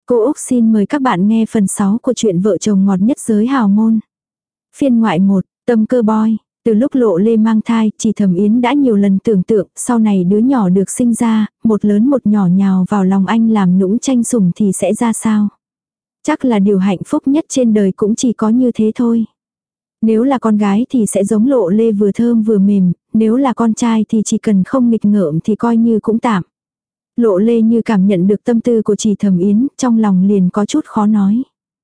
Cô Úc xin mời các bạn nghe phần 6 của truyện vợ chồng ngọt nhất giới hào môn. Phiên ngoại 1, tâm cơ boy. Từ lúc Lộ Lê mang thai, chị Thẩm Yến đã nhiều lần tưởng tượng sau này đứa nhỏ được sinh ra, một lớn một nhỏ nhào vào lòng anh làm nũng tranh sủng thì sẽ ra sao. Chắc là điều hạnh phúc nhất trên đời cũng chỉ có như thế thôi. Nếu là con gái thì sẽ giống Lộ Lê vừa thơm vừa mềm, nếu là con trai thì chỉ cần không nghịch ngợm thì coi như cũng tạm. Lộ Lê như cảm nhận được tâm tư của chị Thẩm Yến, trong lòng liền có chút khó nói.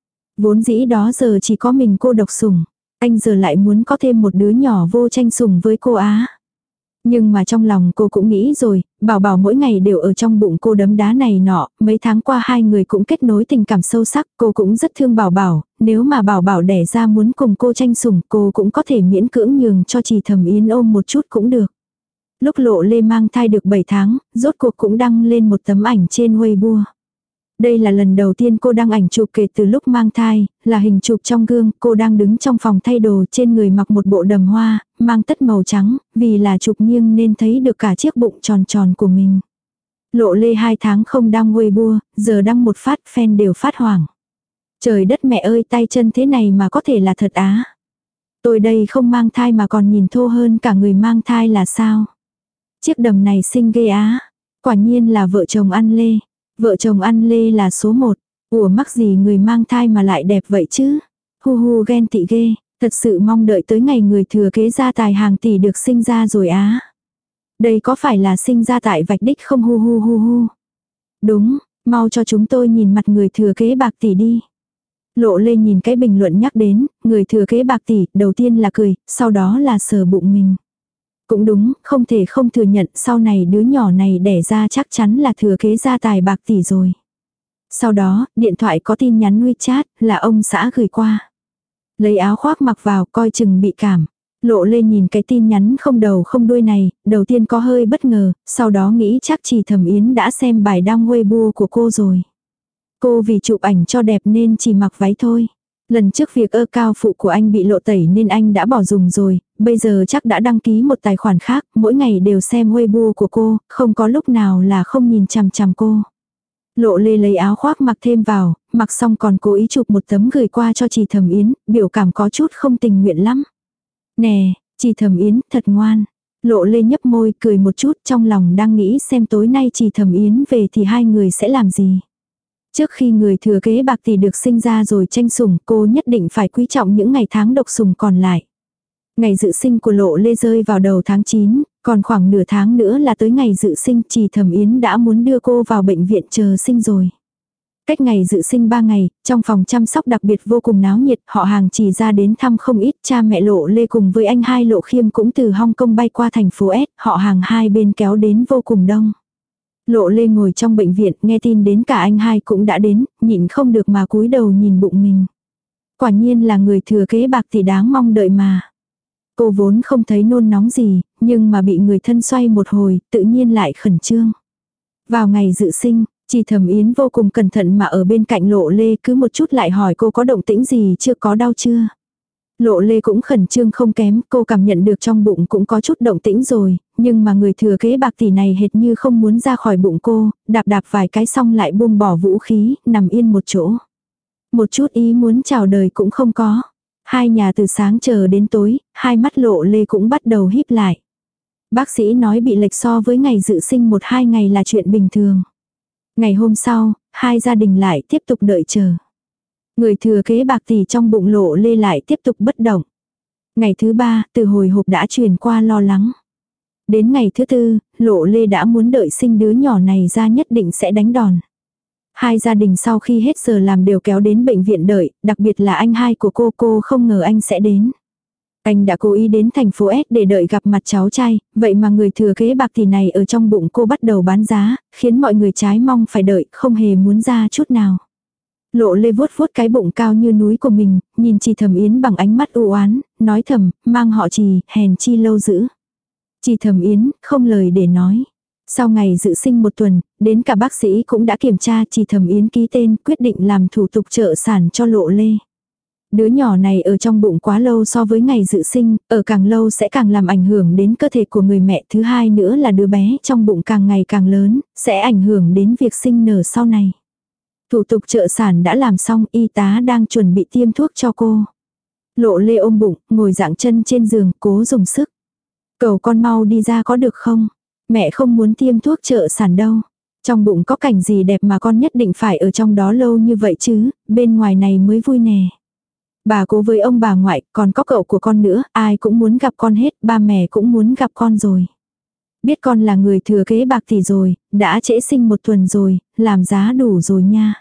Vốn dĩ đó giờ chỉ có mình cô độc sủng, anh giờ lại muốn có thêm một đứa nhỏ vô tranh sủng với cô á. Nhưng mà trong lòng cô cũng nghĩ rồi, Bảo Bảo mỗi ngày đều ở trong bụng cô đấm đá này nọ, mấy tháng qua hai người cũng kết nối tình cảm sâu sắc, cô cũng rất thương Bảo Bảo, nếu mà Bảo Bảo đẻ ra muốn cùng cô tranh sủng cô cũng có thể miễn cưỡng nhường cho chị Thẩm Yến ôm một chút cũng được. Lúc Lộ Lê mang thai được 7 tháng, rốt cuộc cũng đăng lên một tấm ảnh trên Weibo. Đây là lần đầu tiên cô đăng ảnh chụp kể từ lúc mang thai, là hình chụp trong gương, cô đang đứng trong phòng thay đồ, trên người mặc một bộ đầm hoa, mang tất màu trắng, vì là chụp nghiêng nên thấy được cả chiếc bụng tròn tròn của mình. Lộ Lê 2 tháng không đăng Weibo, giờ đăng một phát fan đều phát hoảng. Trời đất mẹ ơi, tay chân thế này mà có thể là thật á. Tôi đây không mang thai mà còn nhìn thô hơn cả người mang thai là sao? Chiếc đầm này xinh ghê á. Quả nhiên là vợ chồng ăn lê. Vợ chồng ăn lê là số 1. Ủa mắc gì người mang thai mà lại đẹp vậy chứ? Hu hu ghen tị ghê. Thật sự mong đợi tới ngày người thừa kế gia tài hàng tỷ được sinh ra rồi á. Đây có phải là sinh ra tại vạch đích không hu hu hu hu? Đúng, mau cho chúng tôi nhìn mặt người thừa kế bạc tỷ đi. Lộ Lê nhìn cái bình luận nhắc đến, người thừa kế bạc tỷ, đầu tiên là cười, sau đó là sờ bụng mình. Cũng đúng, không thể không thừa nhận sau này đứa nhỏ này đẻ ra chắc chắn là thừa kế gia tài bạc tỷ rồi. Sau đó, điện thoại có tin nhắn WeChat là ông xã gửi qua. Lấy áo khoác mặc vào coi chừng bị cảm. Lộ Lê nhìn cái tin nhắn không đầu không đuôi này, đầu tiên có hơi bất ngờ, sau đó nghĩ chắc chị Thẩm Yến đã xem bài đăng Weibo của cô rồi. Cô vì chụp ảnh cho đẹp nên chỉ mặc váy thôi. Lần trước việc cao phụ của anh bị lộ tẩy nên anh đã bỏ dùng rồi, bây giờ chắc đã đăng ký một tài khoản khác, mỗi ngày đều xem Weibo của cô, không có lúc nào là không nhìn chằm chằm cô. Lộ Lê lấy áo khoác mặc thêm vào, mặc xong còn cố ý chụp một tấm gửi qua cho chị Thẩm Yến, biểu cảm có chút không tình nguyện lắm. Nè, chị Thẩm Yến, thật ngoan. Lộ Lê nhấp môi cười một chút, trong lòng đang nghĩ xem tối nay chị Thẩm Yến về thì hai người sẽ làm gì. Trước khi người thừa kế bạc tỷ được sinh ra rồi tranh sủng, cô nhất định phải quý trọng những ngày tháng độc sủng còn lại. Ngày dự sinh của Lộ Lê rơi vào đầu tháng 9, còn khoảng nửa tháng nữa là tới ngày dự sinh, chị Thẩm Yến đã muốn đưa cô vào bệnh viện chờ sinh rồi. Cách ngày dự sinh 3 ngày, trong phòng chăm sóc đặc biệt vô cùng náo nhiệt, họ hàng chỉ ra đến thăm không ít, cha mẹ Lộ Lê cùng với anh hai Lộ Khiêm cũng từ Hong Kong bay qua thành phố S, họ hàng hai bên kéo đến vô cùng đông. Lộ Lê ngồi trong bệnh viện, nghe tin đến cả anh hai cũng đã đến, nhịn không được mà cúi đầu nhìn bụng mình. Quả nhiên là người thừa kế bạc tỷ đáng mong đợi mà. Cô vốn không thấy nôn nóng gì, nhưng mà bị người thân xoay một hồi, tự nhiên lại khẩn trương. Vào ngày dự sinh, chị Thẩm Yến vô cùng cẩn thận mà ở bên cạnh Lộ Lê, cứ một chút lại hỏi cô có động tĩnh gì chưa, có đau chưa. Lộ Lê cũng khẩn trương không kém, cô cảm nhận được trong bụng cũng có chút động tĩnh rồi, nhưng mà người thừa kế bạc tỷ này hệt như không muốn ra khỏi bụng cô, đạp vài cái xong lại buông bỏ vũ khí, nằm yên một chỗ. Một chút ý muốn chào đời cũng không có. Hai nhà từ sáng chờ đến tối, hai mắt Lộ Lê cũng bắt đầu híp lại. Bác sĩ nói bị lệch so với ngày dự sinh 1-2 ngày là chuyện bình thường. Ngày hôm sau, hai gia đình lại tiếp tục đợi chờ. Người thừa kế bạc tỷ trong bụng Lộ Lê lại tiếp tục bất động. Ngày thứ 3, từ hồi hộp đã truyền qua lo lắng. Đến ngày thứ 4, Lộ Lê đã muốn đợi sinh đứa nhỏ này ra nhất định sẽ đánh đòn. Hai gia đình sau khi hết giờ làm đều kéo đến bệnh viện đợi, đặc biệt là anh hai của cô không ngờ anh sẽ đến. Anh đã cố ý đến thành phố S để đợi gặp mặt cháu trai, vậy mà người thừa kế bạc tỷ này ở trong bụng cô bắt đầu bán giá, khiến mọi người trái mong phải đợi, không hề muốn ra chút nào. Lộ Lê vuốt vuốt cái bụng cao như núi của mình, nhìn chị Thẩm Yến bằng ánh mắt u oán, nói thầm, mang họ Trì, hèn chi lâu dữ. Chị Thẩm Yến, không lời để nói. Sau ngày dự sinh 1 tuần, đến cả bác sĩ cũng đã kiểm tra, chị Thẩm Yến ký tên quyết định làm thủ tục trợ sản cho Lộ Lê. Đứa nhỏ này ở trong bụng quá lâu so với ngày dự sinh, ở càng lâu sẽ càng làm ảnh hưởng đến cơ thể của người mẹ. Thứ hai nữa là đứa bé trong bụng càng ngày càng lớn, sẽ ảnh hưởng đến việc sinh nở sau này. Thủ tục trợ sản đã làm xong, y tá đang chuẩn bị tiêm thuốc cho cô. Lộ Lê ôm bụng, ngồi dạng chân trên giường, cố dùng sức. Cầu con mau đi ra có được không? Mẹ không muốn tiêm thuốc trợ sản đâu. Trong bụng có cảnh gì đẹp mà con nhất định phải ở trong đó lâu như vậy chứ, bên ngoài này mới vui nè. Bà cố với ông bà ngoại, còn có cậu của con nữa, ai cũng muốn gặp con hết, ba mẹ cũng muốn gặp con rồi. Biết con là người thừa kế bạc tỷ rồi, đã trễ sinh 1 tuần rồi, làm giá đủ rồi nha.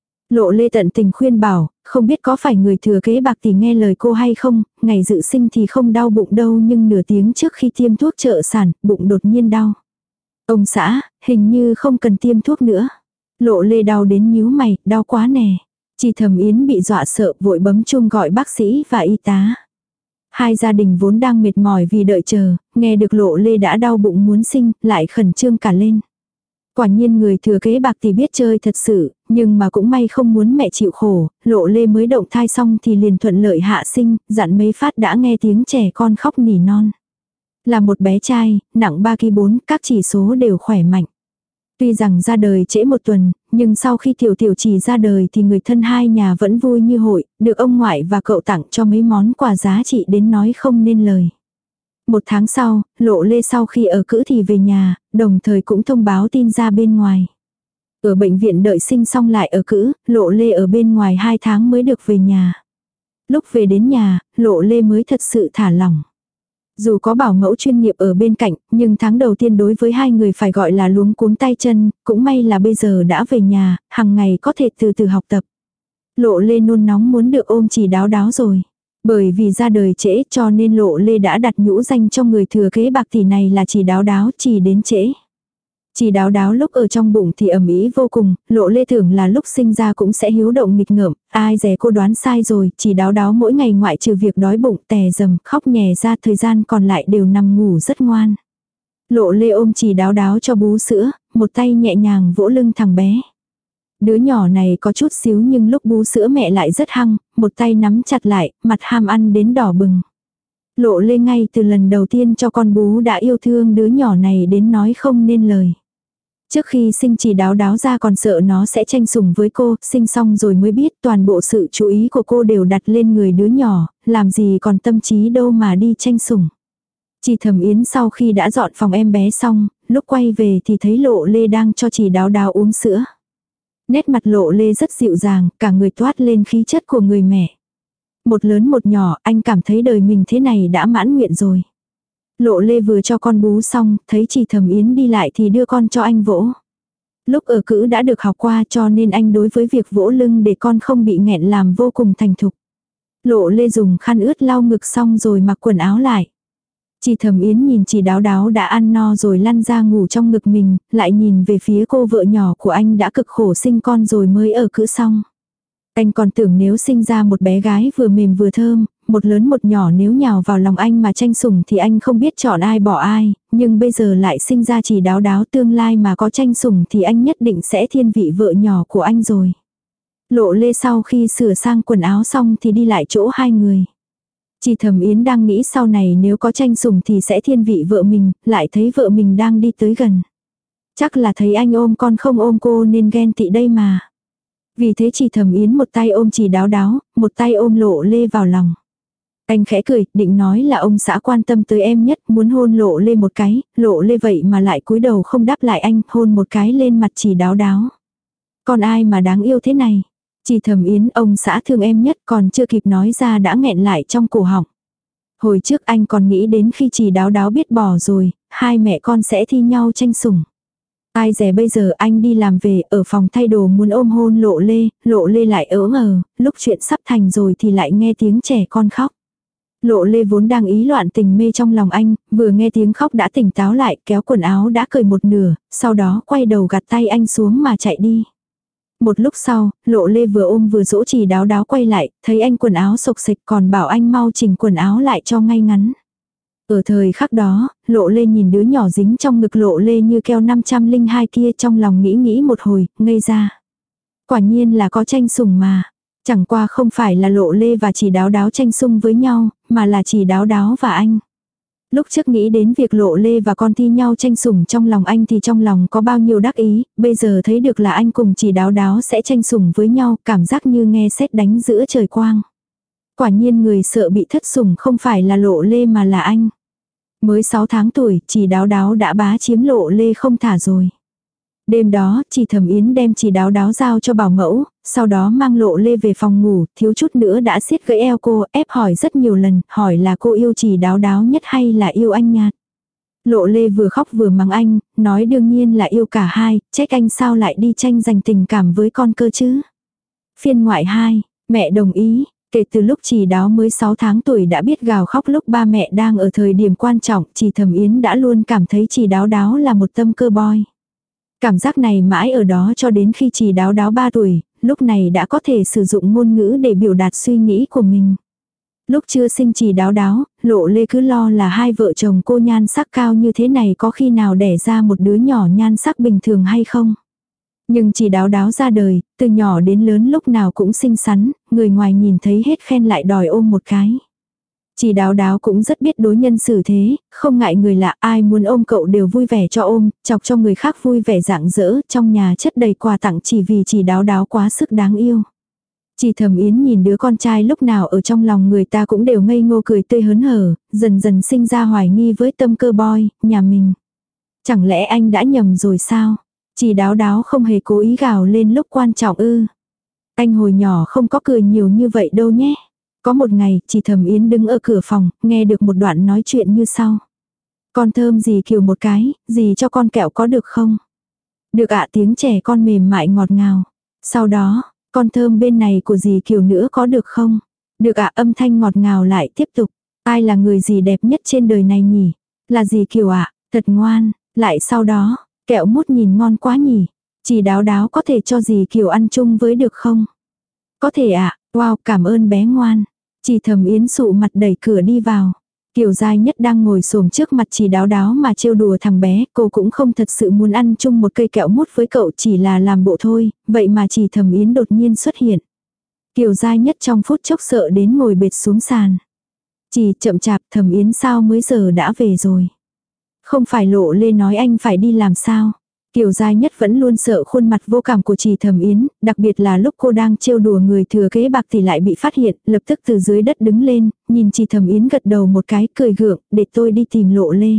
Lộ Lê tận tình khuyên bảo, không biết có phải người thừa kế bạc tỷ nghe lời cô hay không, ngày dự sinh thì không đau bụng đâu nhưng nửa tiếng trước khi tiêm thuốc trợ sản, bụng đột nhiên đau. Ông xã, hình như không cần tiêm thuốc nữa. Lộ Lê đau đến nhíu mày, đau quá nè. Chị Thẩm Yến bị dọa sợ vội bấm chuông gọi bác sĩ và y tá. Hai gia đình vốn đang mệt mỏi vì đợi chờ, nghe được Lộ Lê đã đau bụng muốn sinh, lại khẩn trương cả lên. Quả nhiên người thừa kế bạc tỷ biết chơi thật sự, nhưng mà cũng may không muốn mẹ chịu khổ, Lộ Lê mới động thai xong thì liền thuận lợi hạ sinh, dặn mấy phát đã nghe tiếng trẻ con khóc nỉ non. Là một bé trai, nặng 3,4 kg, các chỉ số đều khỏe mạnh. Tuy rằng ra đời trễ 1 tuần, nhưng sau khi Tiểu Tiểu Chỉ ra đời thì người thân hai nhà vẫn vui như hội, được ông ngoại và cậu tặng cho mấy món quà giá trị đến nói không nên lời. 1 tháng sau, Lộ Lê sau khi ở cữ thì về nhà, đồng thời cũng thông báo tin ra bên ngoài. Ở bệnh viện đợi sinh xong lại ở cữ, Lộ Lê ở bên ngoài 2 tháng mới được về nhà. Lúc về đến nhà, Lộ Lê mới thật sự thả lỏng. Dù có bảo mẫu chuyên nghiệp ở bên cạnh, nhưng tháng đầu tiên đối với hai người phải gọi là luống cuống tay chân, cũng may là bây giờ đã về nhà, hàng ngày có thể từ từ học tập. Lộ Lê nôn nóng muốn được ôm Chỉ Đáo Đáo rồi. Bởi vì ra đời trễ cho nên Lộ Lê đã đặt nhũ danh cho người thừa kế bạc tỷ này là Chỉ Đáo Đáo, chỉ đến trễ. Chỉ Đáo Đáo lúc ở trong bụng thì ầm ĩ vô cùng, Lộ Lê tưởng là lúc sinh ra cũng sẽ hiếu động nghịch ngợm, ai dè cô đoán sai rồi, Chỉ Đáo Đáo mỗi ngày ngoại trừ việc đói bụng tè dầm, khóc nhè ra thời gian còn lại đều nằm ngủ rất ngoan. Lộ Lê ôm Chỉ Đáo Đáo cho bú sữa, một tay nhẹ nhàng vỗ lưng thằng bé. Đứa nhỏ này có chút xíu nhưng lúc bú sữa mẹ lại rất hăng, một tay nắm chặt lại, mặt ham ăn đến đỏ bừng. Lộ Lê ngay từ lần đầu tiên cho con bú đã yêu thương đứa nhỏ này đến nói không nên lời. Trước khi sinh Chỉ Đáo Đáo ra còn sợ nó sẽ tranh sủng với cô, sinh xong rồi mới biết toàn bộ sự chú ý của cô đều đặt lên người đứa nhỏ, làm gì còn tâm trí đâu mà đi tranh sủng. Chị Thẩm Yến sau khi đã dọn phòng em bé xong, lúc quay về thì thấy Lộ Lê đang cho Chỉ Đáo Đáo uống sữa. Nét mặt Lộ Lê rất dịu dàng, cả người toát lên khí chất của người mẹ. Một lớn một nhỏ, anh cảm thấy đời mình thế này đã mãn nguyện rồi. Lộ Lê vừa cho con bú xong, thấy chị Thẩm Yến đi lại thì đưa con cho anh vỗ. Lúc ở cữ đã được học qua cho nên anh đối với việc vỗ lưng để con không bị nghẹn làm vô cùng thành thục. Lộ Lê dùng khăn ướt lau ngực xong rồi mặc quần áo lại. Chị Thẩm Yến nhìn Chỉ Đáo Đáo đã ăn no rồi lăn ra ngủ trong ngực mình, lại nhìn về phía cô vợ nhỏ của anh đã cực khổ sinh con rồi mới ở cữ xong. Anh còn tưởng nếu sinh ra một bé gái vừa mềm vừa thơm, một lớn một nhỏ nếu nhào vào lòng anh mà tranh sủng thì anh không biết chọn ai bỏ ai, nhưng bây giờ lại sinh ra Chỉ Đáo Đáo, tương lai mà có tranh sủng thì anh nhất định sẽ thiên vị vợ nhỏ của anh rồi. Lộ Lê sau khi sửa sang quần áo xong thì đi lại chỗ hai người. Chị Thẩm Yến đang nghĩ sau này nếu có tranh sủng thì sẽ thiên vị vợ mình, lại thấy vợ mình đang đi tới gần. Chắc là thấy anh ôm con không ôm cô nên ghen tị đây mà. Vì thế chị Thẩm Yến một tay ôm Chỉ Đáo Đáo, một tay ôm Lộ Lê vào lòng. Anh khẽ cười, định nói là ông xã quan tâm tới em nhất, muốn hôn Lộ Lê một cái, Lộ Lê vậy mà lại cúi đầu không đáp lại anh, hôn một cái lên mặt Chỉ Đáo Đáo. Còn ai mà đáng yêu thế này? Chị Thẩm Yến, ông xã thương em nhất, còn chưa kịp nói ra đã nghẹn lại trong cổ họng. Hồi trước anh còn nghĩ đến khi Chỉ Đáo Đáo biết bỏ rồi, hai mẹ con sẽ thi nhau tranh sủng. Ai dè bây giờ anh đi làm về, ở phòng thay đồ muốn ôm hôn Lộ Lê lại ớ ngờ, lúc chuyện sắp thành rồi thì lại nghe tiếng trẻ con khóc. Lộ Lê vốn đang ý loạn tình mê trong lòng anh, vừa nghe tiếng khóc đã tỉnh táo lại, kéo quần áo đã cởi một nửa, sau đó quay đầu gạt tay anh xuống mà chạy đi. Một lúc sau, Lộ Lê vừa ôm vừa dỗ Chỉ Đáo Đáo quay lại, thấy anh quần áo xộc xịch còn bảo anh mau chỉnh quần áo lại cho ngay ngắn. Ở thời khắc đó, Lộ Lê nhìn đứa nhỏ dính trong ngực Lộ Lê như keo 502 kia, trong lòng nghĩ một hồi, ngây ra. Quả nhiên là có tranh sủng mà. Chẳng qua không phải là Lộ Lê và Chỉ Đáo Đáo tranh sủng với nhau, mà là Chỉ Đáo Đáo và anh. Lúc trước nghĩ đến việc Lộ Lê và con thi nhau tranh sủng trong lòng anh thì trong lòng có bao nhiêu đắc ý, bây giờ thấy được là anh cùng Chỉ Đáo Đáo sẽ tranh sủng với nhau, cảm giác như nghe sét đánh giữa trời quang. Quả nhiên người sợ bị thất sủng không phải là Lộ Lê mà là anh. Mới 6 tháng tuổi, Chỉ Đáo Đáo đã bá chiếm Lộ Lê không thả rồi. Đêm đó, Chỉ Thẩm Yến đem Chỉ Đáo Đáo giao cho bảo mẫu, sau đó mang Lộ Lê về phòng ngủ, thiếu chút nữa đã siết gãy eo cô, ép hỏi rất nhiều lần, hỏi là cô yêu Chỉ Đáo Đáo nhất hay là yêu anh Nhạt. Lộ Lê vừa khóc vừa mắng anh, nói đương nhiên là yêu cả hai, trách anh sao lại đi tranh giành tình cảm với con cơ chứ. Phiên ngoại 2, mẹ đồng ý. Kể từ lúc Chỉ Đáo mới 6 tháng tuổi đã biết gào khóc lúc ba mẹ đang ở thời điểm quan trọng, Chỉ Thẩm Yến đã luôn cảm thấy Chỉ Đáo Đáo là một tâm cơ boy. Cảm giác này mãi ở đó cho đến khi Chỉ Đáo Đáo 3 tuổi, lúc này đã có thể sử dụng ngôn ngữ để biểu đạt suy nghĩ của mình. Lúc chưa sinh Chỉ Đáo Đáo, Lộ Lê cứ lo là hai vợ chồng cô nhan sắc cao như thế này có khi nào đẻ ra một đứa nhỏ nhan sắc bình thường hay không. Nhưng Chỉ Đáo Đáo ra đời, từ nhỏ đến lớn lúc nào cũng xinh xắn, người ngoài nhìn thấy hết khen lại đòi ôm một cái. Chỉ Đáo Đáo cũng rất biết đối nhân xử thế, không ngại người lạ, ai muốn ôm cậu đều vui vẻ cho ôm, chọc cho người khác vui vẻ rạng rỡ, trong nhà chất đầy quà tặng chỉ vì Chỉ Đáo Đáo quá sức đáng yêu. Chỉ Thẩm Yến nhìn đứa con trai lúc nào ở trong lòng người ta cũng đều ngây ngô cười tươi hớn hở, dần dần sinh ra hoài nghi với tâm cơ boy, nhà mình. Chẳng lẽ anh đã nhầm rồi sao? Chỉ Đáo Đáo không hề cố ý gào lên lúc quan trọng ư. Anh hồi nhỏ không có cười nhiều như vậy đâu nhé. Có một ngày, Chỉ Thẩm Yến đứng ở cửa phòng, nghe được một đoạn nói chuyện như sau. Con thơm dì Kiều một cái, dì cho con kẹo có được không? Được ạ, tiếng trẻ con mềm mại ngọt ngào. Sau đó, con thơm bên này của dì Kiều nữa có được không? Được ạ, âm thanh ngọt ngào lại tiếp tục. Ai là người dì đẹp nhất trên đời này nhỉ? Là dì Kiều ạ, thật ngoan. Lại sau đó, kẹo mút nhìn ngon quá nhỉ. Chỉ Đáo Đáo có thể cho dì Kiều ăn chung với được không? Có thể ạ, wow, cảm ơn bé ngoan. Chỉ Thẩm Yến sụ mặt đẩy cửa đi vào. Kiều Giai Nhất đang ngồi xổm trước mặt Chỉ Đáo Đáo mà trêu đùa thằng bé, cô cũng không thật sự muốn ăn chung một cây kẹo mút với cậu, chỉ là làm bộ thôi, vậy mà Chỉ Thẩm Yến đột nhiên xuất hiện. Kiều Giai Nhất trong phút chốc sợ đến ngồi bệt xuống sàn. Chỉ chậm chạp, Thẩm Yến sao mới giờ đã về rồi? Không phải Lộ Lê nói anh phải đi làm sao? Kiều Giai Nhất vẫn luôn sợ khuôn mặt vô cảm của Chỉ Thẩm Yến, đặc biệt là lúc cô đang trêu đùa người thừa kế bạc thì lại bị phát hiện, lập tức từ dưới đất đứng lên, nhìn Chỉ Thẩm Yến gật đầu một cái, cười gượng, để tôi đi tìm Lộ Lê.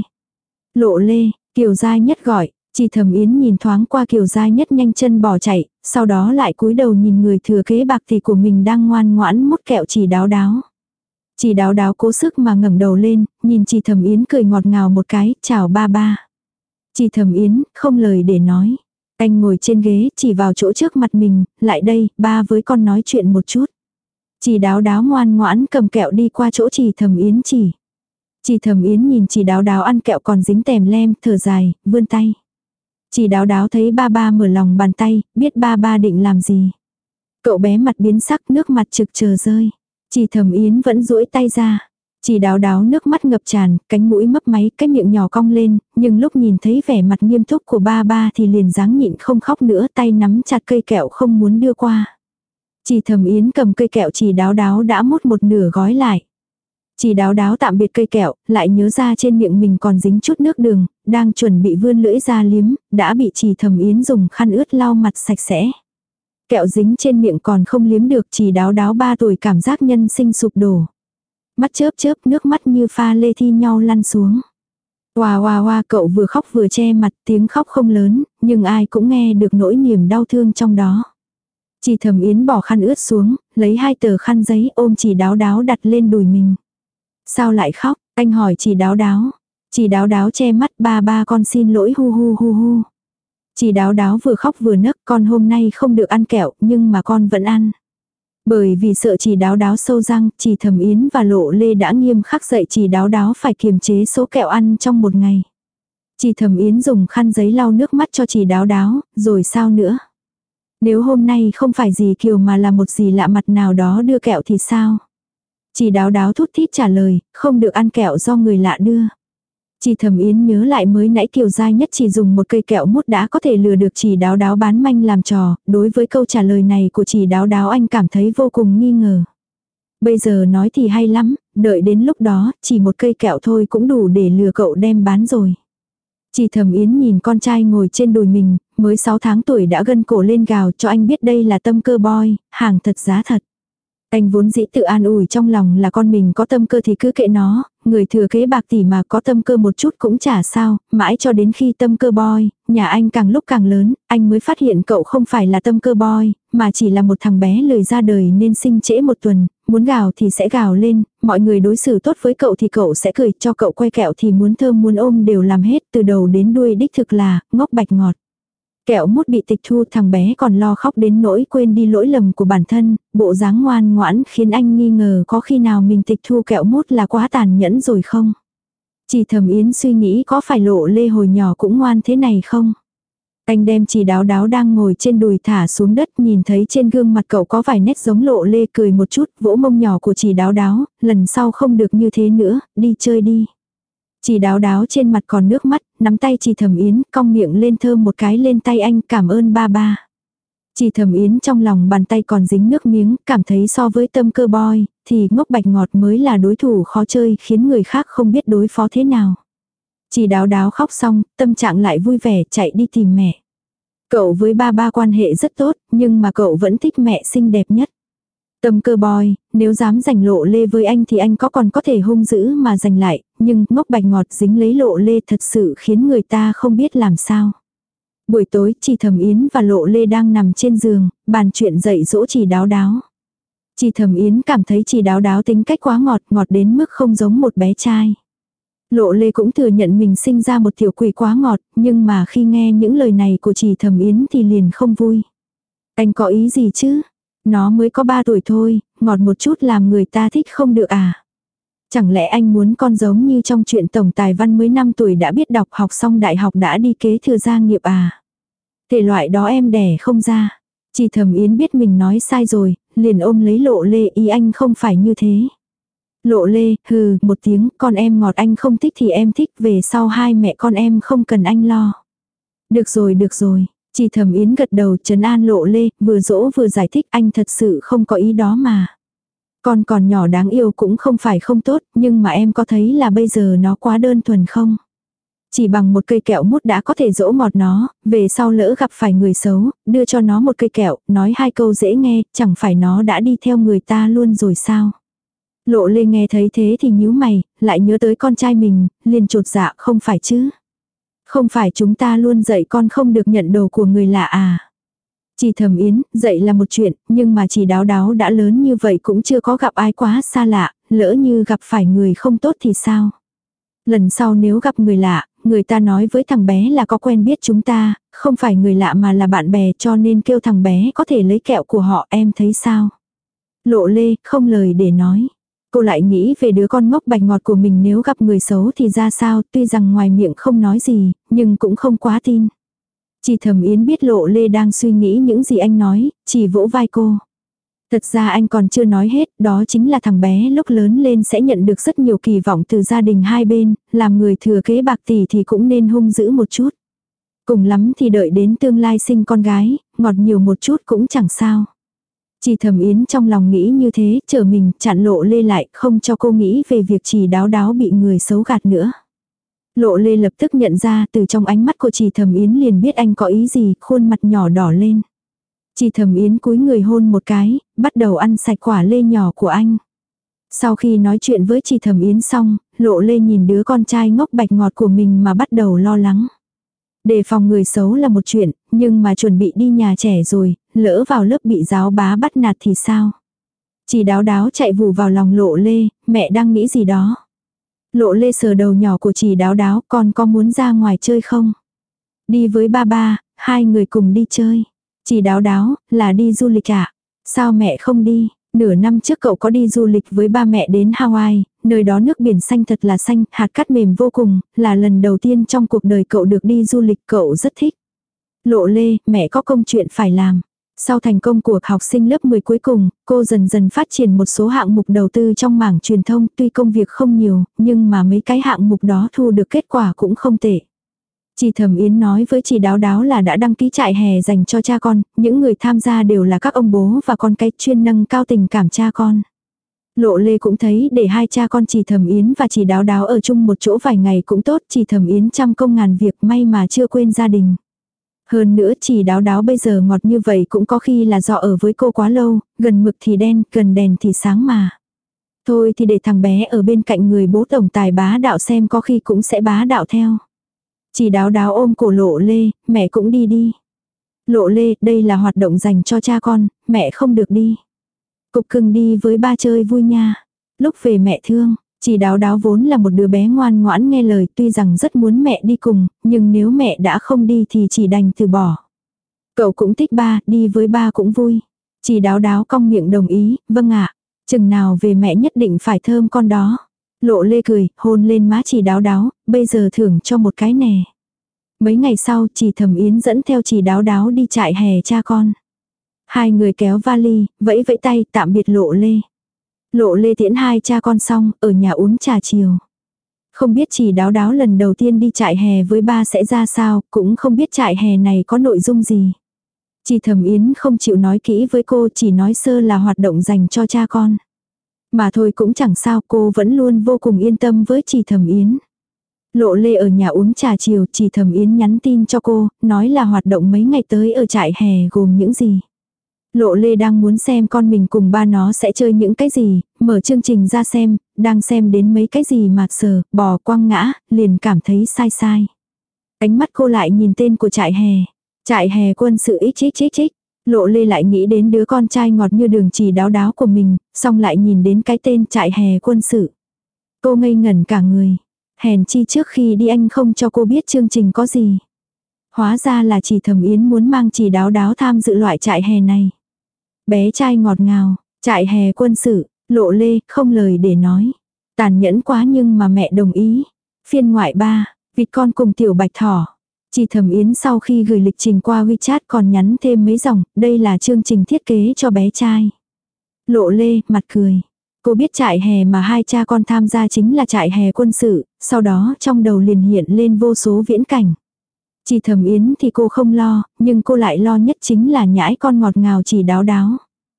Lộ Lê, Kiều Giai Nhất gọi, Chỉ Thẩm Yến nhìn thoáng qua Kiều Giai Nhất nhanh chân bỏ chạy, sau đó lại cúi đầu nhìn người thừa kế bạc thì của mình đang ngoan ngoãn mút kẹo Chỉ Đáo Đáo. Chỉ Đáo Đáo cố sức mà ngẩng đầu lên, nhìn Chỉ Thẩm Yến cười ngọt ngào một cái, chào ba ba. Chỉ Thẩm Yến, không lời để nói. Anh ngồi trên ghế, chỉ vào chỗ trước mặt mình, lại đây, ba với con nói chuyện một chút. Chỉ Đáo Đáo ngoan ngoãn cầm kẹo đi qua chỗ Chỉ Thẩm Yến chỉ. Chỉ Thẩm Yến nhìn Chỉ Đáo Đáo ăn kẹo còn dính tèm lem, thở dài, vươn tay. Chỉ Đáo Đáo thấy ba ba mở lòng bàn tay, biết ba ba định làm gì. Cậu bé mặt biến sắc, nước mặt trực chờ rơi. Chỉ Thẩm Yến vẫn duỗi tay ra. Chỉ Đáo Đáo nước mắt ngập tràn, cánh mũi mấp máy, cái miệng nhỏ cong lên, nhưng lúc nhìn thấy vẻ mặt nghiêm túc của ba ba thì liền dáng nhịn không khóc nữa, tay nắm chặt cây kẹo không muốn đưa qua. Chỉ Thẩm Yến cầm cây kẹo Chỉ Đáo Đáo đã mút một nửa gói lại. Chỉ Đáo Đáo tạm biệt cây kẹo, lại nhớ ra trên miệng mình còn dính chút nước đường, đang chuẩn bị vươn lưỡi ra liếm, đã bị Chỉ Thẩm Yến dùng khăn ướt lau mặt sạch sẽ. Kẹo dính trên miệng còn không liếm được, Chỉ Đáo Đáo 3 tuổi cảm giác nhân sinh sụp đổ. Mắt chớp chớp, nước mắt như pha lê thi nhau lăn xuống. Oa oa oa, cậu vừa khóc vừa che mặt, tiếng khóc không lớn, nhưng ai cũng nghe được nỗi niềm đau thương trong đó. Chỉ Thẩm Yến bỏ khăn ướt xuống, lấy 2 tờ khăn giấy ôm Chỉ Đáo Đáo đặt lên đùi mình. Sao lại khóc? Anh hỏi Chỉ Đáo Đáo. Chỉ Đáo Đáo che mắt, ba ba con xin lỗi hu hu hu hu. Chỉ Đáo Đáo vừa khóc vừa nấc, con hôm nay không được ăn kẹo, nhưng mà con vẫn ăn. Bởi vì sợ Chỉ Đáo Đáo sâu răng, Chỉ Thẩm Yến và Lộ Lê đã nghiêm khắc dạy Chỉ Đáo Đáo phải kiềm chế số kẹo ăn trong một ngày. Chỉ Thẩm Yến dùng khăn giấy lau nước mắt cho Chỉ Đáo Đáo, rồi sao nữa? Nếu hôm nay không phải dì Kiều mà là một dì lạ mặt nào đó đưa kẹo thì sao? Chỉ Đáo Đáo thút thít trả lời, không được ăn kẹo do người lạ đưa. Chỉ Thẩm Yến nhớ lại mới nãy Kiều Giai Nhất chỉ dùng một cây kẹo mút đã có thể lừa được Chỉ Đáo Đáo bán manh làm trò, đối với câu trả lời này của Chỉ Đáo Đáo anh cảm thấy vô cùng nghi ngờ. Bây giờ nói thì hay lắm, đợi đến lúc đó, chỉ một cây kẹo thôi cũng đủ để lừa cậu đem bán rồi. Chỉ Thẩm Yến nhìn con trai ngồi trên đùi mình, mới 6 tháng tuổi đã gân cổ lên gào cho anh biết đây là tâm cơ boy, hàng thật giá thật. Anh vốn dĩ tự an ủi trong lòng là con mình có tâm cơ thì cứ kệ nó, người thừa kế bạc tỷ mà có tâm cơ một chút cũng chả sao, mãi cho đến khi tâm cơ boy, nhà anh càng lúc càng lớn, anh mới phát hiện cậu không phải là tâm cơ boy, mà chỉ là một thằng bé lười ra đời nên sinh trễ một tuần, muốn gào thì sẽ gào lên, mọi người đối xử tốt với cậu thì cậu sẽ cười, cho cậu quay kẹo thì muốn thơm muốn ôm đều làm hết, từ đầu đến đuôi đích thực là ngốc bạch ngọt. Kẹo mút bị tịch thu, thằng bé còn lo khóc đến nỗi quên đi lỗi lầm của bản thân, bộ dáng ngoan ngoãn khiến anh nghi ngờ có khi nào mình tịch thu kẹo mút là quá tàn nhẫn rồi không. Chỉ Thẩm Yến suy nghĩ có phải Lộ Lê hồi nhỏ cũng ngoan thế này không. Anh đem Chỉ Đáo Đáo đang ngồi trên đùi thả xuống đất, nhìn thấy trên gương mặt cậu có vài nét giống Lộ Lê, cười một chút, vỗ mông nhỏ của Chỉ Đáo Đáo, lần sau không được như thế nữa, đi chơi đi. Chỉ Đáo Đáo trên mặt còn nước mắt, nắm tay Chỉ Thẩm Yến, cong miệng lên thơm một cái lên tay anh, cảm ơn ba ba. Chỉ Thẩm Yến trong lòng bàn tay còn dính nước miếng, cảm thấy so với tâm cơ boy, thì ngốc bạch ngọt mới là đối thủ khó chơi, khiến người khác không biết đối phó thế nào. Chỉ Đáo Đáo khóc xong, tâm trạng lại vui vẻ chạy đi tìm mẹ. Cậu với ba ba quan hệ rất tốt, nhưng mà cậu vẫn thích mẹ xinh đẹp nhất. Tâm cơ boy, nếu dám giành Lộ Lê với anh thì anh còn có thể hung dữ mà giành lại, nhưng ngốc bạch ngọt dính lấy Lộ Lê thật sự khiến người ta không biết làm sao. Buổi tối, Chỉ Thẩm Yến và Lộ Lê đang nằm trên giường, bàn chuyện dạy dỗ Chỉ Đáo Đáo. Chỉ Thẩm Yến cảm thấy Chỉ Đáo Đáo tính cách quá ngọt, ngọt đến mức không giống một bé trai. Lộ Lê cũng thừa nhận mình sinh ra một tiểu quỷ quá ngọt, nhưng mà khi nghe những lời này của Chỉ Thẩm Yến thì liền không vui. Anh có ý gì chứ? Nó mới có 3 tuổi thôi, ngọt một chút làm người ta thích không được à? Chẳng lẽ anh muốn con giống như trong chuyện tổng tài văn mới 5 tuổi đã biết đọc, học xong đại học đã đi kế thừa gia nghiệp à? Thể loại đó em đẻ không ra. Chỉ Thẩm Yến biết mình nói sai rồi, liền ôm lấy Lộ Lê, ý anh không phải như thế. Lộ Lê, hừ, một tiếng, con em ngọt anh không thích thì em thích, về sau hai mẹ con em không cần anh lo. Được rồi. Chỉ Thẩm Yến gật đầu trấn an Lộ Lê, vừa dỗ vừa giải thích, anh thật sự không có ý đó mà. Con còn nhỏ đáng yêu cũng không phải không tốt, nhưng mà em có thấy là bây giờ nó quá đơn thuần không? Chỉ bằng một cây kẹo mút đã có thể dỗ ngọt nó, về sau lỡ gặp phải người xấu, đưa cho nó một cây kẹo, nói 2 câu dễ nghe, chẳng phải nó đã đi theo người ta luôn rồi sao? Lộ Lê nghe thấy thế thì nhíu mày, lại nhớ tới con trai mình, liền chột dạ, không phải chứ? Không phải chúng ta luôn dạy con không được nhận đồ của người lạ à? Chỉ Thẩm Yến, dạy là một chuyện, nhưng mà Chỉ Đáo Đáo đã lớn như vậy cũng chưa có gặp ai quá xa lạ, lỡ như gặp phải người không tốt thì sao? Lần sau nếu gặp người lạ, người ta nói với thằng bé là có quen biết chúng ta, không phải người lạ mà là bạn bè, cho nên kêu thằng bé có thể lấy kẹo của họ, em thấy sao? Lộ Lê, không lời để nói. Cô lại nghĩ về đứa con ngốc bạch ngọt của mình nếu gặp người xấu thì ra sao, tuy rằng ngoài miệng không nói gì, nhưng cũng không quá tin. Chỉ Thẩm Yến biết Lộ Lê đang suy nghĩ những gì anh nói, chỉ vỗ vai cô. Thật ra anh còn chưa nói hết, đó chính là thằng bé lúc lớn lên sẽ nhận được rất nhiều kỳ vọng từ gia đình hai bên, làm người thừa kế bạc tỷ thì cũng nên hung dữ một chút. Cùng lắm thì đợi đến tương lai sinh con gái, ngọt nhiều một chút cũng chẳng sao. Chỉ Thẩm Yến trong lòng nghĩ như thế, trở mình chặn Lộ Lê lại, không cho cô nghĩ về việc Chỉ Đáo Đáo bị người xấu gạt nữa. Lộ Lê lập tức nhận ra từ trong ánh mắt của Chỉ Thẩm Yến liền biết anh có ý gì, khuôn mặt nhỏ đỏ lên. Chỉ Thẩm Yến cúi người hôn một cái, bắt đầu ăn sạch quả lê nhỏ của anh. Sau khi nói chuyện với Chỉ Thẩm Yến xong, Lộ Lê nhìn đứa con trai ngốc bạch ngọt của mình mà bắt đầu lo lắng. Đề phòng người xấu là một chuyện, nhưng mà chuẩn bị đi nhà trẻ rồi, lỡ vào lớp bị giáo bá bắt nạt thì sao? Chỉ Đáo Đáo chạy vù vào lòng Lộ Lê, mẹ đang nghĩ gì đó. Lộ Lê sờ đầu nhỏ của Chỉ Đáo Đáo, con có muốn ra ngoài chơi không? Đi với ba ba, hai người cùng đi chơi. Chỉ Đáo Đáo, là đi du lịch à? Sao mẹ không đi? Nửa năm trước cậu có đi du lịch với ba mẹ đến Hawaii, nơi đó nước biển xanh thật là xanh, hạt cát mềm vô cùng, là lần đầu tiên trong cuộc đời cậu được đi du lịch, cậu rất thích. Lộ Lê, mẹ có công chuyện phải làm. Sau thành công của học sinh lớp 10 cuối cùng, cô dần dần phát triển một số hạng mục đầu tư trong mảng truyền thông, tuy công việc không nhiều, nhưng mà mấy cái hạng mục đó thu được kết quả cũng không tệ. Chỉ Thẩm Yến nói với Chỉ Đáo Đáo là đã đăng ký trại hè dành cho cha con, những người tham gia đều là các ông bố và con cái chuyên nâng cao tình cảm cha con. Lộ Lê cũng thấy để hai cha con Chỉ Thẩm Yến và Chỉ Đáo Đáo ở chung một chỗ vài ngày cũng tốt, Chỉ Thẩm Yến trăm công ngàn việc may mà chưa quên gia đình. Hơn nữa Chỉ Đáo Đáo bây giờ ngọt như vậy cũng có khi là do ở với cô quá lâu, gần mực thì đen, gần đèn thì sáng mà. Thôi thì để thằng bé ở bên cạnh người bố tổng tài bá đạo xem có khi cũng sẽ bá đạo theo. Chỉ Đáo Đáo ôm cổ Lộ Lê, mẹ cũng đi đi. Lộ Lê, đây là hoạt động dành cho cha con, mẹ không được đi. Cục Cưng đi với ba chơi vui nha. Lúc về mẹ thương, Chỉ Đáo Đáo vốn là một đứa bé ngoan ngoãn nghe lời, tuy rằng rất muốn mẹ đi cùng, nhưng nếu mẹ đã không đi thì chỉ đành từ bỏ. Cậu cũng thích ba, đi với ba cũng vui. Chỉ Đáo Đáo cong miệng đồng ý, vâng ạ. Chừng nào về mẹ nhất định phải thơm con đó. Lộ Lê cười, hôn lên má Chỉ Đáo Đáo, bây giờ thưởng cho một cái nè. Mấy ngày sau, Chỉ Thẩm Yến dẫn theo Chỉ Đáo Đáo đi trại hè cha con. Hai người kéo vali, vẫy vẫy tay tạm biệt Lộ Lê. Lộ Lê tiễn hai cha con xong, ở nhà uống trà chiều. Không biết Chỉ Đáo Đáo lần đầu tiên đi trại hè với ba sẽ ra sao, cũng không biết trại hè này có nội dung gì. Chỉ Thẩm Yến không chịu nói kỹ với cô, chỉ nói sơ là hoạt động dành cho cha con. Mà thôi cũng chẳng sao, cô vẫn luôn vô cùng yên tâm với Chỉ Thẩm Yến. Lộ Lê ở nhà uống trà chiều, Chỉ Thẩm Yến nhắn tin cho cô, nói là hoạt động mấy ngày tới ở trại hè gồm những gì. Lộ Lê đang muốn xem con mình cùng ba nó sẽ chơi những cái gì, mở chương trình ra xem, đang xem đến mấy cái gì mà sờ, bò quăng ngã, liền cảm thấy sai sai. Ánh mắt cô lại nhìn tên của trại hè. Trại hè quân sự XXXX. Lộ Lê lại nghĩ đến đứa con trai ngọt như đường Chỉ Đáo Đáo của mình, xong lại nhìn đến cái tên trại hè quân sự. Cô ngây ngẩn cả người. Hèn chi trước khi đi anh không cho cô biết chương trình có gì. Hóa ra là Chỉ Thẩm Yến muốn mang Chỉ Đáo Đáo tham dự loại trại hè này. Bé trai ngọt ngào, trại hè quân sự, Lộ Lê không lời để nói. Tàn nhẫn quá nhưng mà mẹ đồng ý. Phiên ngoại 3, vịt con cùng tiểu bạch thỏ. Chỉ Thẩm Yến sau khi gửi lịch trình qua WeChat còn nhắn thêm mấy dòng, đây là chương trình thiết kế cho bé trai. Lộ Lê mặt cười. Cô biết trại hè mà hai cha con tham gia chính là trại hè quân sự, sau đó trong đầu liền hiện lên vô số viễn cảnh. Chỉ Thẩm Yến thì cô không lo, nhưng cô lại lo nhất chính là nhãi con ngọt ngào Chỉ Đáo Đáo.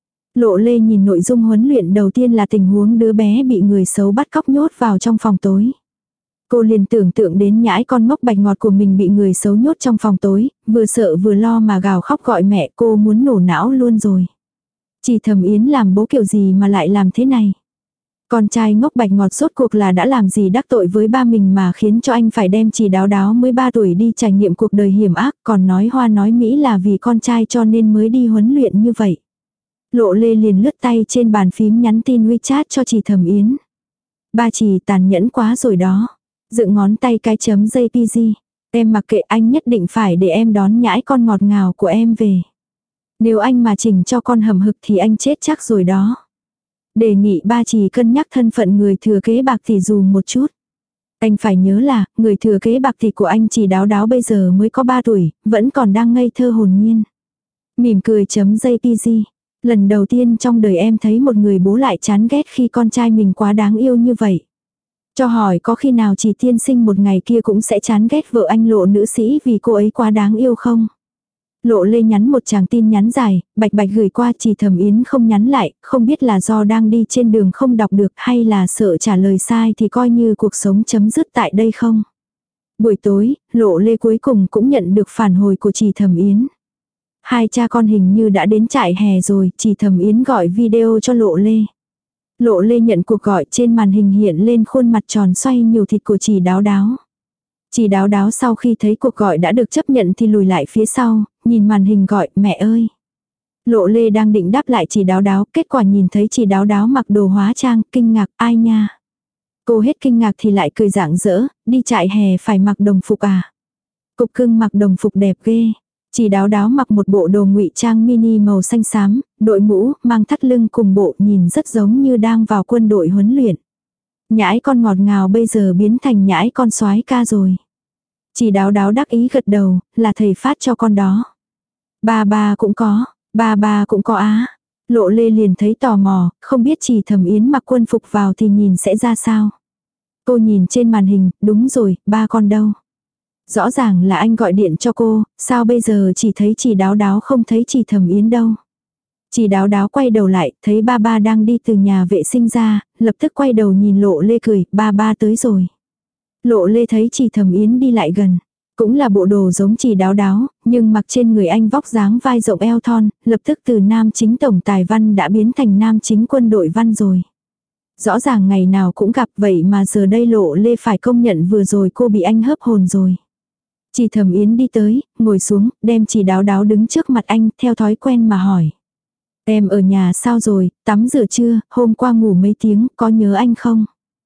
Lộ Lê nhìn nội dung huấn luyện đầu tiên là tình huống đứa bé bị người xấu bắt cóc nhốt vào trong phòng tối. Cô liền tưởng tượng đến nhãi con ngốc bạch ngọt của mình bị người xấu nhốt trong phòng tối, vừa sợ vừa lo mà gào khóc gọi mẹ, cô muốn nổ não luôn rồi. Chỉ Thẩm Yến làm bố kiểu gì mà lại làm thế này? Con trai ngốc bạch ngọt rốt cuộc là đã làm gì đắc tội với ba mình mà khiến cho anh phải đem Chỉ Đáo Đáo mới 3 tuổi đi trải nghiệm cuộc đời hiểm ác, còn nói hoa nói Mỹ là vì con trai cho nên mới đi huấn luyện như vậy. Lộ Lê liền lướt tay trên bàn phím nhắn tin WeChat cho Chỉ Thẩm Yến. Ba Chỉ tàn nhẫn quá rồi đó. Dựng ngón tay cái chấm JPG. Em mặc kệ, anh nhất định phải để em đón nhãi con ngọt ngào của em về. Nếu anh mà chỉnh cho con hầm hực thì anh chết chắc rồi đó. Đề nghị ba Chỉ cân nhắc thân phận người thừa kế bạc tỷ dù một chút. Anh phải nhớ là, người thừa kế bạc tỷ của anh Chỉ Đáo Đáo bây giờ mới có 3 tuổi, vẫn còn đang ngây thơ hồn nhiên. Mỉm cười chấm JPG. Lần đầu tiên trong đời em thấy một người bố lại chán ghét khi con trai mình quá đáng yêu như vậy. Cho hỏi có khi nào Chỉ tiên sinh một ngày kia cũng sẽ chán ghét vợ anh Lộ nữ sĩ vì cô ấy quá đáng yêu không? Lộ Lê nhắn một tràng tin nhắn dài, bạch bạch gửi qua. Chỉ Thẩm Yến không nhắn lại, không biết là do đang đi trên đường không đọc được hay là sợ trả lời sai thì coi như cuộc sống chấm dứt tại đây không. Buổi tối, Lộ Lê cuối cùng cũng nhận được phản hồi của Chỉ Thẩm Yến. Hai cha con hình như đã đến trại hè rồi, Chỉ Thẩm Yến gọi video cho Lộ Lê. Lộ Lê nhận cuộc gọi, trên màn hình hiện lên khuôn mặt tròn xoay nhiều thịt của Chỉ Đáo Đáo. Chỉ Đáo Đáo sau khi thấy cuộc gọi đã được chấp nhận thì lùi lại phía sau, nhìn màn hình gọi, mẹ ơi. Lộ Lê đang định đáp lại Chỉ Đáo Đáo, kết quả nhìn thấy Chỉ Đáo Đáo mặc đồ hóa trang, kinh ngạc, ai nha. Cô hết kinh ngạc thì lại cười rạng rỡ, đi trại hè phải mặc đồng phục à. Cục Cưng mặc đồng phục đẹp ghê. Chỉ Đáo Đáo mặc một bộ đồ ngụy trang mini màu xanh xám, đội mũ, mang thắt lưng cùng bộ, nhìn rất giống như đang vào quân đội huấn luyện. Nhãi con ngọt ngào bây giờ biến thành nhãi con soái ca rồi. Chỉ Đáo Đáo đắc ý gật đầu, là thầy phát cho con đó. Ba cũng có á. Lộ Lê liền thấy tò mò, không biết Chỉ Thẩm Yến mặc quân phục vào thì nhìn sẽ ra sao. Cô nhìn trên màn hình, đúng rồi, ba con đâu. Rõ ràng là anh gọi điện cho cô, sao bây giờ chỉ thấy Chỉ Đáo Đáo không thấy Chỉ Thẩm Yến đâu. Chỉ Đáo Đáo quay đầu lại, thấy ba ba đang đi từ nhà vệ sinh ra, lập tức quay đầu nhìn Lộ Lê cười, ba ba tới rồi. Lộ Lê thấy Chỉ Thẩm Yến đi lại gần, cũng là bộ đồ giống Chỉ Đáo Đáo, nhưng mặc trên người anh vóc dáng vai rộng eo thon, lập tức từ nam chính tổng tài văn đã biến thành nam chính quân đội văn rồi. Rõ ràng ngày nào cũng gặp vậy mà giờ đây Lộ Lê phải công nhận vừa rồi cô bị anh hớp hồn rồi. Chỉ Thẩm Yến đi tới, ngồi xuống, đem Chỉ Đáo Đáo đứng trước mặt anh, theo thói quen mà hỏi. Em ở nhà sao rồi, tắm rửa chưa, hôm qua ngủ mấy tiếng, có nhớ anh không?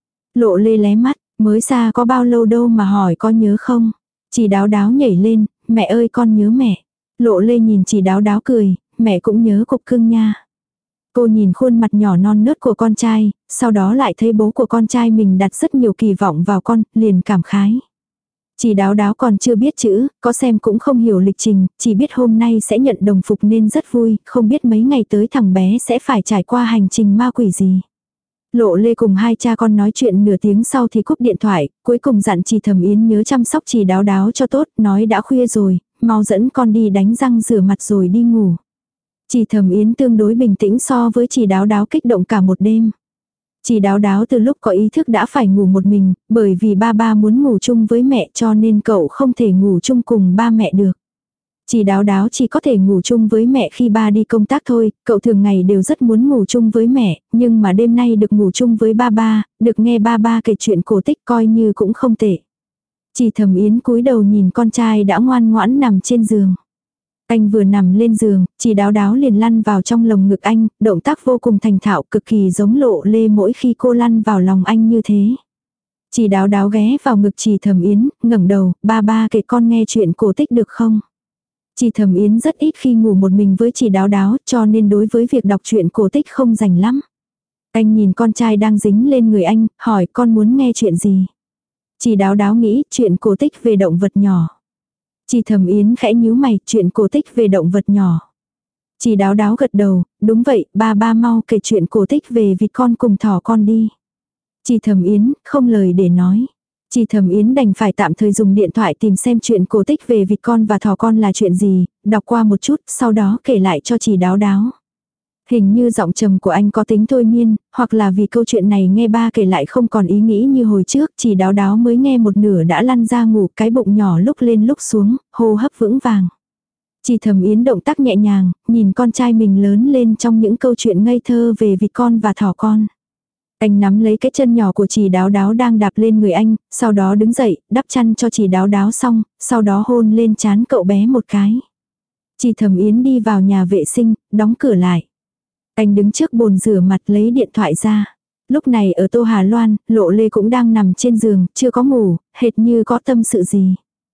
Lộ Lê lé mắt, mới xa có bao lâu đâu mà hỏi có nhớ không? Chỉ Đáo Đáo nhảy lên, mẹ ơi con nhớ mẹ. Lộ Lê nhìn Chỉ Đáo Đáo cười, mẹ cũng nhớ cục cưng nha. Cô nhìn khuôn mặt nhỏ non nớt của con trai, sau đó lại thấy bố của con trai mình đặt rất nhiều kỳ vọng vào con, liền cảm khái. Chỉ Đáo Đáo còn chưa biết chữ, có xem cũng không hiểu lịch trình, chỉ biết hôm nay sẽ nhận đồng phục nên rất vui, không biết mấy ngày tới thằng bé sẽ phải trải qua hành trình ma quỷ gì. Lộ Lê cùng hai cha con nói chuyện nửa tiếng sau thì cúp điện thoại, cuối cùng dặn Chỉ Thẩm Yến nhớ chăm sóc Chỉ Đáo Đáo cho tốt, nói đã khuya rồi, mau dẫn con đi đánh răng rửa mặt rồi đi ngủ. Chỉ Thẩm Yến tương đối bình tĩnh so với Chỉ Đáo Đáo kích động cả một đêm. Chỉ Đáo Đáo từ lúc có ý thức đã phải ngủ một mình, bởi vì ba ba muốn ngủ chung với mẹ cho nên cậu không thể ngủ chung cùng ba mẹ được. Chỉ Đáo Đáo chỉ có thể ngủ chung với mẹ khi ba đi công tác thôi, cậu thường ngày đều rất muốn ngủ chung với mẹ, nhưng mà đêm nay được ngủ chung với ba ba, được nghe ba ba kể chuyện cổ tích coi như cũng không tệ. Chỉ Thẩm Yến cúi đầu nhìn con trai đã ngoan ngoãn nằm trên giường. Anh vừa nằm lên giường, Chỉ Đáo Đáo liền lăn vào trong lồng ngực anh, động tác vô cùng thành thạo cực kỳ giống Lộ Lê mỗi khi cô lăn vào lòng anh như thế. Chỉ Đáo Đáo ghé vào ngực Chỉ Thẩm Yến, ngẩng đầu, ba ba kể con nghe chuyện cổ tích được không? Chỉ Thẩm Yến rất ít khi ngủ một mình với Chỉ Đáo Đáo cho nên đối với việc đọc truyện cổ tích không rành lắm. Anh nhìn con trai đang dính lên người anh, hỏi con muốn nghe chuyện gì? Chỉ Đáo Đáo nghĩ chuyện cổ tích về động vật nhỏ. Chỉ Thẩm Yến khẽ nhíu mày, chuyện cổ tích về động vật nhỏ. Chỉ Đáo Đáo gật đầu, đúng vậy, ba ba mau kể chuyện cổ tích về vịt con cùng thỏ con đi. Chỉ Thẩm Yến, không lời để nói. Chỉ Thẩm Yến đành phải tạm thời dùng điện thoại tìm xem chuyện cổ tích về vịt con và thỏ con là chuyện gì, đọc qua một chút, sau đó kể lại cho Chỉ Đáo Đáo. Hình như giọng trầm của anh có tính thôi miên, hoặc là vì câu chuyện này nghe ba kể lại không còn ý nghĩ như hồi trước, Chỉ Đáo Đáo mới nghe một nửa đã lăn ra ngủ, cái bụng nhỏ lúc lên lúc xuống, hô hấp vững vàng. Chỉ Thẩm Yến động tác nhẹ nhàng, nhìn con trai mình lớn lên trong những câu chuyện ngây thơ về vịt con và thỏ con. Anh nắm lấy cái chân nhỏ của Chỉ Đáo Đáo đang đạp lên người anh, sau đó đứng dậy, đắp chăn cho Chỉ Đáo Đáo xong, sau đó hôn lên trán cậu bé một cái. Chỉ Thẩm Yến đi vào nhà vệ sinh, đóng cửa lại. Anh đứng trước bồn rửa mặt lấy điện thoại ra. Lúc này ở Tô Hà Loan, Lộ Lê cũng đang nằm trên giường, chưa có ngủ, hệt như có tâm sự gì.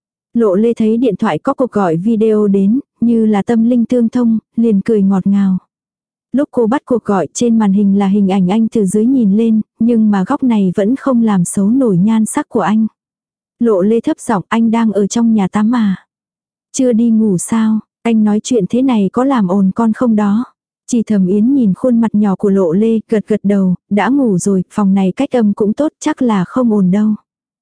Lộ Lê thấy điện thoại có cuộc gọi video đến, như là tâm linh tương thông, liền cười ngọt ngào. Lúc cô bắt cuộc gọi trên màn hình là hình ảnh anh từ dưới nhìn lên, nhưng mà góc này vẫn không làm xấu nổi nhan sắc của anh. Lộ Lê thấp giọng, anh đang ở trong nhà tắm à? Chưa đi ngủ sao? Anh nói chuyện thế này có làm ồn con không đó? Chỉ Thẩm Yến nhìn khuôn mặt nhỏ của Lộ Lê, gật gật đầu, đã ngủ rồi, phòng này cách âm cũng tốt, chắc là không ồn đâu.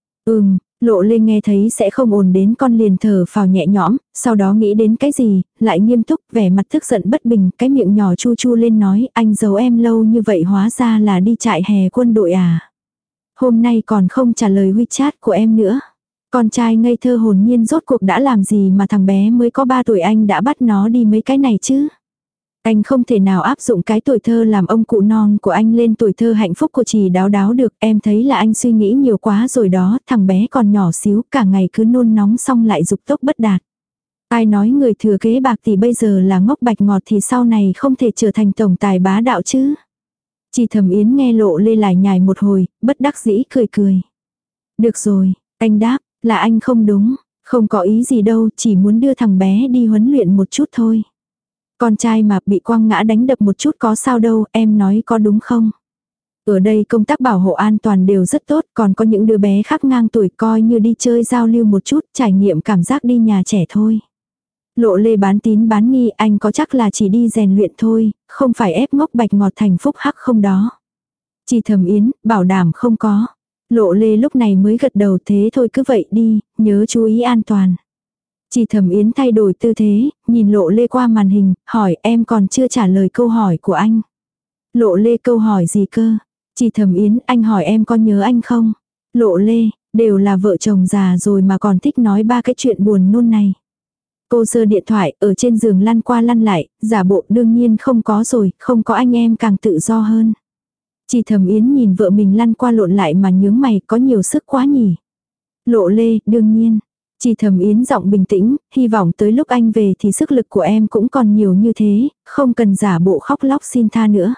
Lộ Lê nghe thấy sẽ không ồn đến con liền thở phào nhẹ nhõm, sau đó nghĩ đến cái gì, lại nghiêm túc, vẻ mặt tức giận bất bình, cái miệng nhỏ chu chu lên nói, anh giấu em lâu như vậy hóa ra là đi trại hè quân đội à. Hôm nay còn không trả lời WeChat của em nữa. Con trai ngây thơ hồn nhiên rốt cuộc đã làm gì mà thằng bé mới có 3 tuổi anh đã bắt nó đi mấy cái này chứ. Anh không thể nào áp dụng cái tuổi thơ làm ông cụ non của anh lên tuổi thơ hạnh phúc của Chỉ Đáo Đáo được. Em thấy là anh suy nghĩ nhiều quá rồi đó, thằng bé còn nhỏ xíu, cả ngày cứ nôn nóng xong lại dục tốc bất đạt. Ai nói người thừa kế bạc thì bây giờ là ngốc bạch ngọt thì sau này không thể trở thành tổng tài bá đạo chứ. Chỉ Thẩm Yến nghe Lộ Lê lải nhải một hồi, bất đắc dĩ cười cười. Được rồi, anh đáp, là anh không đúng, không có ý gì đâu, chỉ muốn đưa thằng bé đi huấn luyện một chút thôi. Con trai mà bị quăng ngã đánh đập một chút có sao đâu, em nói có đúng không? Ở đây công tác bảo hộ an toàn đều rất tốt, còn có những đứa bé khác ngang tuổi coi như đi chơi giao lưu một chút, trải nghiệm cảm giác đi nhà trẻ thôi. Lộ Lê bán tín bán nghi, anh có chắc là chỉ đi rèn luyện thôi, không phải ép ngốc bạch ngọt thành phúc hắc không đó. Chỉ Thẩm Yến, bảo đảm không có. Lộ Lê lúc này mới gật đầu, thế thôi cứ vậy đi, nhớ chú ý an toàn. Chỉ Thẩm Yến thay đổi tư thế, nhìn Lộ Lê qua màn hình, hỏi em còn chưa trả lời câu hỏi của anh. Lộ Lê câu hỏi gì cơ? Chỉ Thẩm Yến, anh hỏi em có nhớ anh không? Lộ Lê, đều là vợ chồng già rồi mà còn thích nói ba cái chuyện buồn nôn này. Cô giơ điện thoại ở trên giường lăn qua lăn lại, giả bộ đương nhiên không có rồi, không có anh em càng tự do hơn. Chỉ Thẩm Yến nhìn vợ mình lăn qua lộn lại mà nhướng mày, có nhiều sức quá nhỉ. Lộ Lê, đương nhiên. Chỉ Thẩm Yến giọng bình tĩnh, hy vọng tới lúc anh về thì sức lực của em cũng còn nhiều như thế, không cần giả bộ khóc lóc xin tha nữa.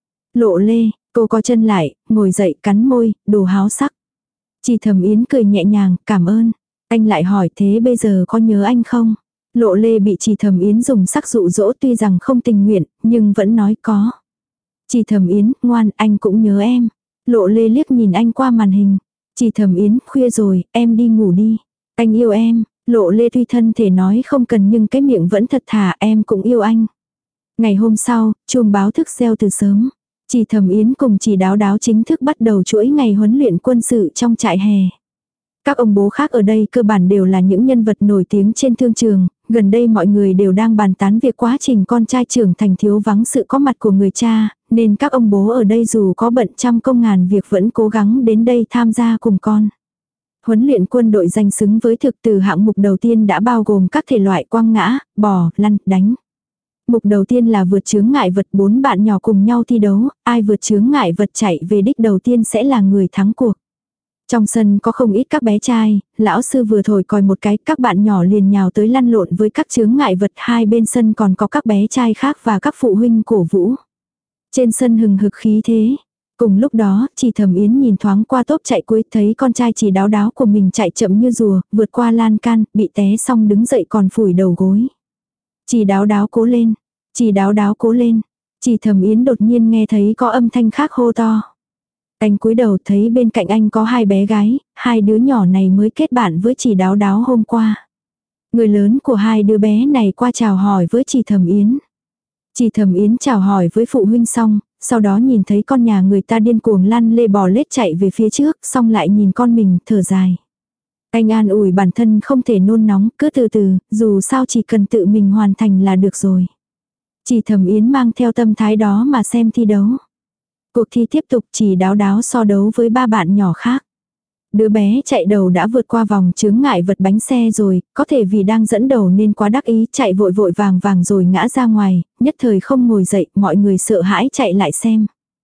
Lộ Lê, cô có chân lại, ngồi dậy cắn môi, đồ háo sắc. Chỉ Thẩm Yến cười nhẹ nhàng, cảm ơn. Anh lại hỏi thế bây giờ có nhớ anh không? Lộ Lê bị Chỉ Thẩm Yến dùng sắc dụ dỗ tuy rằng không tình nguyện, nhưng vẫn nói có. Chỉ Thẩm Yến, ngoan, anh cũng nhớ em. Lộ Lê liếc nhìn anh qua màn hình. Chỉ Thẩm Yến, khuya rồi, em đi ngủ đi. Anh yêu em. Lộ Lê tuy thân thể nói không cần nhưng cái miệng vẫn thật thà, em cũng yêu anh. Ngày hôm sau, chuông báo thức reo từ sớm. Chỉ Thẩm Yến cùng Chỉ Đáo Đáo chính thức bắt đầu chuỗi ngày huấn luyện quân sự trong trại hè. Các ông bố khác ở đây cơ bản đều là những nhân vật nổi tiếng trên thương trường, gần đây mọi người đều đang bàn tán việc quá trình con trai trưởng thành thiếu vắng sự có mặt của người cha, nên các ông bố ở đây dù có bận trăm công ngàn việc vẫn cố gắng đến đây tham gia cùng con. Huấn luyện quân đội danh xứng với thực từ hạng mục đầu tiên đã bao gồm các thể loại quăng ngã, bò, lăn, đánh. Mục đầu tiên là vượt chướng ngại vật, 4 bạn nhỏ cùng nhau thi đấu, ai vượt chướng ngại vật chạy về đích đầu tiên sẽ là người thắng cuộc. Trong sân có không ít các bé trai, lão sư vừa thổi còi một cái, các bạn nhỏ liền nhào tới lăn lộn với các chướng ngại vật, hai bên sân còn có các bé trai khác và các phụ huynh cổ vũ. Trên sân hừng hực khí thế. Cùng lúc đó, Chỉ Thẩm Yến nhìn thoáng qua tốp chạy cuối, thấy con trai Chỉ Đáo Đáo của mình chạy chậm như rùa, vượt qua lan can, bị té xong đứng dậy còn phủi đầu gối. Chỉ Đáo Đáo cố lên, Chỉ Đáo Đáo cố lên. Chỉ Thẩm Yến đột nhiên nghe thấy có âm thanh khác hô to. Anh cúi đầu thấy bên cạnh anh có hai bé gái, hai đứa nhỏ này mới kết bạn với Chỉ Đáo Đáo hôm qua. Người lớn của hai đứa bé này qua chào hỏi với Chỉ Thẩm Yến. Chỉ Thẩm Yến chào hỏi với phụ huynh xong, sau đó nhìn thấy con nhà người ta điên cuồng lăn lê bò lết chạy về phía trước, xong lại nhìn con mình, thở dài. Anh an ủi bản thân không thể nôn nóng, cứ từ từ, dù sao chỉ cần tự mình hoàn thành là được rồi. Chỉ Thẩm Yến mang theo tâm thái đó mà xem thi đấu. Cuộc thi tiếp tục, Chỉ Đáo Đáo so đấu với ba bạn nhỏ khác. Đứa bé chạy đầu đã vượt qua vòng chướng ngại vật bánh xe rồi, có thể vì đang dẫn đầu nên quá đắc ý chạy vội vội vàng vàng rồi ngã ra ngoài, nhất thời không ngồi dậy, mọi người sợ hãi chạy lại xem.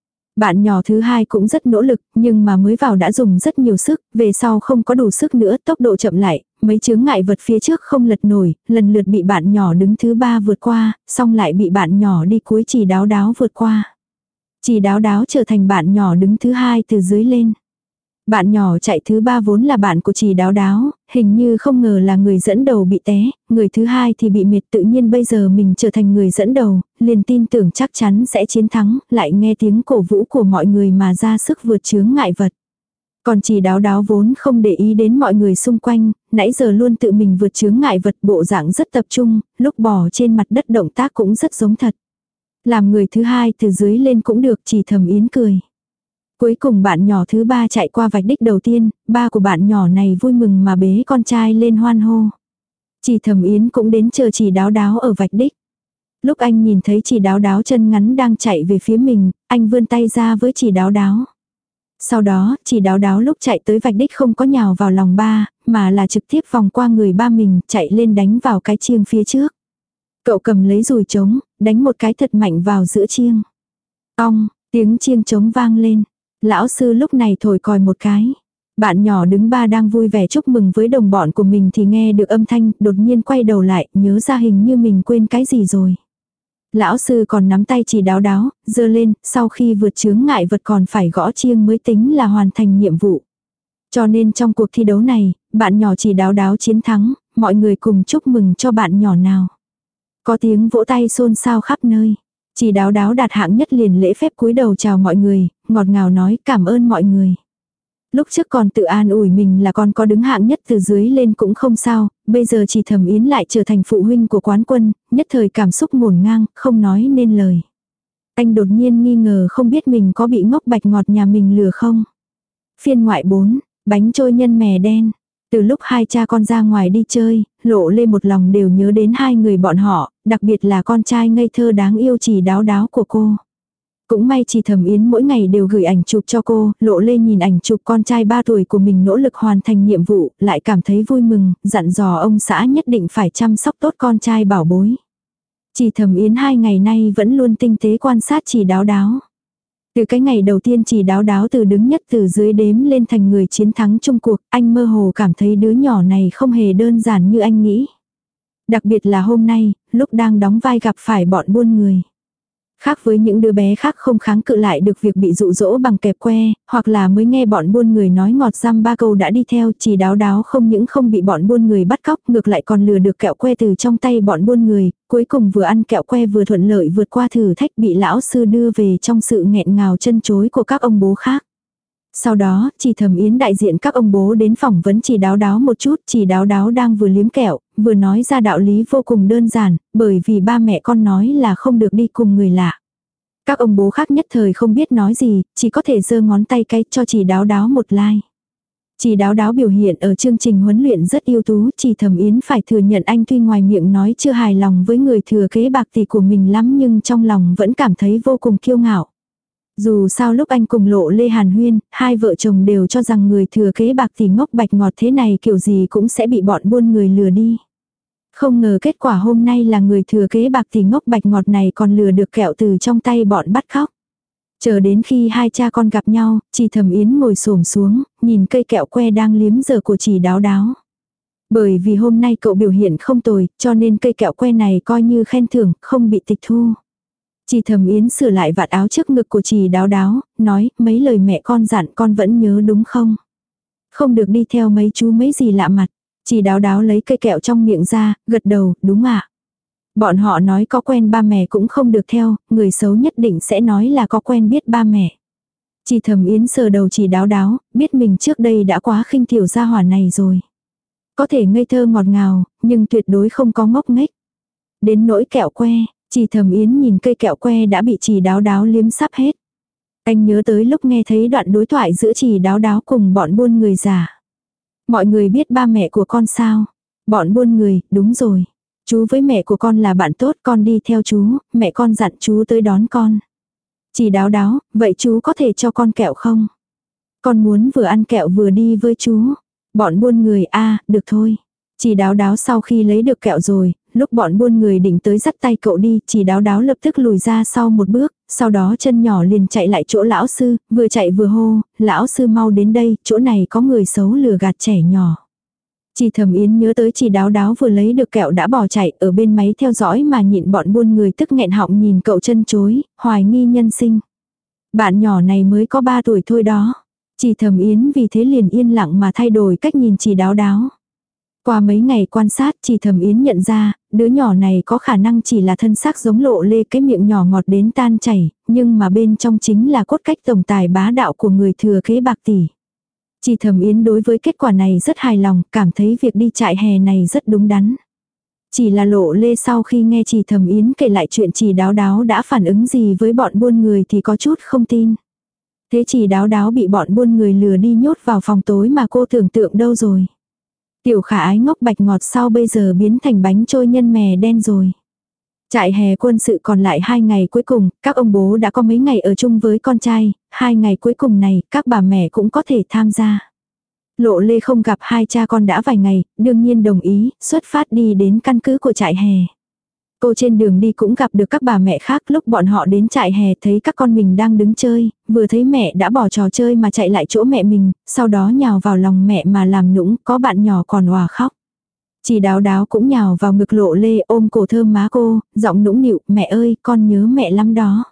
Bạn nhỏ thứ hai cũng rất nỗ lực, nhưng mà mới vào đã dùng rất nhiều sức, về sau không có đủ sức nữa, tốc độ chậm lại, mấy chướng ngại vật phía trước không lật nổi, lần lượt bị bạn nhỏ đứng thứ ba vượt qua, xong lại bị bạn nhỏ đi cuối Chỉ Đáo Đáo vượt qua. Chỉ Đáo Đáo trở thành bạn nhỏ đứng thứ hai từ dưới lên. Bạn nhỏ chạy thứ ba vốn là bạn của Chỉ Đáo Đáo, hình như không ngờ là người dẫn đầu bị té, người thứ hai thì bị mệt, tự nhiên bây giờ mình trở thành người dẫn đầu, liền tin tưởng chắc chắn sẽ chiến thắng, lại nghe tiếng cổ vũ của mọi người mà ra sức vượt chướng ngại vật. Còn Chỉ Đáo Đáo vốn không để ý đến mọi người xung quanh, nãy giờ luôn tự mình vượt chướng ngại vật, bộ dạng rất tập trung, lúc bò trên mặt đất động tác cũng rất giống thật. Làm người thứ hai từ dưới lên cũng được, Chỉ Thẩm Yến cười. Cuối cùng bạn nhỏ thứ ba chạy qua vạch đích đầu tiên, ba của bạn nhỏ này vui mừng mà bế con trai lên hoan hô. Chỉ Thẩm Yến cũng đến chờ Chỉ Đáo Đáo ở vạch đích. Lúc anh nhìn thấy Chỉ Đáo Đáo chân ngắn đang chạy về phía mình, anh vươn tay ra với Chỉ Đáo Đáo. Sau đó, Chỉ Đáo Đáo lúc chạy tới vạch đích không có nhào vào lòng ba, mà là trực tiếp vòng qua người ba mình, chạy lên đánh vào cái chiêng phía trước. Cậu cầm lấy dùi trống, đánh một cái thật mạnh vào giữa chiêng. Ong, tiếng chiêng trống vang lên. Lão sư lúc này thổi còi một cái. Bạn nhỏ đứng ba đang vui vẻ chúc mừng với đồng bọn của mình thì nghe được âm thanh, đột nhiên quay đầu lại, nhớ ra hình như mình quên cái gì rồi. Lão sư còn nắm tay Chỉ Đáo Đáo, giơ lên, sau khi vượt chướng ngại vật còn phải gõ chiêng mới tính là hoàn thành nhiệm vụ. Cho nên trong cuộc thi đấu này, bạn nhỏ Chỉ Đáo Đáo chiến thắng, mọi người cùng chúc mừng cho bạn nhỏ nào. Có tiếng vỗ tay xôn xao khắp nơi. Chỉ Đáo Đáo đạt hạng nhất liền lễ phép cúi đầu chào mọi người, ngọt ngào nói cảm ơn mọi người. Lúc trước còn tự an ủi mình là con có đứng hạng nhất từ dưới lên cũng không sao, bây giờ Chỉ Thẩm Yến lại trở thành phụ huynh của quán quân, nhất thời cảm xúc ngổn ngang, không nói nên lời. Anh đột nhiên nghi ngờ không biết mình có bị ngốc bạch ngọt nhà mình lừa không. Phiên ngoại 4, bánh trôi nhân mè đen. Từ lúc hai cha con ra ngoài đi chơi, Lộ Lê một lòng đều nhớ đến hai người bọn họ, đặc biệt là con trai ngây thơ đáng yêu Chỉ Đáo Đáo của cô. Cũng may Chỉ Thẩm Yến mỗi ngày đều gửi ảnh chụp cho cô, Lộ Lê nhìn ảnh chụp con trai 3 tuổi của mình nỗ lực hoàn thành nhiệm vụ, lại cảm thấy vui mừng, dặn dò ông xã nhất định phải chăm sóc tốt con trai bảo bối. Chỉ Thẩm Yến 2 ngày nay vẫn luôn tinh tế quan sát Chỉ Đáo Đáo. Từ cái ngày đầu tiên Chỉ Đáo Đáo từ đứng nhất từ dưới đếm lên thành người chiến thắng chung cuộc, anh mơ hồ cảm thấy đứa nhỏ này không hề đơn giản như anh nghĩ. Đặc biệt là hôm nay, lúc đang đóng vai gặp phải bọn buôn người. Khác với những đứa bé khác không kháng cự lại được việc bị dụ dỗ bằng kẹp que, hoặc là mới nghe bọn buôn người nói ngọt dăm ba câu đã đi theo, Chỉ Đáo Đáo không những không bị bọn buôn người bắt cóc, ngược lại còn lừa được kẹo que từ trong tay bọn buôn người, cuối cùng vừa ăn kẹo que vừa thuận lợi vượt qua thử thách bị lão sư đưa về trong sự nghẹn ngào chân chối của các ông bố khác. Sau đó, Chỉ Thẩm Yến đại diện các ông bố đến phỏng vấn Chỉ Đáo Đáo một chút, Chỉ Đáo Đáo đang vừa liếm kẹo, vừa nói ra đạo lý vô cùng đơn giản, bởi vì ba mẹ con nói là không được đi cùng người lạ. Các ông bố khác nhất thời không biết nói gì, chỉ có thể giơ ngón tay cái cho Chỉ Đáo Đáo một like. Chỉ Đáo Đáo biểu hiện ở chương trình huấn luyện rất ưu tú, Chỉ Thẩm Yến phải thừa nhận anh tuy ngoài miệng nói chưa hài lòng với người thừa kế bạc tỷ của mình lắm nhưng trong lòng vẫn cảm thấy vô cùng kiêu ngạo. Dù sao lúc anh cùng Lộ Lê hàn huyên, hai vợ chồng đều cho rằng người thừa kế bạc tỷ ngốc bạch ngọt thế này kiểu gì cũng sẽ bị bọn buôn người lừa đi. Không ngờ kết quả hôm nay là người thừa kế bạc tỷ ngốc bạch ngọt này còn lừa được kẹo từ trong tay bọn bắt cóc. Chờ đến khi hai cha con gặp nhau, Chỉ Thẩm Yến ngồi xổm xuống, nhìn cây kẹo que đang liếm giờ của Chỉ Đáo Đáo. Bởi vì hôm nay cậu biểu hiện không tồi, cho nên cây kẹo que này coi như khen thưởng, không bị tịch thu. Chỉ Thẩm Yến sửa lại vạt áo trước ngực của Chỉ Đáo Đáo, nói, mấy lời mẹ con dặn con vẫn nhớ đúng không? Không được đi theo mấy chú mấy gì lạ mặt. Chỉ Đáo Đáo lấy cây kẹo trong miệng ra, gật đầu, đúng ạ. Bọn họ nói có quen ba mẹ cũng không được theo, người xấu nhất định sẽ nói là có quen biết ba mẹ. Chỉ Thẩm Yến sờ đầu Chỉ Đáo Đáo, biết mình trước đây đã quá khinh tiểu gia hỏa này rồi. Có thể ngây thơ ngọt ngào, nhưng tuyệt đối không có ngốc nghếch. Đến nỗi kẹo que, Chỉ Thẩm Yến nhìn cây kẹo que đã bị Chỉ Đáo Đáo liếm sắp hết. Anh nhớ tới lúc nghe thấy đoạn đối thoại giữa Chỉ Đáo Đáo cùng bọn buôn người giả. Mọi người biết ba mẹ của con sao? Bọn buôn người, đúng rồi. Chú với mẹ của con là bạn tốt, con đi theo chú, mẹ con dặn chú tới đón con. Chỉ Đáo Đáo, vậy chú có thể cho con kẹo không? Con muốn vừa ăn kẹo vừa đi với chú. Bọn buôn người được thôi. Chỉ Đáo Đáo sau khi lấy được kẹo rồi, lúc bọn buôn người định tới dắt tay cậu đi, Chỉ Đáo Đáo lập tức lùi ra sau một bước, sau đó chân nhỏ liền chạy lại chỗ lão sư, vừa chạy vừa hô, lão sư mau đến đây, chỗ này có người xấu lừa gạt trẻ nhỏ. Chỉ Thẩm Yến nhớ tới Chỉ Đáo Đáo vừa lấy được kẹo đã bỏ chạy ở bên máy theo dõi mà nhịn bọn buôn người tức nghẹn họng nhìn cậu chân chối, hoài nghi nhân sinh. Bạn nhỏ này mới có 3 tuổi thôi đó. Chỉ Thẩm Yến vì thế liền yên lặng mà thay đổi cách nhìn Chỉ Đáo Đáo. Qua mấy ngày quan sát Chỉ Thẩm Yến nhận ra, đứa nhỏ này có khả năng chỉ là thân xác giống Lộ Lê, cái miệng nhỏ ngọt đến tan chảy, nhưng mà bên trong chính là cốt cách tổng tài bá đạo của người thừa kế bạc tỷ. Chỉ Thẩm Yến đối với kết quả này rất hài lòng, cảm thấy việc đi trại hè này rất đúng đắn. Chỉ là Lộ Lê sau khi nghe Chỉ Thẩm Yến kể lại chuyện Chỉ Đáo Đáo đã phản ứng gì với bọn buôn người thì có chút không tin. Thế Chỉ Đáo Đáo bị bọn buôn người lừa đi nhốt vào phòng tối mà cô tưởng tượng đâu rồi. Tiểu khả ái ngốc bạch ngọt sau bây giờ biến thành bánh trôi nhân mè đen rồi. Trại hè quân sự còn lại 2 ngày cuối cùng, các ông bố đã có mấy ngày ở chung với con trai, 2 ngày cuối cùng này, các bà mẹ cũng có thể tham gia. Lộ Lê không gặp hai cha con đã vài ngày, đương nhiên đồng ý, xuất phát đi đến căn cứ của trại hè. Cô trên đường đi cũng gặp được các bà mẹ khác, lúc bọn họ đến trại hè thấy các con mình đang đứng chơi, vừa thấy mẹ đã bỏ trò chơi mà chạy lại chỗ mẹ mình, sau đó nhào vào lòng mẹ mà làm nũng, có bạn nhỏ còn òa khóc. Chỉ Đáo Đáo cũng nhào vào ngực Lộ Lê ôm cổ thơm má cô, giọng nũng nịu, mẹ ơi, con nhớ mẹ lắm đó.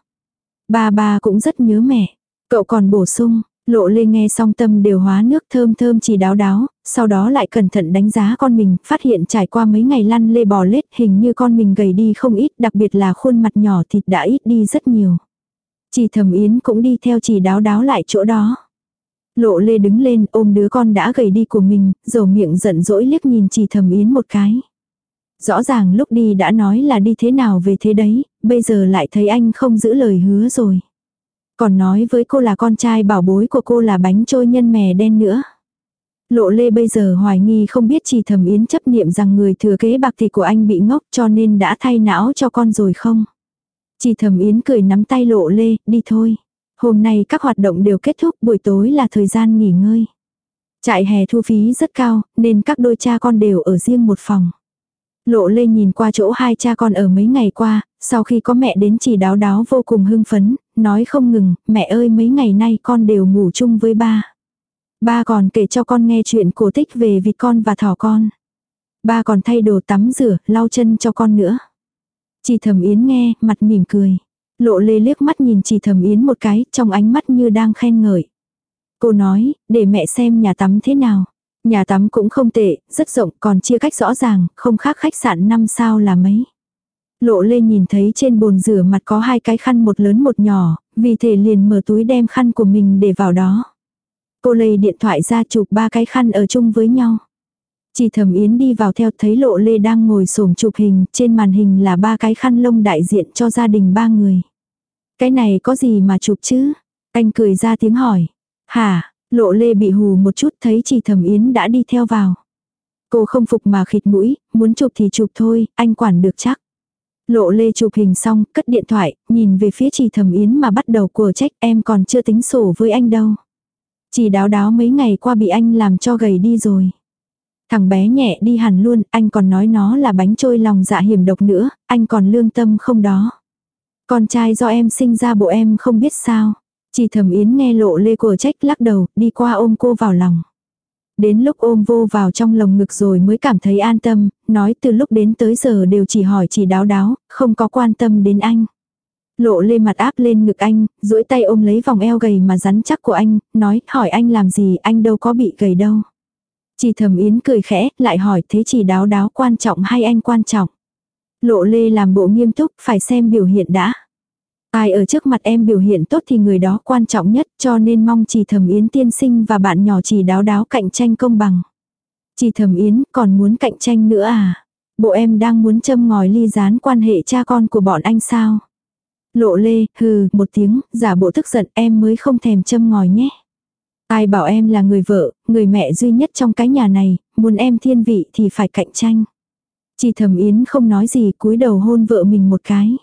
Ba cũng rất nhớ mẹ. Cậu còn bổ sung, Lộ Lê nghe xong tâm đều hóa nước, thơm thơm Chỉ Đáo Đáo, sau đó lại cẩn thận đánh giá con mình, phát hiện trải qua mấy ngày lăn lê bò lết hình như con mình gầy đi không ít, đặc biệt là khuôn mặt nhỏ thịt đã ít đi rất nhiều. Chỉ Thẩm Yến cũng đi theo Chỉ Đáo Đáo lại chỗ đó. Lộ Lê đứng lên ôm đứa con đã gầy đi của mình, dầu miệng giận dỗi liếc nhìn Chỉ Thẩm Yến một cái. Rõ ràng lúc đi đã nói là đi thế nào về thế đấy, bây giờ lại thấy anh không giữ lời hứa rồi. Còn nói với cô là con trai bảo bối của cô là bánh trôi nhân mè đen nữa. Lộ Lê bây giờ hoài nghi không biết chỉ Thẩm Yến chấp niệm rằng người thừa kế bạc thì của anh bị ngốc cho nên đã thay não cho con rồi không. Chỉ Thẩm Yến cười nắm tay Lộ Lê, đi thôi. Hôm nay các hoạt động đều kết thúc, buổi tối là thời gian nghỉ ngơi. Trại hè thu phí rất cao, nên các đôi cha con đều ở riêng một phòng. Lộ Lê nhìn qua chỗ hai cha con ở mấy ngày qua, sau khi có mẹ đến chỉ Đáo Đáo vô cùng hưng phấn, nói không ngừng, mẹ ơi mấy ngày nay con đều ngủ chung với ba. Ba còn kể cho con nghe chuyện cổ tích về vịt con và thỏ con. Ba còn thay đồ tắm rửa, lau chân cho con nữa. Chỉ Thẩm Yến nghe, mặt mỉm cười. Lộ Lê liếc mắt nhìn chỉ Thẩm Yến một cái, trong ánh mắt như đang khen ngợi. Cô nói, để mẹ xem nhà tắm thế nào. Nhà tắm cũng không tệ, rất rộng, còn chia cách rõ ràng, không khác khách sạn 5 sao là mấy. Lộ Lê nhìn thấy trên bồn rửa mặt có 2 cái khăn, một lớn một nhỏ, vì thế liền mở túi đem khăn của mình để vào đó. Cô lấy điện thoại ra chụp 3 cái khăn ở chung với nhau. Chỉ Thẩm Yến đi vào theo, thấy Lộ Lê đang ngồi xổm chụp hình, trên màn hình là 3 cái khăn lông đại diện cho gia đình 3 người. Cái này có gì mà chụp chứ? Anh cười ra tiếng hỏi. Hả? Lộ Lê bị hù một chút, thấy chỉ Thẩm Yến đã đi theo vào. Cô không phục mà khịt mũi, muốn chụp thì chụp thôi, anh quản được chắc. Lộ Lê chụp hình xong, cất điện thoại, nhìn về phía chỉ Thẩm Yến mà bắt đầu của trách, em còn chưa tính sổ với anh đâu. Chỉ Đáo Đáo mấy ngày qua bị anh làm cho gầy đi rồi. Thằng bé nhẹ đi hẳn luôn, anh còn nói nó là bánh trôi lòng dạ hiểm độc nữa, anh còn lương tâm không đó. Con trai do em sinh ra bộ em không biết sao. Chỉ Thẩm Yến nghe Lộ Lê của trách lắc đầu, đi qua ôm cô vào lòng. Đến lúc ôm vô vào trong lồng ngực rồi mới cảm thấy an tâm, nói từ lúc đến tới giờ đều chỉ hỏi chỉ Đáo Đáo, không có quan tâm đến anh. Lộ Lê mặt áp lên ngực anh, duỗi tay ôm lấy vòng eo gầy mà rắn chắc của anh, nói hỏi anh làm gì, anh đâu có bị gầy đâu. Chỉ Thẩm Yến cười khẽ, lại hỏi thế chỉ Đáo Đáo quan trọng hay anh quan trọng. Lộ Lê làm bộ nghiêm túc, phải xem biểu hiện đã. Ai ở trước mặt em biểu hiện tốt thì người đó quan trọng nhất, cho nên mong chỉ Thẩm Yến tiên sinh và bạn nhỏ chỉ Đáo Đáo cạnh tranh công bằng. Chỉ Thẩm Yến còn muốn cạnh tranh nữa à? Bộ em đang muốn châm ngòi ly gián quan hệ cha con của bọn anh sao? Lộ Lê, hừ, một tiếng, giả bộ tức giận, em mới không thèm châm ngòi nhé. Ai bảo em là người vợ, người mẹ duy nhất trong cái nhà này, muốn em thiên vị thì phải cạnh tranh. Chỉ Thẩm Yến không nói gì, cúi đầu hôn vợ mình một cái.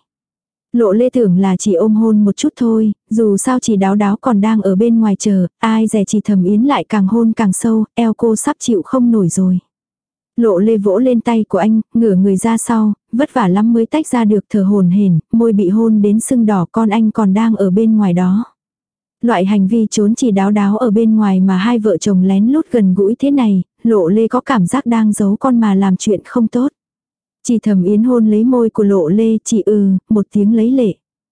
Lộ Lê tưởng là chỉ ôm hôn một chút thôi, dù sao chỉ Đáo Đáo còn đang ở bên ngoài chờ, ai dè chỉ Thẩm Yến lại càng hôn càng sâu, eo cô sắp chịu không nổi rồi. Lộ Lê vỗ lên tay của anh, ngửa người ra sau, vất vả lắm mới tách ra được, thở hổn hển, môi bị hôn đến sưng đỏ, con anh còn đang ở bên ngoài đó. Loại hành vi trốn chỉ Đáo Đáo ở bên ngoài mà hai vợ chồng lén lút gần gũi thế này, Lộ Lê có cảm giác đang giấu con mà làm chuyện không tốt. Chỉ Thẩm Yến hôn lấy môi của Lộ Lê, chỉ một tiếng lấy lệ.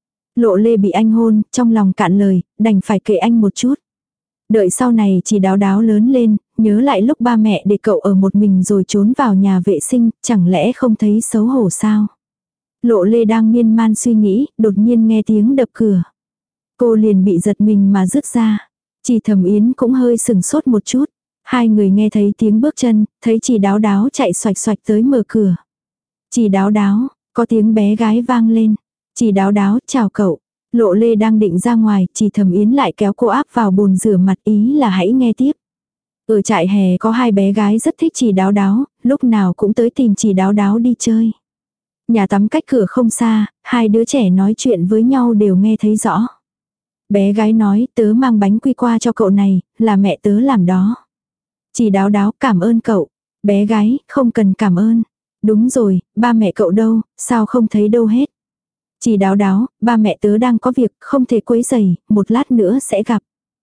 Lộ Lê bị anh hôn, trong lòng cạn lời, đành phải kệ anh một chút. Đợi sau này chỉ Đáo Đáo lớn lên, nhớ lại lúc ba mẹ để cậu ở một mình rồi trốn vào nhà vệ sinh, chẳng lẽ không thấy xấu hổ sao? Lộ Lê đang miên man suy nghĩ, đột nhiên nghe tiếng đập cửa. Cô liền bị giật mình mà rứt ra. Chỉ Thẩm Yến cũng hơi sừng sốt một chút. Hai người nghe thấy tiếng bước chân, thấy chỉ Đáo Đáo chạy xoạch xoạch tới mở cửa. Chỉ Đáo Đáo, có tiếng bé gái vang lên. Chỉ Đáo Đáo, chào cậu. Lộ Lê đang định ra ngoài, chỉ Thẩm Yến lại kéo cô áp vào bồn rửa mặt, ý là hãy nghe tiếp. Ở trại hè có 2 bé gái rất thích chỉ Đáo Đáo, lúc nào cũng tới tìm chỉ Đáo Đáo đi chơi. Nhà tắm cách cửa không xa, 2 đứa trẻ nói chuyện với nhau đều nghe thấy rõ. Bé gái nói, tớ mang bánh quy qua cho cậu này, là mẹ tớ làm đó. Chỉ Đáo Đáo, cảm ơn cậu. Bé gái, không cần cảm ơn. Đúng rồi, ba mẹ cậu đâu, sao không thấy đâu hết. Chỉ Đáo Đáo, ba mẹ tớ đang có việc, không thể quấy rầy, một lát nữa sẽ gặp.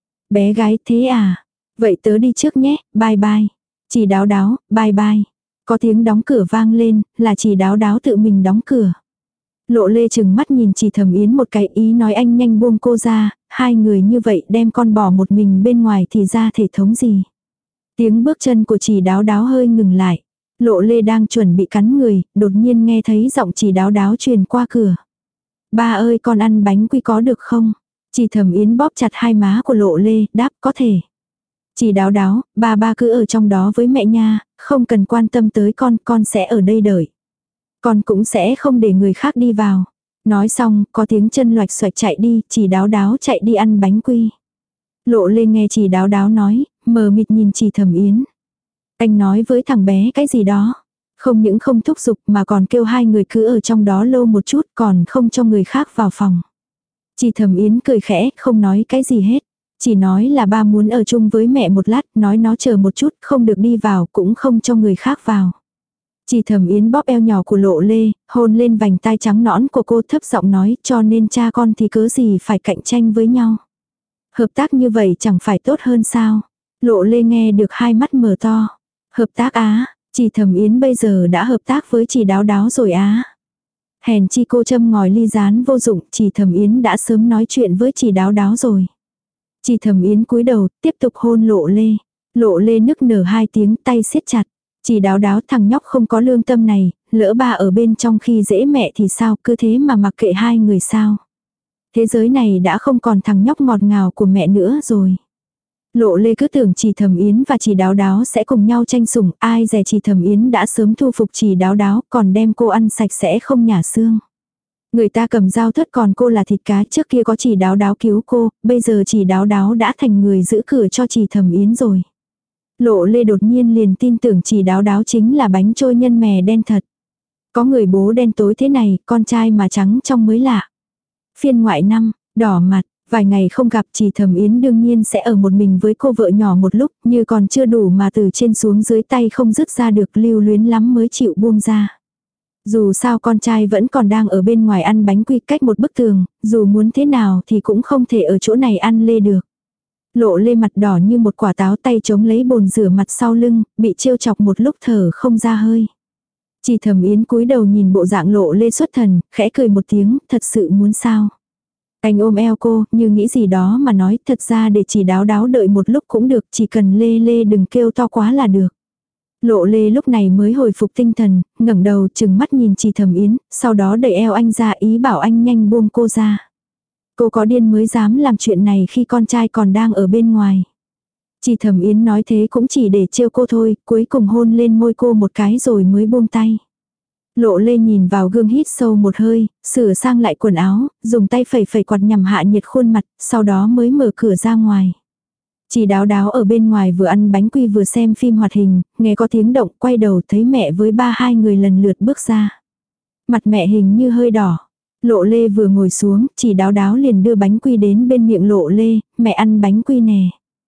Bé gái, thế à? Vậy tớ đi trước nhé, bye bye. Chỉ Đáo Đáo, bye bye. Có tiếng đóng cửa vang lên, là chỉ Đáo Đáo tự mình đóng cửa. Lộ Lê chừng mắt nhìn chỉ Thẩm Yến một cái, ý nói anh nhanh buông cô ra, 2 người như vậy đem con bỏ một mình bên ngoài thì ra thể thống gì. Tiếng bước chân của chỉ Đáo Đáo hơi ngừng lại. Lộ Lê đang chuẩn bị cắn người, đột nhiên nghe thấy giọng chỉ Đáo Đáo truyền qua cửa. Ba ơi, con ăn bánh quy có được không? Chỉ Thẩm Yến bóp chặt 2 má của Lộ Lê, đáp có thể. Chỉ Đáo Đáo, ba cứ ở trong đó với mẹ nha, không cần quan tâm tới con sẽ ở đây đợi. Con cũng sẽ không để người khác đi vào. Nói xong, có tiếng chân loạch xoạch chạy đi, chỉ Đáo Đáo chạy đi ăn bánh quy. Lộ Lê nghe chỉ Đáo Đáo nói, mờ mịt nhìn Chỉ Thẩm Yến. Anh nói với thằng bé cái gì đó. Không những không thúc giục mà còn kêu hai người cứ ở trong đó lâu một chút, còn không cho người khác vào phòng. Chỉ Thẩm Yến cười khẽ, không nói cái gì hết. Chỉ nói là ba muốn ở chung với mẹ một lát, nói nó chờ một chút, không được đi vào, cũng không cho người khác vào. Chỉ Thẩm Yến bóp eo nhỏ của Lộ Lê, hôn lên vành tai trắng nõn của cô, thấp giọng nói, cho nên cha con thì cớ gì phải cạnh tranh với nhau. Hợp tác như vậy chẳng phải tốt hơn sao. Lộ Lê nghe được hai mắt mở to. Hợp tác á, Chỉ Thẩm Yến bây giờ đã hợp tác với Chỉ Đáo Đáo rồi á. Hèn chi cô châm ngòi ly gián vô dụng, Chỉ Thẩm Yến đã sớm nói chuyện với Chỉ Đáo Đáo rồi. Chỉ Thẩm Yến cúi đầu, tiếp tục hôn Lộ Lê. Lộ Lê nức nở hai tiếng, tay siết chặt. Chỉ Đáo Đáo, thằng nhóc không có lương tâm này, lỡ ba ở bên trong khi dễ mẹ thì sao, cứ thế mà mặc kệ hai người sao. Thế giới này đã không còn thằng nhóc ngọt ngào của mẹ nữa rồi. Lộ Lê cứ tưởng Chỉ Thẩm Yến và Chỉ Đáo Đáo sẽ cùng nhau tranh sủng, ai dè Chỉ Thẩm Yến đã sớm thu phục Chỉ Đáo Đáo, còn đem cô ăn sạch sẽ không nhả xương. Người ta cầm dao thất còn cô là thịt cá, trước kia có Chỉ Đáo Đáo cứu cô, bây giờ Chỉ Đáo Đáo đã thành người giữ cửa cho Chỉ Thẩm Yến rồi. Lộ Lê đột nhiên liền tin tưởng Chỉ Đáo Đáo chính là bánh trôi nhân mè đen thật. Có người bố đen tối thế này, con trai mà trắng trong mới lạ. Phiên ngoại 5, đỏ mặt, vài ngày không gặp Chỉ Thẩm Yến đương nhiên sẽ ở một mình với cô vợ nhỏ một lúc, như còn chưa đủ mà từ trên xuống dưới tay không dứt ra được, lưu luyến lắm mới chịu buông ra. Dù sao con trai vẫn còn đang ở bên ngoài ăn bánh quy cách một bức tường, dù muốn thế nào thì cũng không thể ở chỗ này ăn lê được. Lộ Lê mặt đỏ như một quả táo, tay chống lấy bồn rửa mặt sau lưng, bị trêu chọc một lúc thở không ra hơi. Chỉ Thẩm Yến cúi đầu nhìn bộ dạng Lộ Lê xuất thần, khẽ cười một tiếng, thật sự muốn sao. Anh ôm eo cô, như nghĩ gì đó mà nói, thật ra để Chỉ Đáo Đáo đợi một lúc cũng được, chỉ cần Lê Lê đừng kêu to quá là được. Lộ Lê lúc này mới hồi phục tinh thần, ngẩng đầu chừng mắt nhìn Chỉ Thẩm Yến, sau đó đẩy eo anh ra, ý bảo anh nhanh buông cô ra. Cô có điên mới dám làm chuyện này khi con trai còn đang ở bên ngoài. Chỉ Thẩm Yến nói thế cũng chỉ để trêu cô thôi, cuối cùng hôn lên môi cô một cái rồi mới buông tay. Lộ Lê nhìn vào gương hít sâu một hơi, sửa sang lại quần áo, dùng tay phẩy phẩy quạt nhằm hạ nhiệt khuôn mặt, sau đó mới mở cửa ra ngoài. Chỉ Đáo Đáo ở bên ngoài vừa ăn bánh quy vừa xem phim hoạt hình, nghe có tiếng động, quay đầu thấy mẹ với ba hai người lần lượt bước ra. Mặt mẹ hình như hơi đỏ. Lộ Lê vừa ngồi xuống, Chỉ Đáo Đáo liền đưa bánh quy đến bên miệng Lộ Lê, mẹ ăn bánh quy nè.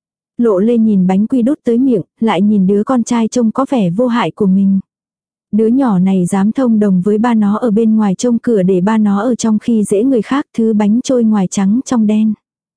Lộ Lê nhìn bánh quy đút tới miệng, lại nhìn đứa con trai trông có vẻ vô hại của mình. Đứa nhỏ này dám thông đồng với ba nó ở bên ngoài trông cửa để ba nó ở trong khi dễ người khác, thứ bánh trôi ngoài trắng trong đen.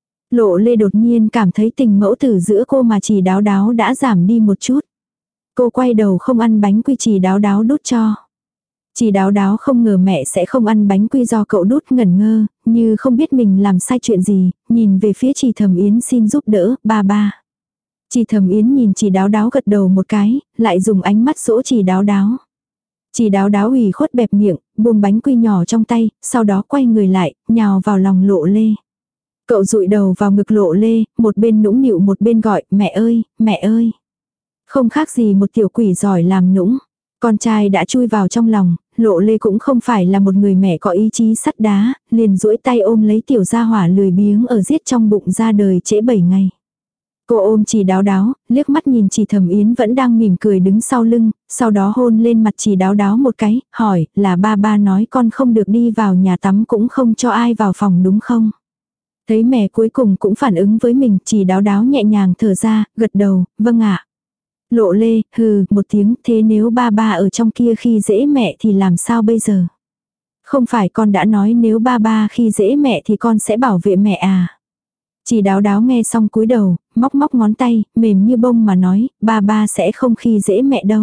Lộ Lê đột nhiên cảm thấy tình mẫu tử giữa cô mà Chỉ Đáo Đáo đã giảm đi một chút. Cô quay đầu không ăn bánh quy Chỉ Đáo Đáo đút cho. Chỉ Đáo Đáo không ngờ mẹ sẽ không ăn bánh quy do cậu đút, ngẩn ngơ, như không biết mình làm sai chuyện gì, nhìn về phía Chỉ Thẩm Yến xin giúp đỡ, ba. Chỉ Thẩm Yến nhìn Chỉ Đáo Đáo gật đầu một cái, lại dùng ánh mắt dỗ Chỉ Đáo Đáo. Chỉ Đáo Đáo ủy khuất bẹp miệng, buông bánh quy nhỏ trong tay, sau đó quay người lại, nhào vào lòng Lộ Lê. Cậu dụi đầu vào ngực Lộ Lê, một bên nũng nịu một bên gọi, mẹ ơi, mẹ ơi. Không khác gì một tiểu quỷ giỏi làm nũng. Con trai đã chui vào trong lòng, Lộ Lê cũng không phải là một người mẹ có ý chí sắt đá, liền duỗi tay ôm lấy tiểu gia hỏa lười biếng ở giết trong bụng ra đời trễ 7 ngày. Cô ôm Chỉ Đáo Đáo, liếc mắt nhìn Chỉ Thẩm Yến vẫn đang mỉm cười đứng sau lưng, sau đó hôn lên mặt Chỉ Đáo Đáo một cái, hỏi, là ba nói con không được đi vào nhà tắm cũng không cho ai vào phòng đúng không? Thấy mẹ cuối cùng cũng phản ứng với mình, Chỉ Đáo Đáo nhẹ nhàng thở ra, gật đầu, vâng ạ. Lộ Lê, hừ, một tiếng, thế nếu ba ở trong kia khi dễ mẹ thì làm sao bây giờ? Không phải con đã nói nếu ba khi dễ mẹ thì con sẽ bảo vệ mẹ à? Chỉ Đáo Đáo nghe xong cúi đầu, móc ngón tay, mềm như bông mà nói, ba sẽ không khi dễ mẹ đâu.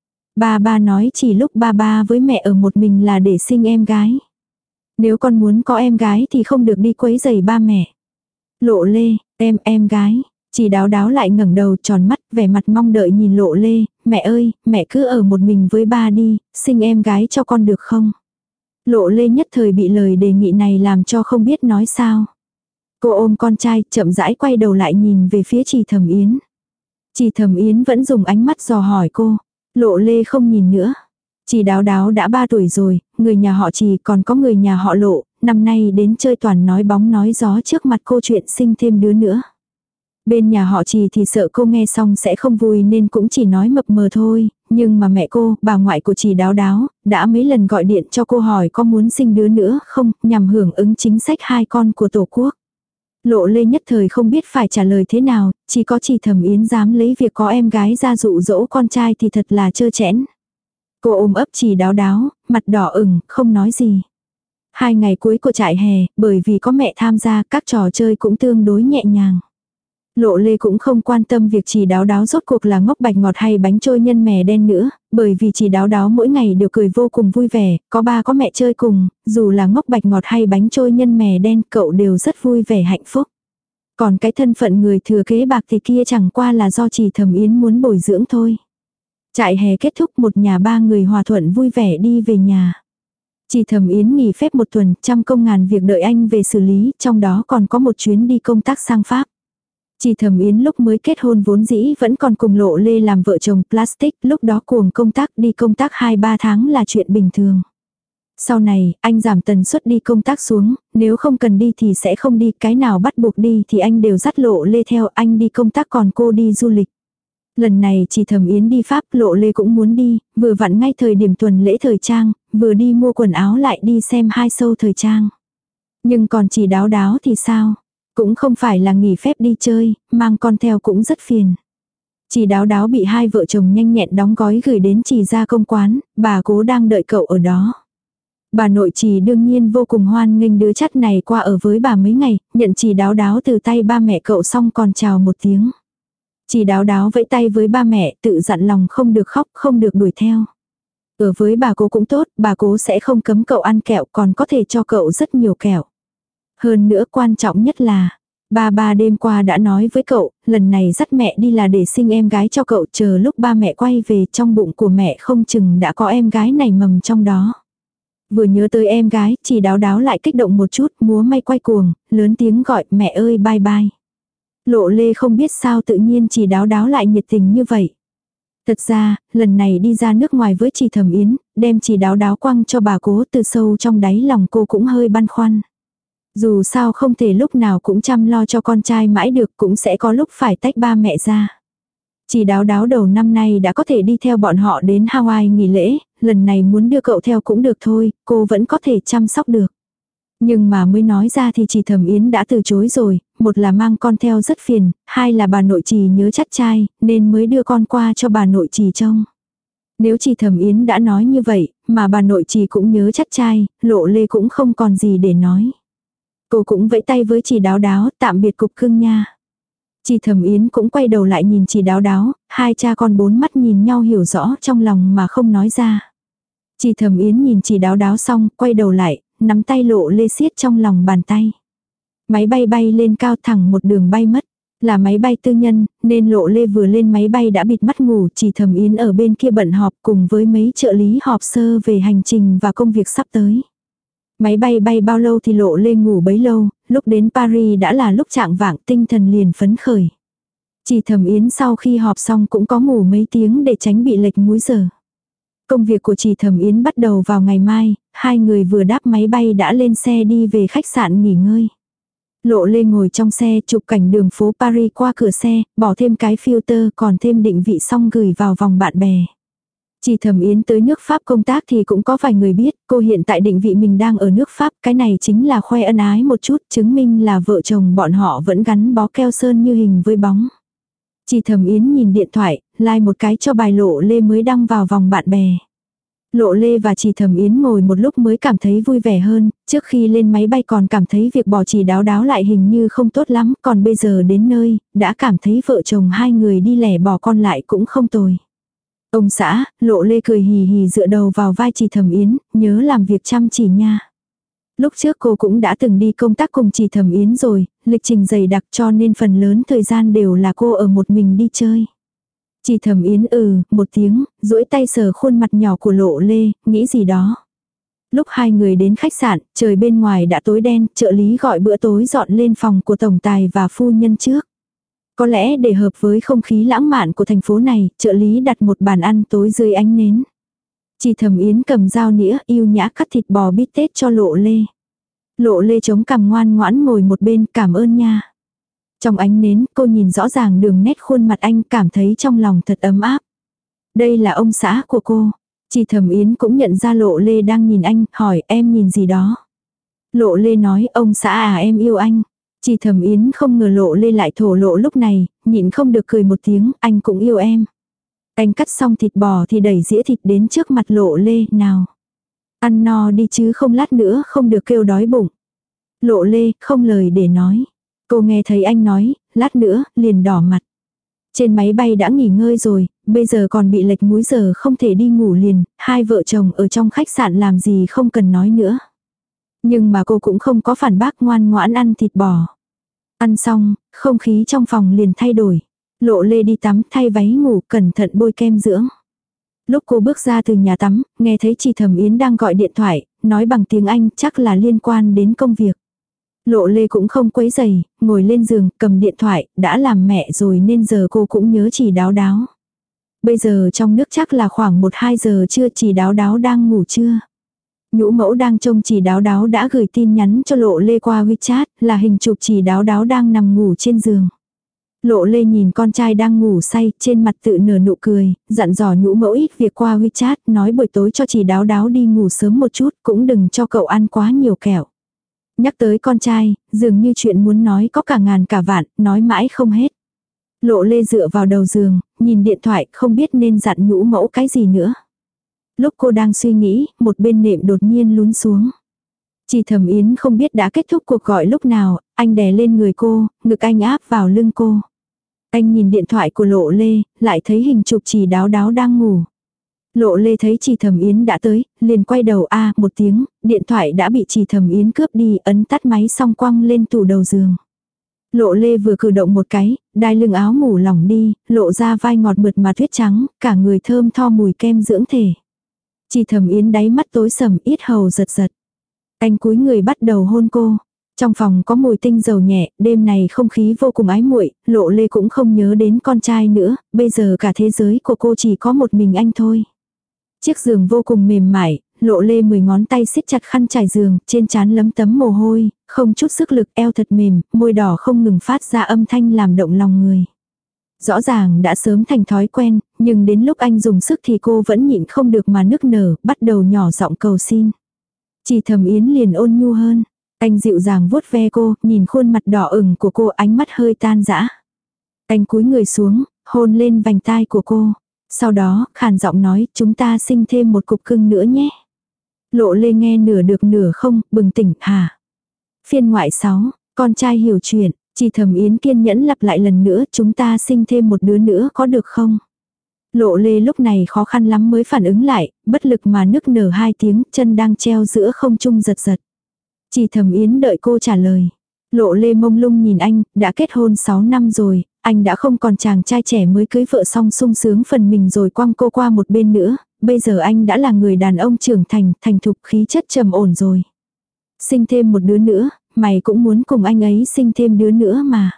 Ba nói chỉ lúc ba với mẹ ở một mình là để sinh em gái. Nếu con muốn có em gái thì không được đi quấy rầy ba mẹ. Lộ Lê, em gái. Chỉ Đáo Đáo lại ngẩng đầu tròn mắt, vẻ mặt mong đợi nhìn Lộ Lê, mẹ ơi, mẹ cứ ở một mình với ba đi, sinh em gái cho con được không? Lộ Lê nhất thời bị lời đề nghị này làm cho không biết nói sao. Cô ôm con trai, chậm rãi quay đầu lại nhìn về phía Chỉ Thẩm Yến. Chỉ Thẩm Yến vẫn dùng ánh mắt dò hỏi cô. Lộ Lê không nhìn nữa. Chỉ Đáo Đáo đã 3 tuổi rồi, người nhà họ Chỉ còn có người nhà họ Lộ, năm nay đến chơi toàn nói bóng nói gió trước mặt cô chuyện sinh thêm đứa nữa. Bên nhà họ Trì thì sợ cô nghe xong sẽ không vui nên cũng chỉ nói mập mờ thôi, nhưng mà mẹ cô, bà ngoại của Trì Đáo Đáo, đã mấy lần gọi điện cho cô hỏi có muốn sinh đứa nữa không, nhằm hưởng ứng chính sách 2 con của Tổ quốc. Lộ Lê nhất thời không biết phải trả lời thế nào, chỉ có Trì Thẩm Yến dám lấy việc có em gái ra dụ dỗ con trai thì thật là trơ trẽn. Cô ôm ấp Trì Đáo Đáo, mặt đỏ ửng, không nói gì. 2 ngày cuối của trại hè, bởi vì có mẹ tham gia, các trò chơi cũng tương đối nhẹ nhàng. Lộ Lê cũng không quan tâm việc Trì Đáo Đáo rốt cuộc là ngốc bạch ngọt hay bánh trôi nhân mè đen nữa, bởi vì Trì Đáo Đáo mỗi ngày đều cười vô cùng vui vẻ, có ba có mẹ chơi cùng, dù là ngốc bạch ngọt hay bánh trôi nhân mè đen cậu đều rất vui vẻ hạnh phúc. Còn cái thân phận người thừa kế bạc thì kia chẳng qua là do Trì Thẩm Yến muốn bồi dưỡng thôi. Trại hè kết thúc, một nhà 3 người hòa thuận vui vẻ đi về nhà. Trì Thẩm Yến nghỉ phép 1 tuần, trăm công ngàn việc đợi anh về xử lý, trong đó còn có một chuyến đi công tác sang Pháp. Trì Thẩm Yến lúc mới kết hôn vốn dĩ vẫn còn cùng Lộ Lê làm vợ chồng plastic, lúc đó cuồng công tác đi công tác 2-3 tháng là chuyện bình thường. Sau này, anh giảm tần suất đi công tác xuống, nếu không cần đi thì sẽ không đi, cái nào bắt buộc đi thì anh đều dắt Lộ Lê theo, anh đi công tác còn cô đi du lịch. Lần này Trì Thẩm Yến đi Pháp, Lộ Lê cũng muốn đi, vừa vặn ngay thời điểm tuần lễ thời trang, vừa đi mua quần áo lại đi xem 2 show thời trang. Nhưng còn Trì Đáo Đáo thì sao? Cũng không phải là nghỉ phép đi chơi, mang con theo cũng rất phiền. Trì Đáo Đáo bị 2 vợ chồng nhanh nhẹn đóng gói gửi đến Trì gia công quán, bà cố đang đợi cậu ở đó. Bà nội Trì đương nhiên vô cùng hoan nghênh đứa chắt này qua ở với bà mấy ngày, nhận Trì Đáo Đáo từ tay ba mẹ cậu xong còn chào một tiếng. Trì Đáo Đáo vẫy tay với ba mẹ, tự dặn lòng không được khóc, không được đuổi theo. Ở với bà cố cũng tốt, bà cố sẽ không cấm cậu ăn kẹo, còn có thể cho cậu rất nhiều kẹo. Hơn nữa quan trọng nhất là, ba đêm qua đã nói với cậu, lần này dắt mẹ đi là để sinh em gái cho cậu, chờ lúc ba mẹ quay về trong bụng của mẹ không chừng đã có em gái này mầm trong đó. Vừa nhớ tới em gái, Trì Đáo Đáo lại kích động một chút, múa may quay cuồng, lớn tiếng gọi mẹ ơi bye bye. Lộ Lê không biết sao tự nhiên Trì Đáo Đáo lại nhiệt tình như vậy. Thật ra, lần này đi ra nước ngoài với Trì Thẩm Yến, đem Trì Đáo Đáo quăng cho bà cố, từ sâu trong đáy lòng cô cũng hơi băn khoăn. Dù sao không thể lúc nào cũng chăm lo cho con trai mãi được, cũng sẽ có lúc phải tách ba mẹ ra. Trì Đáo Đáo đầu năm nay đã có thể đi theo bọn họ đến Hawaii nghỉ lễ, lần này muốn đưa cậu theo cũng được thôi, cô vẫn có thể chăm sóc được. Nhưng mà mới nói ra thì Trì Thẩm Yến đã từ chối rồi, một là mang con theo rất phiền, hai là bà nội Trì nhớ chắt trai, nên mới đưa con qua cho bà nội Trì trông. Nếu Trì Thẩm Yến đã nói như vậy, mà bà nội Trì cũng nhớ chắt trai, Lộ Lê cũng không còn gì để nói. Cô cũng vẫy tay với Trì Đáo Đáo, tạm biệt cục cưng nha. Trì Thẩm Yến cũng quay đầu lại nhìn Trì Đáo Đáo, hai cha con 4 mắt nhìn nhau hiểu rõ trong lòng mà không nói ra. Trì Thẩm Yến nhìn Trì Đáo Đáo xong, quay đầu lại, nắm tay Lộ Lê siết trong lòng bàn tay. Máy bay bay lên cao thẳng một đường bay mất. Là máy bay tư nhân, nên Lộ Lê vừa lên máy bay đã bịt mắt ngủ, Trì Thẩm Yến ở bên kia bận họp cùng với mấy trợ lý họp sơ về hành trình và công việc sắp tới. Máy bay bay bao lâu thì Lộ Lê ngủ bấy lâu, lúc đến Paris đã là lúc chạng vạng, tinh thần liền phấn khởi. Trì Thẩm Yến sau khi họp xong cũng có ngủ mấy tiếng để tránh bị lệch múi giờ. Công việc của Trì Thẩm Yến bắt đầu vào ngày mai, hai người vừa đáp máy bay đã lên xe đi về khách sạn nghỉ ngơi. Lộ Lê ngồi trong xe chụp cảnh đường phố Paris qua cửa xe, bỏ thêm cái filter còn thêm định vị xong gửi vào vòng bạn bè. Trì Thẩm Yến tới nước Pháp công tác thì cũng có vài người biết, cô hiện tại định vị mình đang ở nước Pháp, cái này chính là khoe ân ái một chút, chứng minh là vợ chồng bọn họ vẫn gắn bó keo sơn như hình với bóng. Trì Thẩm Yến nhìn điện thoại, like một cái cho bài Lộ Lê mới đăng vào vòng bạn bè. Lộ Lê và Trì Thẩm Yến ngồi một lúc mới cảm thấy vui vẻ hơn, trước khi lên máy bay còn cảm thấy việc bỏ Trì Đáo Đáo lại hình như không tốt lắm, còn bây giờ đến nơi, đã cảm thấy vợ chồng hai người đi lẻ bỏ con lại cũng không tồi. Ông xã, Lộ Lê cười hì hì dựa đầu vào vai Trì Thẩm Yến, nhớ làm việc chăm chỉ nha. Lúc trước cô cũng đã từng đi công tác cùng Trì Thẩm Yến rồi, lịch trình dày đặc cho nên phần lớn thời gian đều là cô ở một mình đi chơi. Trì Thẩm Yến một tiếng, duỗi tay sờ khuôn mặt nhỏ của Lộ Lê, nghĩ gì đó. Lúc hai người đến khách sạn, trời bên ngoài đã tối đen, trợ lý gọi bữa tối dọn lên phòng của tổng tài và phu nhân trước. Có lẽ để hợp với không khí lãng mạn của thành phố này, trợ lý đặt một bàn ăn tối dưới ánh nến. Trì Thẩm Yến cầm dao nĩa yêu nhã cắt thịt bò bít tết cho Lộ Lê. Lộ Lê chống cằm ngoan ngoãn ngồi một bên, cảm ơn nha. Trong ánh nến, cô nhìn rõ ràng đường nét khuôn mặt anh, cảm thấy trong lòng thật ấm áp. Đây là ông xã của cô. Chỉ Thẩm Yến cũng nhận ra Lộ Lê đang nhìn anh, hỏi em nhìn gì đó. Lộ Lê nói ông xã à em yêu anh. Chỉ Thẩm Yến không ngờ Lộ Lê lại thổ lộ lúc này, nhịn không được cười một tiếng, anh cũng yêu em. Anh cắt xong thịt bò thì đẩy dĩa thịt đến trước mặt Lộ Lê, nào. Ăn no đi chứ không lát nữa không được kêu đói bụng. Lộ Lê không lời để nói. Cô nghe thấy anh nói, lát nữa, liền đỏ mặt. Trên máy bay đã nghỉ ngơi rồi, bây giờ còn bị lệch múi giờ không thể đi ngủ liền, hai vợ chồng ở trong khách sạn làm gì không cần nói nữa. Nhưng mà cô cũng không có phản bác, ngoan ngoãn ăn thịt bò. Ăn xong, không khí trong phòng liền thay đổi. Lộ Lê đi tắm thay váy ngủ, cẩn thận bôi kem dưỡng. Lúc cô bước ra từ nhà tắm, nghe thấy chị Thẩm Yến đang gọi điện thoại, nói bằng tiếng Anh, chắc là liên quan đến công việc. Lộ Lê cũng không quấy giày, ngồi lên giường, cầm điện thoại, đã làm mẹ rồi nên giờ cô cũng nhớ chị Đáo Đáo. Bây giờ trong nước chắc là khoảng 1-2 giờ trưa, chị Đáo Đáo đang ngủ trưa. Nhũ mẫu đang trông chị Đáo Đáo đã gửi tin nhắn cho Lộ Lê qua WeChat, là hình chụp chị Đáo Đáo đang nằm ngủ trên giường. Lộ Lê nhìn con trai đang ngủ say, trên mặt tự nở nụ cười, dặn dò nhũ mẫu ít việc qua WeChat, nói buổi tối cho chị Đáo Đáo đi ngủ sớm một chút, cũng đừng cho cậu ăn quá nhiều kẹo. Nhắc tới con trai, dường như chuyện muốn nói có cả ngàn cả vạn, nói mãi không hết. Lộ Lê dựa vào đầu giường, nhìn điện thoại, không biết nên dặn nhũ mẫu cái gì nữa. Lúc cô đang suy nghĩ, một bên nệm đột nhiên lún xuống. Chỉ Thẩm Yến không biết đã kết thúc cuộc gọi lúc nào, anh đè lên người cô, ngực anh áp vào lưng cô. Anh nhìn điện thoại của Lộ Lê, lại thấy hình chụp chị Đáo Đáo đang ngủ. Lộ Lê thấy chị Thẩm Yến đã tới, liền quay đầu một tiếng, điện thoại đã bị chị Thẩm Yến cướp đi, ấn tắt máy xong quăng lên tủ đầu giường. Lộ Lê vừa cử động một cái, đai lưng áo ngủ lỏng đi, lộ ra vai ngọt mượt mà tuyết trắng, cả người thơm tho mùi kem dưỡng thể. Chị Thẩm Yến đáy mắt tối sầm, yết hầu giật giật. Anh cúi người bắt đầu hôn cô. Trong phòng có mùi tinh dầu nhẹ, đêm này không khí vô cùng ái muội, Lộ Lê cũng không nhớ đến con trai nữa, bây giờ cả thế giới của cô chỉ có một mình anh thôi. Chiếc giường vô cùng mềm mại, Lộ Lê 10 ngón tay siết chặt khăn trải giường, trên trán lấm tấm mồ hôi, không chút sức lực, eo thật mềm, môi đỏ không ngừng phát ra âm thanh làm động lòng người. Rõ ràng đã sớm thành thói quen, nhưng đến lúc anh dùng sức thì cô vẫn nhịn không được mà nức nở, bắt đầu nhỏ giọng cầu xin. Chị Thẩm Yến liền ôn nhu hơn. Anh dịu dàng vuốt ve cô, nhìn khuôn mặt đỏ ửng của cô, ánh mắt hơi tan rã. Anh cúi người xuống, hôn lên vành tai của cô. Sau đó, khàn giọng nói, chúng ta sinh thêm một cục cưng nữa nhé. Lộ Lê nghe nửa được nửa không, bừng tỉnh, hả? Phiên ngoại 6, con trai hiểu chuyện, chị Thẩm Yến kiên nhẫn lặp lại lần nữa, chúng ta sinh thêm một đứa nữa có được không? Lộ Lê lúc này khó khăn lắm mới phản ứng lại, bất lực mà nức nở 2 tiếng, chân đang treo giữa không trung giật giật. Chị Thẩm Yến đợi cô trả lời. Lộ Lê mông lung nhìn anh, đã kết hôn 6 năm rồi, anh đã không còn chàng trai trẻ mới cưới vợ xong sung sướng phần mình rồi quăng cô qua một bên nữa, bây giờ anh đã là người đàn ông trưởng thành, thành thục, khí chất trầm ổn rồi. Sinh thêm một đứa nữa, mày cũng muốn cùng anh ấy sinh thêm đứa nữa mà.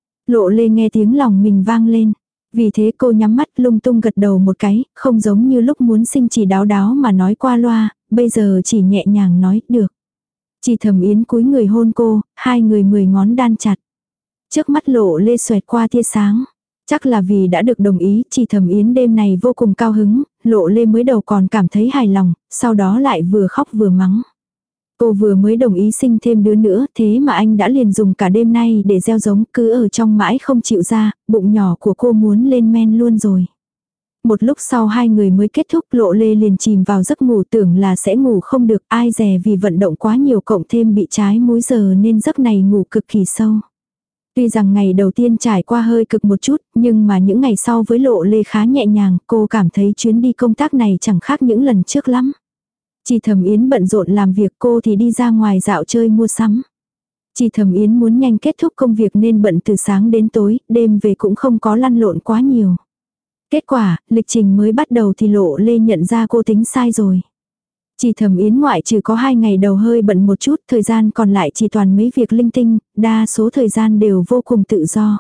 Lộ Lê nghe tiếng lòng mình vang lên. Vì thế cô nhắm mắt lung tung gật đầu một cái, không giống như lúc muốn sinh chỉ Đáo Đáo mà nói qua loa, bây giờ chỉ nhẹ nhàng nói, được. Chị Thẩm Yến cúi người hôn cô, hai người 10 ngón đan chặt. Trước mắt Lộ Lê xoẹt qua tia sáng. Chắc là vì đã được đồng ý, chị Thẩm Yến đêm này vô cùng cao hứng, Lộ Lê mới đầu còn cảm thấy hài lòng, sau đó lại vừa khóc vừa mắng. Cô vừa mới đồng ý sinh thêm đứa nữa, thế mà anh đã liền dùng cả đêm nay để gieo giống, cứ ở trong mãi không chịu ra, bụng nhỏ của cô muốn lên men luôn rồi. Một lúc sau hai người mới kết thúc, Lộ Lê liền chìm vào giấc ngủ, tưởng là sẽ ngủ không được, ai dè vì vận động quá nhiều cộng thêm bị trái múi giờ nên giấc này ngủ cực kỳ sâu. Tuy rằng ngày đầu tiên trải qua hơi cực một chút, nhưng mà những ngày sau với Lộ Lê khá nhẹ nhàng, cô cảm thấy chuyến đi công tác này chẳng khác những lần trước lắm. Chị Thẩm Yến bận rộn làm việc, cô thì đi ra ngoài dạo chơi mua sắm. Chị Thẩm Yến muốn nhanh kết thúc công việc nên bận từ sáng đến tối, đêm về cũng không có lăn lộn quá nhiều. Kết quả, lịch trình mới bắt đầu thì Lộ Lê nhận ra cô tính sai rồi. Chị Thẩm Yến ngoại trừ có 2 ngày đầu hơi bận một chút, thời gian còn lại chỉ toàn mấy việc linh tinh, đa số thời gian đều vô cùng tự do.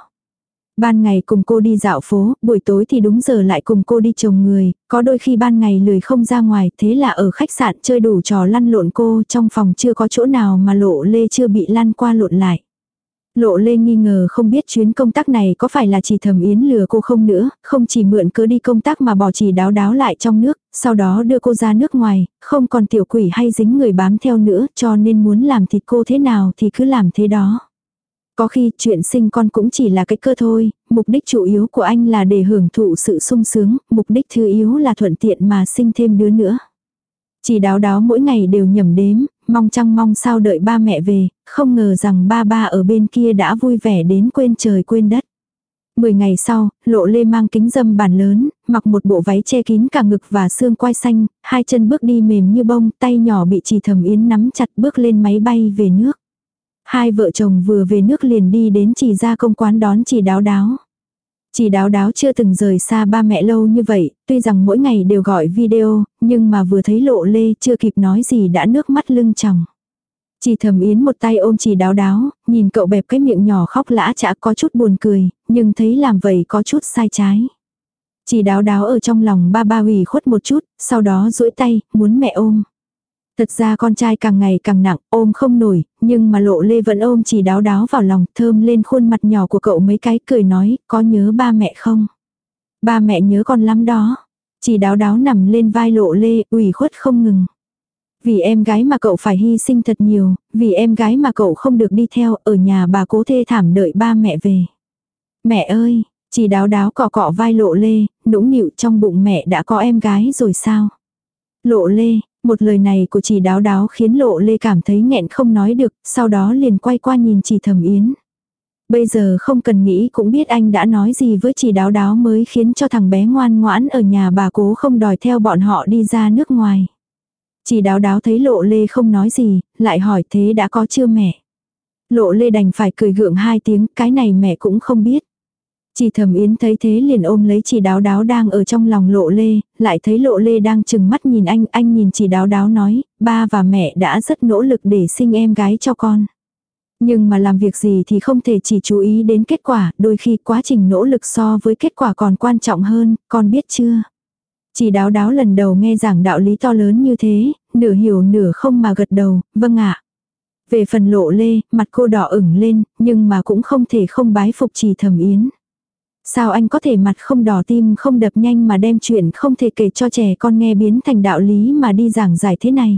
Ban ngày cùng cô đi dạo phố, buổi tối thì đúng giờ lại cùng cô đi chồng người, có đôi khi ban ngày lười không ra ngoài, thế là ở khách sạn chơi đủ trò lăn lộn cô, trong phòng chưa có chỗ nào mà Lộ Lê chưa bị lăn qua lộn lại. Lộ Lê nghi ngờ không biết chuyến công tác này có phải là chỉ Thẩm Yến lừa cô không nữa, không chỉ mượn cớ đi công tác mà bỏ chỉ đáo đáo lại trong nước, sau đó đưa cô ra nước ngoài, không còn tiểu quỷ hay dính người bám theo nữa, cho nên muốn làm thịt cô thế nào thì cứ làm thế đó. Có khi chuyện sinh con cũng chỉ là cái cơ thôi, mục đích chủ yếu của anh là để hưởng thụ sự sung sướng, mục đích thứ yếu là thuận tiện mà sinh thêm đứa nữa. Chỉ đáo đáo mỗi ngày đều nhẩm đếm, mong chăng mong sao đợi ba mẹ về, không ngờ rằng ba ở bên kia đã vui vẻ đến quên trời quên đất. 10 ngày sau, Lộ Lê mang kính râm bàn lớn, mặc một bộ váy che kín cả ngực và xương quai xanh, hai chân bước đi mềm như bông, tay nhỏ bị Chỉ Thẩm Yến nắm chặt bước lên máy bay về nước. Hai vợ chồng vừa về nước liền đi đến Chỉ gia công quán đón Chỉ đáo đáo. Chỉ đáo đáo chưa từng rời xa ba mẹ lâu như vậy, tuy rằng mỗi ngày đều gọi video, nhưng mà vừa thấy Lộ Lê chưa kịp nói gì đã nước mắt lưng tròng. Chỉ Thẩm Yến một tay ôm Chỉ đáo đáo, nhìn cậu bẹp cái miệng nhỏ khóc lã chã có chút buồn cười, nhưng thấy làm vậy có chút sai trái. Chỉ đáo đáo ở trong lòng ba ủy khuất một chút, sau đó duỗi tay, muốn mẹ ôm. Thật ra con trai càng ngày càng nặng, ôm không nổi, nhưng mà Lộ Lê vẫn ôm Chỉ đáo đáo vào lòng, thơm lên khuôn mặt nhỏ của cậu mấy cái, cười nói, có nhớ ba mẹ không? Ba mẹ nhớ con lắm đó. Chỉ đáo đáo nằm lên vai Lộ Lê, ủy khuất không ngừng. Vì em gái mà cậu phải hy sinh thật nhiều, vì em gái mà cậu không được đi theo, ở nhà bà cố thê thảm đợi ba mẹ về. Mẹ ơi, Chỉ đáo đáo cọ cọ vai Lộ Lê, nũng nịu, trong bụng mẹ đã có em gái rồi sao? Lộ Lê, một lời này của Chỉ đáo đáo khiến Lộ Lê cảm thấy nghẹn không nói được, sau đó liền quay qua nhìn Chỉ Thẩm Yến. Bây giờ không cần nghĩ cũng biết anh đã nói gì với Chỉ đáo đáo mới khiến cho thằng bé ngoan ngoãn ở nhà bà cố không đòi theo bọn họ đi ra nước ngoài. Chỉ đáo đáo thấy Lộ Lê không nói gì, lại hỏi thế đã có chưa mẹ? Lộ Lê đành phải cười gượng hai tiếng, cái này mẹ cũng không biết. Chỉ Thẩm Yến thấy thế liền ôm lấy Chỉ đáo đáo đang ở trong lòng Lộ Lê, lại thấy Lộ Lê đang chừng mắt nhìn anh nhìn Chỉ đáo đáo nói, ba và mẹ đã rất nỗ lực để sinh em gái cho con. Nhưng mà làm việc gì thì không thể chỉ chú ý đến kết quả, đôi khi quá trình nỗ lực so với kết quả còn quan trọng hơn, con biết chưa? Chỉ đáo đáo lần đầu nghe giảng đạo lý to lớn như thế, nửa hiểu nửa không mà gật đầu, vâng ạ. Về phần Lộ Lê, mặt cô đỏ ửng lên, nhưng mà cũng không thể không bái phục Chỉ Thẩm Yến. Sao anh có thể mặt không đỏ tim không đập nhanh mà đem chuyện không thể kể cho trẻ con nghe biến thành đạo lý mà đi giảng giải thế này.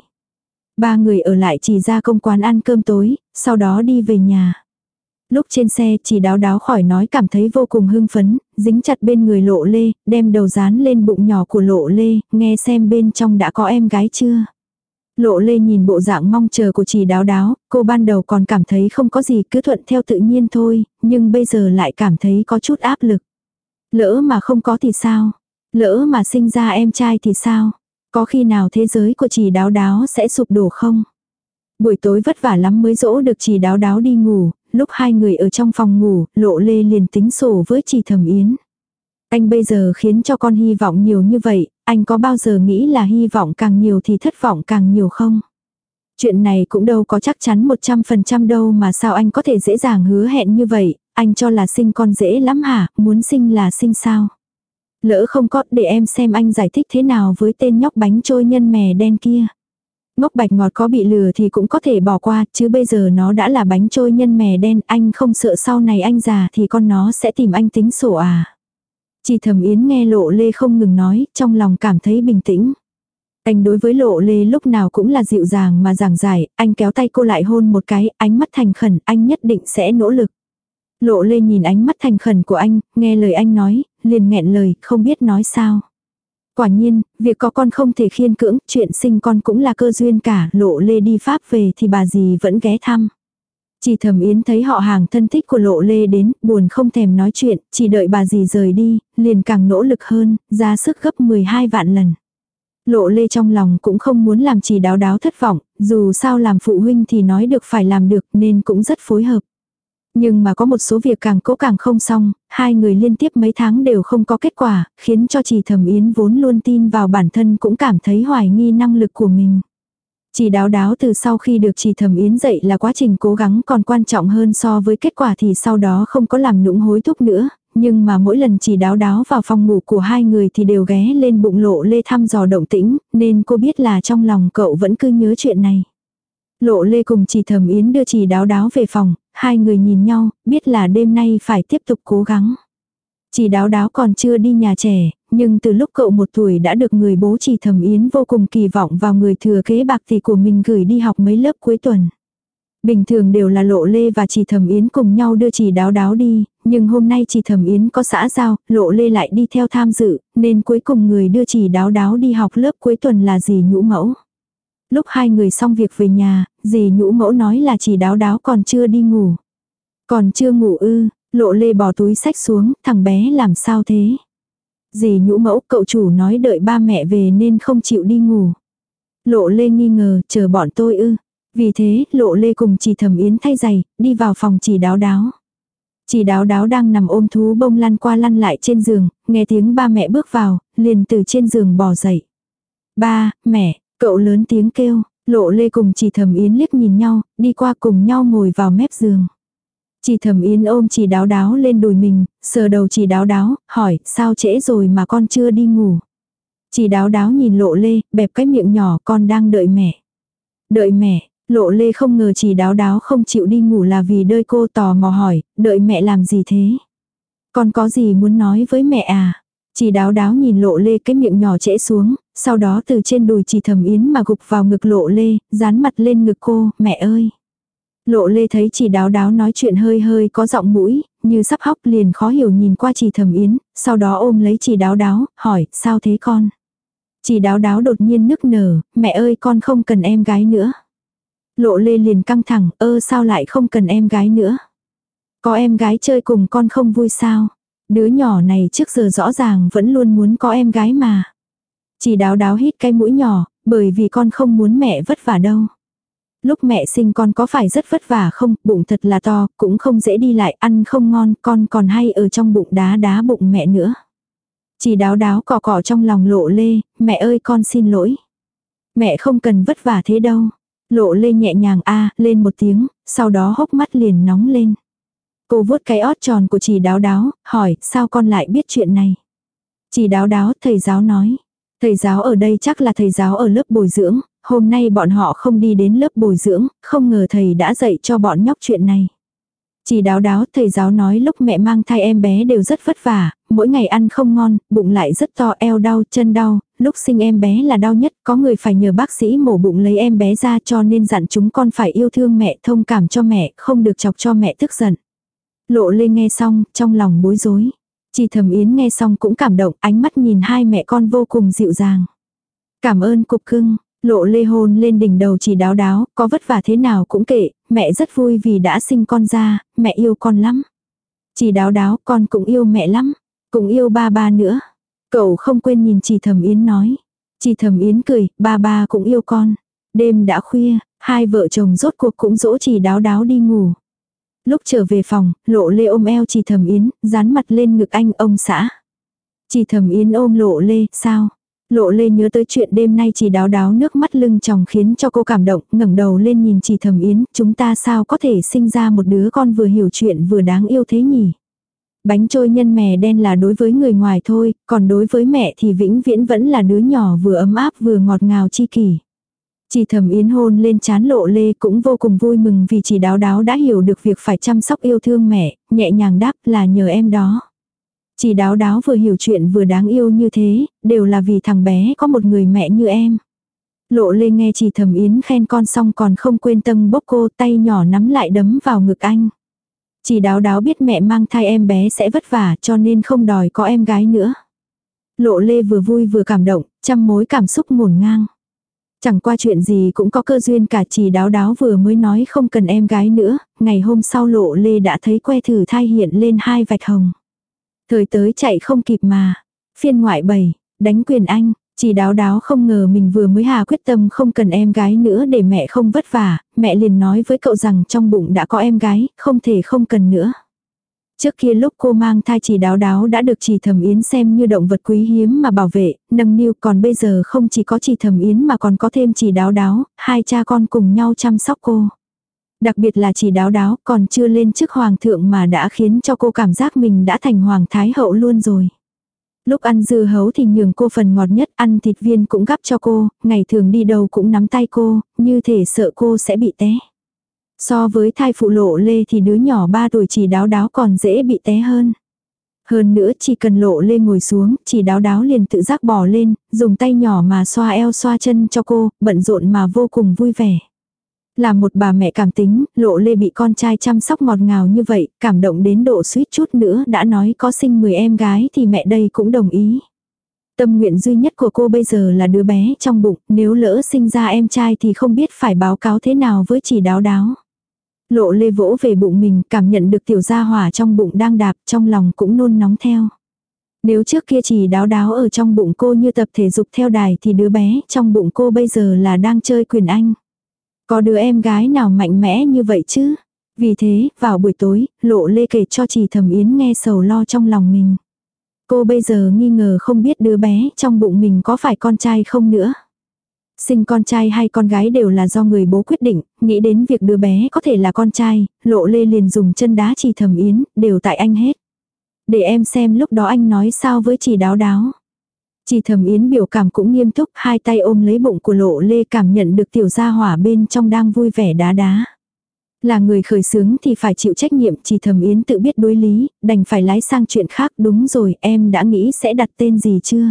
Ba người ở lại Chỉ ra công quán ăn cơm tối, sau đó đi về nhà. Lúc trên xe Chỉ đáo đáo khỏi nói cảm thấy vô cùng hưng phấn, dính chặt bên người Lộ Lê, đem đầu dán lên bụng nhỏ của Lộ Lê, nghe xem bên trong đã có em gái chưa. Lộ Lê nhìn bộ dạng mong chờ của Chỉ đáo đáo, cô ban đầu còn cảm thấy không có gì cứ thuận theo tự nhiên thôi, nhưng bây giờ lại cảm thấy có chút áp lực. Lỡ mà không có thì sao? Lỡ mà sinh ra em trai thì sao? Có khi nào thế giới của Chỉ đáo đáo sẽ sụp đổ không? Buổi tối vất vả lắm mới dỗ được Chỉ đáo đáo đi ngủ, lúc hai người ở trong phòng ngủ, Lộ Lê liền tính sổ với Chỉ Thẩm Yến. Anh bây giờ khiến cho con hy vọng nhiều như vậy, anh có bao giờ nghĩ là hy vọng càng nhiều thì thất vọng càng nhiều không? Chuyện này cũng đâu có chắc chắn 100% đâu mà sao anh có thể dễ dàng hứa hẹn như vậy, anh cho là sinh con dễ lắm hả, muốn sinh là sinh sao? Lỡ không có, để em xem anh giải thích thế nào với tên nhóc bánh trôi nhân mè đen kia. Ngốc bạch ngọt có bị lừa thì cũng có thể bỏ qua, chứ bây giờ nó đã là bánh trôi nhân mè đen, anh không sợ sau này anh già thì con nó sẽ tìm anh tính sổ à. Chỉ Thẩm Yến nghe Lộ Lê không ngừng nói, trong lòng cảm thấy bình tĩnh. Anh đối với Lộ Lê lúc nào cũng là dịu dàng mà giảng giải, anh kéo tay cô lại hôn một cái, ánh mắt thành khẩn, anh nhất định sẽ nỗ lực. Lộ Lê nhìn ánh mắt thành khẩn của anh, nghe lời anh nói, liền nghẹn lời, không biết nói sao. Quả nhiên, việc có con không thể khiên cưỡng, chuyện sinh con cũng là cơ duyên cả, Lộ Lê đi Pháp về thì bà dì vẫn ghé thăm. Chỉ Thẩm Yến thấy họ hàng thân thích của Lộ Lê đến, buồn không thèm nói chuyện, chỉ đợi bà dì rời đi, liền càng nỗ lực hơn, ra sức gấp 12 vạn lần. Lộ Lê trong lòng cũng không muốn làm Chỉ đáo đáo thất vọng, dù sao làm phụ huynh thì nói được phải làm được nên cũng rất phối hợp. Nhưng mà có một số việc càng cố càng không xong, hai người liên tiếp mấy tháng đều không có kết quả, khiến cho Chỉ Thẩm Yến vốn luôn tin vào bản thân cũng cảm thấy hoài nghi năng lực của mình. Chỉ đáo đáo từ sau khi được Chỉ Thẩm Yến dạy là quá trình cố gắng còn quan trọng hơn so với kết quả thì sau đó không có làm nũng hối thúc nữa, nhưng mà mỗi lần Chỉ đáo đáo vào phòng ngủ của hai người thì đều ghé lên bụng Lộ Lê thăm dò động tĩnh, nên cô biết là trong lòng cậu vẫn cứ nhớ chuyện này. Lộ Lê cùng Chỉ Thẩm Yến đưa Chỉ Đáo Đáo về phòng, hai người nhìn nhau, biết là đêm nay phải tiếp tục cố gắng. Chỉ Đáo Đáo còn chưa đi nhà trẻ, nhưng từ lúc cậu 1 tuổi đã được người bố Chỉ Thẩm Yến vô cùng kỳ vọng vào người thừa kế bạc tỷ của mình gửi đi học mấy lớp cuối tuần. Bình thường đều là Lộ Lê và Chỉ Thẩm Yến cùng nhau đưa Chỉ Đáo Đáo đi, nhưng hôm nay Chỉ Thẩm Yến có xã giao, Lộ Lê lại đi theo tham dự, nên cuối cùng người đưa Chỉ Đáo Đáo đi học lớp cuối tuần là dì Nhũ Mẫu. Lúc hai người xong việc về nhà, dì Nhũ Mẫu nói là Chỉ Đáo Đáo còn chưa đi ngủ. Còn chưa ngủ ư? Lộ Lê bỏ túi xách xuống, thằng bé làm sao thế? Dì Nhũ Mẫu, cậu chủ nói đợi ba mẹ về nên không chịu đi ngủ. Lộ Lê nghi ngờ, chờ bọn tôi ư? Vì thế, Lộ Lê cùng Chỉ Thẩm Yến thay giày, đi vào phòng Chỉ Đáo Đáo. Chỉ Đáo Đáo đang nằm ôm thú bông lăn qua lăn lại trên giường, nghe tiếng ba mẹ bước vào, liền từ trên giường bò dậy. Ba, mẹ, cậu lớn tiếng kêu. Lộ Lê cùng Chỉ Thẩm Yến liếc nhìn nhau, đi qua cùng nhau ngồi vào mép giường. Chỉ Thẩm Yến ôm Chỉ Đáo Đáo lên đùi mình, sờ đầu Chỉ Đáo Đáo, hỏi, sao trễ rồi mà con chưa đi ngủ? Chỉ Đáo Đáo nhìn Lộ Lê, bẹp cái miệng nhỏ, con đang đợi mẹ. Đợi mẹ, Lộ Lê không ngờ Chỉ Đáo Đáo không chịu đi ngủ là vì đợi cô, tò mò hỏi, đợi mẹ làm gì thế? Con có gì muốn nói với mẹ à? Chỉ Đáo Đáo nhìn Lộ Lê, cái miệng nhỏ trễ xuống, sau đó từ trên đùi Chỉ Thẩm Yến mà gục vào ngực Lộ Lê, dán mặt lên ngực cô, mẹ ơi. Lộ Lê thấy Chỉ Đáo Đáo nói chuyện hơi hơi có giọng mũi, như sắp khóc, liền khó hiểu nhìn qua Chỉ Thẩm Yến, sau đó ôm lấy Chỉ Đáo Đáo, hỏi, sao thế con? Chỉ Đáo Đáo đột nhiên nức nở, mẹ ơi con không cần em gái nữa. Lộ Lê liền căng thẳng, sao lại không cần em gái nữa? Có em gái chơi cùng con không vui sao? Đứa nhỏ này trước giờ rõ ràng vẫn luôn muốn có em gái mà. Chỉ Đáo Đáo hít cái mũi nhỏ, bởi vì con không muốn mẹ vất vả đâu. Lúc mẹ sinh con có phải rất vất vả không, bụng thật là to, cũng không dễ đi lại, ăn không ngon, con còn hay ở trong bụng đá đá bụng mẹ nữa. Chỉ Đáo Đáo cọ cọ trong lòng Lộ Lê, mẹ ơi con xin lỗi. Mẹ không cần vất vả thế đâu. Lộ Lê nhẹ nhàng lên một tiếng, sau đó hốc mắt liền nóng lên. Cô vuốt cái ót tròn của Chỉ Đáo Đáo, hỏi, sao con lại biết chuyện này? Chỉ Đáo Đáo, thầy giáo nói. Thầy giáo ở đây chắc là thầy giáo ở lớp bồi dưỡng, hôm nay bọn họ không đi đến lớp bồi dưỡng, không ngờ thầy đã dạy cho bọn nhóc chuyện này. Chỉ Đáo Đáo, thầy giáo nói lúc mẹ mang thai em bé đều rất vất vả, mỗi ngày ăn không ngon, bụng lại rất to, eo đau, chân đau, lúc sinh em bé là đau nhất, có người phải nhờ bác sĩ mổ bụng lấy em bé ra, cho nên dặn chúng con phải yêu thương mẹ, thông cảm cho mẹ, không được chọc cho mẹ tức giận. Lộ Lê nghe xong, trong lòng bối rối. Chỉ Thẩm Yến nghe xong cũng cảm động, ánh mắt nhìn hai mẹ con vô cùng dịu dàng. Cảm ơn cục cưng. Lộ Lê hôn lên đỉnh đầu Chỉ Đáo Đáo, có vất vả thế nào cũng kệ, mẹ rất vui vì đã sinh con ra, mẹ yêu con lắm. Chỉ Đáo Đáo, con cũng yêu mẹ lắm, cũng yêu ba ba nữa. Cậu không quên nhìn Chỉ Thẩm Yến nói. Chỉ Thẩm Yến cười, ba ba cũng yêu con. Đêm đã khuya, hai vợ chồng rốt cuộc cũng dỗ Chỉ Đáo Đáo đi ngủ. Lúc trở về phòng, Lộ Lê ôm eo Chỉ Thẩm Yến, dán mặt lên ngực anh, ông xã. Chỉ Thẩm Yến ôm Lộ Lê, sao? Lộ Lê nhớ tới chuyện đêm nay Chỉ Đáo Đáo nước mắt lưng tròng khiến cho cô cảm động, ngẩng đầu lên nhìn Chỉ Thẩm Yến, chúng ta sao có thể sinh ra một đứa con vừa hiểu chuyện vừa đáng yêu thế nhỉ? Bánh trôi nhân mè đen là đối với người ngoài thôi, còn đối với mẹ thì vĩnh viễn vẫn là đứa nhỏ vừa ấm áp vừa ngọt ngào chi kỷ. Chỉ Thẩm Yến hôn lên trán Lộ Lê cũng vô cùng vui mừng vì Chỉ Đáo Đáo đã hiểu được việc phải chăm sóc yêu thương mẹ, nhẹ nhàng đáp là nhờ em đó. Chỉ Đáo Đáo vừa hiểu chuyện vừa đáng yêu như thế, đều là vì thằng bé có một người mẹ như em. Lộ Lê nghe Chỉ Thẩm Yến khen con xong còn không quên tâng bốc cô, tay nhỏ nắm lại đấm vào ngực anh. Chỉ Đáo Đáo biết mẹ mang thai em bé sẽ vất vả cho nên không đòi có em gái nữa. Lộ Lê vừa vui vừa cảm động, trăm mối cảm xúc ngổn ngang. Chẳng qua chuyện gì cũng có cơ duyên cả. Chỉ Đáo Đáo vừa mới nói không cần em gái nữa, ngày hôm sau Lộ Lê đã thấy que thử thai hiện lên 2 vạch hồng. Thời tới chạy không kịp mà. Phiên ngoại 7, đánh quyền anh. Chỉ Đáo Đáo không ngờ mình vừa mới hà quyết tâm không cần em gái nữa để mẹ không vất vả, mẹ liền nói với cậu rằng trong bụng đã có em gái, không thể không cần nữa. Trước kia lúc cô mang thai Chỉ Đáo Đáo đã được Chỉ Thẩm Yến xem như động vật quý hiếm mà bảo vệ, nâng niu, còn bây giờ không chỉ có Chỉ Thẩm Yến mà còn có thêm Chỉ Đáo Đáo, hai cha con cùng nhau chăm sóc cô. Đặc biệt là Chỉ Đáo Đáo còn chưa lên chức hoàng thượng mà đã khiến cho cô cảm giác mình đã thành hoàng thái hậu luôn rồi. Lúc ăn dưa hấu thì nhường cô phần ngọt nhất, ăn thịt viên cũng gắp cho cô, ngày thường đi đâu cũng nắm tay cô, như thể sợ cô sẽ bị té. So với thai phụ Lộ Lê thì đứa nhỏ 3 tuổi Chỉ Đáo Đáo còn dễ bị té hơn. Hơn nữa chỉ cần Lộ Lê ngồi xuống, Chỉ Đáo Đáo liền tự giác bò lên, dùng tay nhỏ mà xoa eo xoa chân cho cô, bận rộn mà vô cùng vui vẻ. Là một bà mẹ cảm tính, Lộ Lê bị con trai chăm sóc ngọt ngào như vậy, cảm động đến độ suýt chút nữa đã nói có sinh 10 em gái thì mẹ đây cũng đồng ý. Tâm nguyện duy nhất của cô bây giờ là đứa bé trong bụng, nếu lỡ sinh ra em trai thì không biết phải báo cáo thế nào với Chỉ Đáo Đáo. Lộ Lê vỗ về bụng mình, cảm nhận được tiểu gia hỏa trong bụng đang đạp, trong lòng cũng nôn nóng theo. Nếu trước kia Chỉ Đáo Đáo ở trong bụng cô như tập thể dục theo đài thì đứa bé trong bụng cô bây giờ là đang chơi quyền Anh. Có đứa em gái nào mạnh mẽ như vậy chứ? Vì thế, vào buổi tối, Lộ Lê kể cho Chỉ Thẩm Yến nghe sầu lo trong lòng mình. Cô bây giờ nghi ngờ không biết đứa bé trong bụng mình có phải con trai không nữa. Sinh con trai hay con gái đều là do người bố quyết định, nghĩ đến việc đứa bé có thể là con trai, Lộ Lê liền dùng chân đá Chỉ Thẩm Yến, đều tại anh hết. Để em xem lúc đó anh nói sao với Chỉ Đáo Đáo. Chỉ Thẩm Yến biểu cảm cũng nghiêm túc, hai tay ôm lấy bụng của Lộ Lê, cảm nhận được tiểu gia hỏa bên trong đang vui vẻ đá đá. Là người khởi xướng thì phải chịu trách nhiệm, Chỉ Thẩm Yến tự biết đối lý, đành phải lái sang chuyện khác. Đúng rồi, em đã nghĩ sẽ đặt tên gì chưa?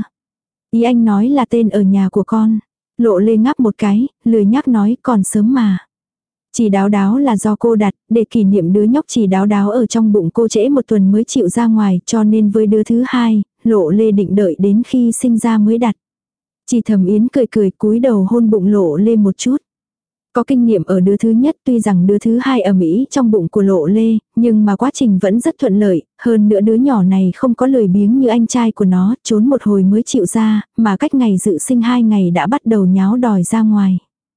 Ý anh nói là tên ở nhà của con. Lộ Lê ngáp một cái, lười nhác nói còn sớm mà. Chỉ Đáo Đáo là do cô đặt, để kỷ niệm đứa nhóc Chỉ Đáo Đáo ở trong bụng cô trễ một tuần mới chịu ra ngoài, cho nên với đứa thứ hai, Lộ Lê định đợi đến khi sinh ra mới đặt. Chỉ Thẩm Yến cười cười cúi đầu hôn bụng Lộ Lê một chút. Có kinh nghiệm ở đứa thứ nhất, tuy rằng đứa thứ hai ầm ĩ trong bụng của Lộ Lê, nhưng mà quá trình vẫn rất thuận lợi, hơn nữa đứa nhỏ này không có lười biếng như anh trai của nó, trốn một hồi mới chịu ra, mà cách ngày dự sinh 2 ngày đã bắt đầu nháo đòi ra ngoài.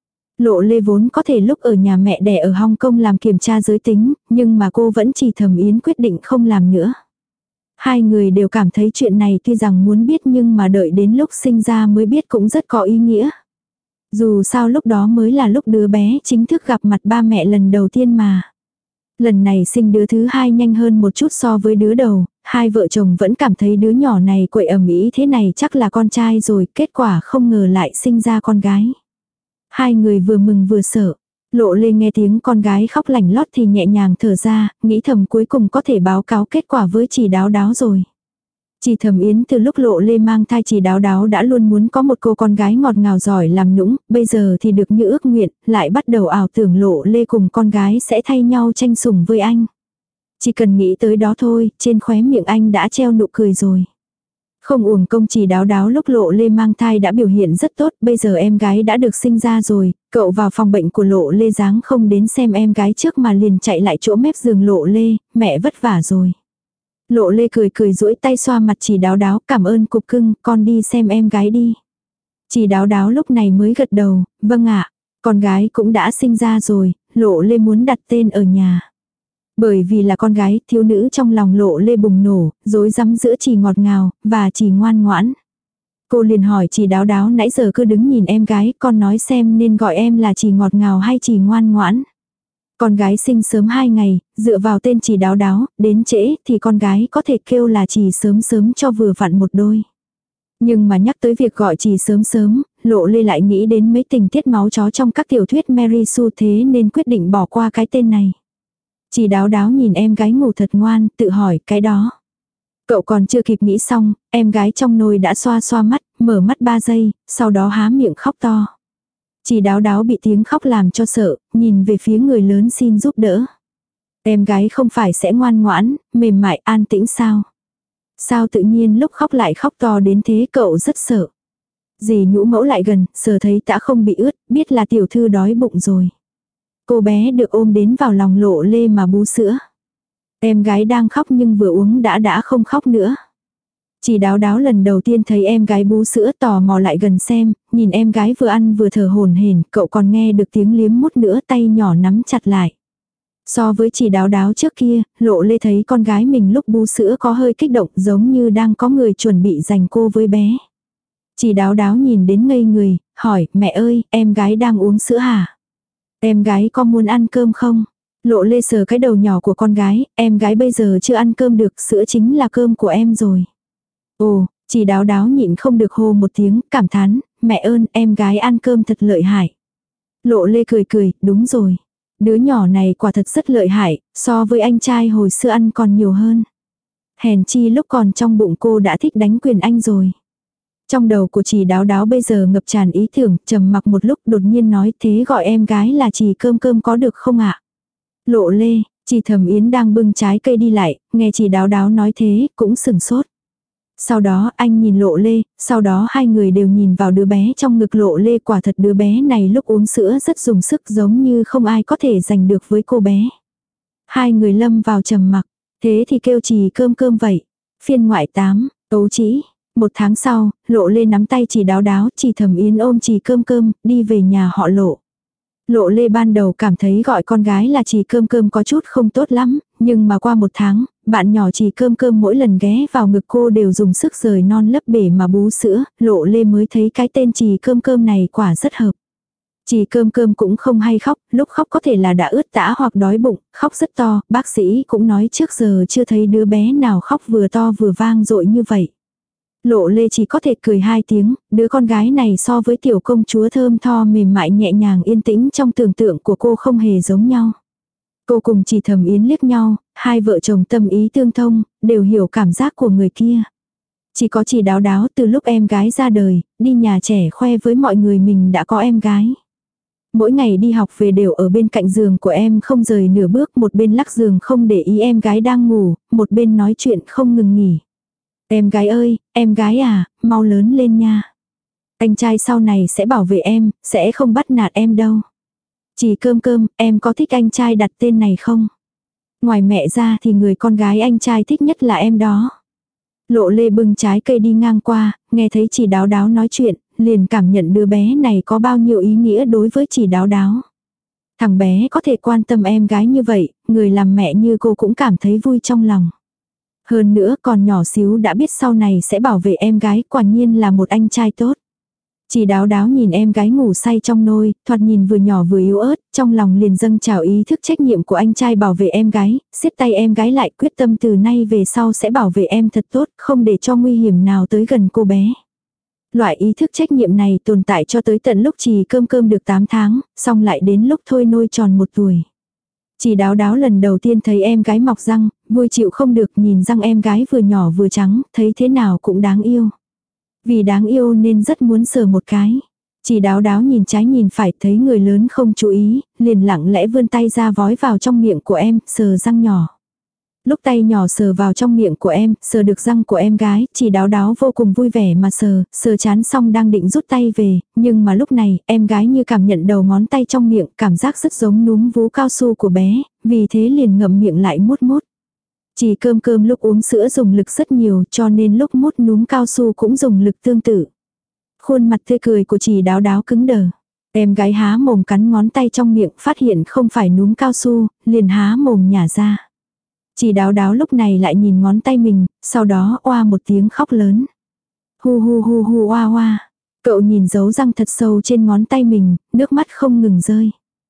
Lộ Lê vốn có thể lúc ở nhà mẹ đẻ ở Hong Kong làm kiểm tra giới tính, nhưng mà cô vẫn Chỉ Thẩm Yến quyết định không làm nữa. Hai người đều cảm thấy chuyện này tuy rằng muốn biết nhưng mà đợi đến lúc sinh ra mới biết cũng rất có ý nghĩa. Dù sao lúc đó mới là lúc đứa bé chính thức gặp mặt ba mẹ lần đầu tiên mà. Lần này sinh đứa thứ hai nhanh hơn một chút so với đứa đầu, hai vợ chồng vẫn cảm thấy đứa nhỏ này quậy ầm ĩ thế này chắc là con trai rồi, kết quả không ngờ lại sinh ra con gái. Hai người vừa mừng vừa sợ. Lộ Lê nghe tiếng con gái khóc lảnh lót thì nhẹ nhàng thở ra, nghĩ thầm cuối cùng có thể báo cáo kết quả với Chỉ Đáo Đáo rồi. Chỉ Thẩm Yến từ lúc Lộ Lê mang thai Chỉ Đáo Đáo đã luôn muốn có một cô con gái ngọt ngào giỏi làm nũng, bây giờ thì được như ước nguyện, lại bắt đầu ảo tưởng Lộ Lê cùng con gái sẽ thay nhau tranh sủng với anh. Chỉ cần nghĩ tới đó thôi, trên khóe miệng anh đã treo nụ cười rồi. Không uổng công Chỉ Đáo Đáo lúc Lộ Lê mang thai đã biểu hiện rất tốt, bây giờ em gái đã được sinh ra rồi, cậu vào phòng bệnh của Lộ Lê dáng không đến xem em gái trước mà liền chạy lại chỗ mép giường Lộ Lê, mẹ vất vả rồi. Lộ Lê cười cười duỗi tay xoa mặt Chỉ Đáo Đáo, cảm ơn cục cưng, con đi xem em gái đi. Chỉ Đáo Đáo lúc này mới gật đầu, vâng ạ, con gái cũng đã sinh ra rồi, Lộ Lê muốn đặt tên ở nhà. Bởi vì là con gái, thiếu nữ trong lòng Lộ Lê bùng nổ, rối rắm giữa Chỉ ngọt ngào, và Chỉ ngoan ngoãn. Cô liền hỏi Chỉ Đáo Đáo nãy giờ cứ đứng nhìn em gái, con nói xem nên gọi em là Chỉ ngọt ngào hay Chỉ ngoan ngoãn. Con gái sinh sớm 2 ngày, dựa vào tên Chỉ Đáo Đáo, đến trễ thì con gái có thể kêu là Chỉ sớm sớm cho vừa vặn một đôi. Nhưng mà nhắc tới việc gọi Chỉ sớm sớm, Lộ Lê lại nghĩ đến mấy tình tiết máu chó trong các tiểu thuyết Mary Sue, thế nên quyết định bỏ qua cái tên này. Chỉ Đáo Đáo nhìn em gái ngủ thật ngoan, tự hỏi cái đó. Cậu còn chưa kịp nghĩ xong, em gái trong nôi đã xoa xoa mắt, mở mắt 3 giây, sau đó há miệng khóc to. Chỉ Đáo Đáo bị tiếng khóc làm cho sợ, nhìn về phía người lớn xin giúp đỡ. Em gái không phải sẽ ngoan ngoãn, mềm mại, an tĩnh sao? Sao tự nhiên lúc khóc lại khóc to đến thế, cậu rất sợ. Dì Nhũ Mẫu lại gần, sờ thấy tã không bị ướt, biết là tiểu thư đói bụng rồi. Cô bé được ôm đến vào lòng Lộ Lê mà bú sữa. Em gái đang khóc nhưng vừa uống đã không khóc nữa. Chỉ Đáo Đáo lần đầu tiên thấy em gái bú sữa tò mò lại gần xem, nhìn em gái vừa ăn vừa thở hổn hển, cậu còn nghe được tiếng liếm mút nữa, tay nhỏ nắm chặt lại. So với Chỉ Đáo Đáo trước kia, Lộ Lê thấy con gái mình lúc bú sữa có hơi kích động, giống như đang có người chuẩn bị giành cô với bé. Chỉ Đáo Đáo nhìn đến ngây người, hỏi, mẹ ơi, em gái đang uống sữa hả? Em gái có muốn ăn cơm không? Lộ Lê sờ cái đầu nhỏ của con gái, em gái bây giờ chưa ăn cơm được, sữa chính là cơm của em rồi. Ồ, Chỉ Đáo Đáo nhịn không được hô một tiếng, cảm thán, mẹ ơn, em gái ăn cơm thật lợi hại. Lộ Lê cười cười, đúng rồi. Đứa nhỏ này quả thật rất lợi hại, so với anh trai hồi xưa ăn còn nhiều hơn. Hèn chi lúc còn trong bụng cô đã thích đánh quyền anh rồi. Trong đầu của Chỉ Đáo Đáo bây giờ ngập tràn ý tưởng, trầm mặc một lúc đột nhiên nói thế gọi em gái là Chỉ Cơm Cơm có được không ạ? Lộ Lê, Chỉ Thẩm Yến đang bưng trái cây đi lại, nghe Chỉ Đáo Đáo nói thế, cũng sừng sốt. Sau đó anh nhìn Lộ Lê, sau đó hai người đều nhìn vào đứa bé trong ngực Lộ Lê, quả thật đứa bé này lúc uống sữa rất dùng sức giống như không ai có thể giành được với cô bé. Hai người lâm vào trầm mặc, thế thì kêu Chỉ Cơm Cơm vậy. Phiên ngoại 8, Tấu Chỉ. 1 tháng sau, Lộ Lê nắm tay Chỉ Đáo Đáo, Chỉ Thẩm Yến ôm Chỉ Cơm Cơm, đi về nhà họ Lộ. Lộ Lê ban đầu cảm thấy gọi con gái là Chỉ Cơm Cơm có chút không tốt lắm, nhưng mà qua 1 tháng, bạn nhỏ Chỉ Cơm Cơm mỗi lần ghé vào ngực cô đều dùng sức rời non lấp bể mà bú sữa, Lộ Lê mới thấy cái tên Chỉ Cơm Cơm này quả rất hợp. Chỉ Cơm Cơm cũng không hay khóc, lúc khóc có thể là đã ướt tã hoặc đói bụng, khóc rất to, bác sĩ cũng nói trước giờ chưa thấy đứa bé nào khóc vừa to vừa vang dội như vậy. Lộ Lê chỉ có thể cười 2 tiếng, đứa con gái này so với tiểu công chúa thơm tho mềm mại nhẹ nhàng yên tĩnh trong tưởng tượng của cô không hề giống nhau. Cô cùng Chỉ Thẩm Yến liếc nhau, hai vợ chồng tâm ý tương thông, đều hiểu cảm giác của người kia. Chỉ có Chỉ Đáo Đáo từ lúc em gái ra đời, đi nhà trẻ khoe với mọi người mình đã có em gái. Mỗi ngày đi học về đều ở bên cạnh giường của em không rời nửa bước, một bên lắc giường không để ý em gái đang ngủ, một bên nói chuyện không ngừng nghỉ. Em gái ơi, em gái à, mau lớn lên nha. Anh trai sau này sẽ bảo vệ em, sẽ không bắt nạt em đâu. Chỉ Cơm Cơm, em có thích anh trai đặt tên này không? Ngoài mẹ ra thì người con gái anh trai thích nhất là em đó. Lộ Lê bưng trái cây đi ngang qua, nghe thấy Chỉ Đáo Đáo nói chuyện, liền cảm nhận đứa bé này có bao nhiêu ý nghĩa đối với Chỉ Đáo Đáo. Thằng bé có thể quan tâm em gái như vậy, người làm mẹ như cô cũng cảm thấy vui trong lòng. Hơn nữa còn nhỏ xíu đã biết sau này sẽ bảo vệ em gái, quả nhiên là một anh trai tốt. Chỉ Đáo Đáo nhìn em gái ngủ say trong nôi, thoạt nhìn vừa nhỏ vừa yếu ớt, trong lòng liền dâng trào ý thức trách nhiệm của anh trai bảo vệ em gái, siết tay em gái lại, quyết tâm từ nay về sau sẽ bảo vệ em thật tốt, không để cho nguy hiểm nào tới gần cô bé. Loại ý thức trách nhiệm này tồn tại cho tới tận lúc Chỉ Cơm Cơm được 8 tháng, xong lại đến lúc thôi nôi tròn 1 tuổi. Chỉ Đáo Đáo lần đầu tiên thấy em gái mọc răng, vui chịu không được, nhìn răng em gái vừa nhỏ vừa trắng, thấy thế nào cũng đáng yêu. Vì đáng yêu nên rất muốn sờ một cái. Chỉ Đáo Đáo nhìn trái nhìn phải, thấy người lớn không chú ý, liền lặng lẽ vươn tay ra vói vào trong miệng của em, sờ răng nhỏ. Lúc tay nhỏ sờ vào trong miệng của em, sờ được răng của em gái, Chỉ Đáo Đáo vô cùng vui vẻ mà sờ chán xong đang định rút tay về, nhưng mà lúc này, em gái như cảm nhận đầu ngón tay trong miệng, cảm giác rất giống núm vú cao su của bé, vì thế liền ngậm miệng lại mút mút. Chỉ Cơm Cơm lúc uống sữa dùng lực rất nhiều, cho nên lúc mút núm cao su cũng dùng lực tương tự. Khuôn mặt tươi cười của Chỉ Đáo Đáo cứng đờ. Em gái há mồm cắn ngón tay trong miệng, phát hiện không phải núm cao su, liền há mồm nhả ra. Chỉ Đáo Đáo lúc này lại nhìn ngón tay mình, sau đó oa một tiếng khóc lớn. Hu hu hu hu oa oa. Cậu nhìn dấu răng thật sâu trên ngón tay mình, nước mắt không ngừng rơi.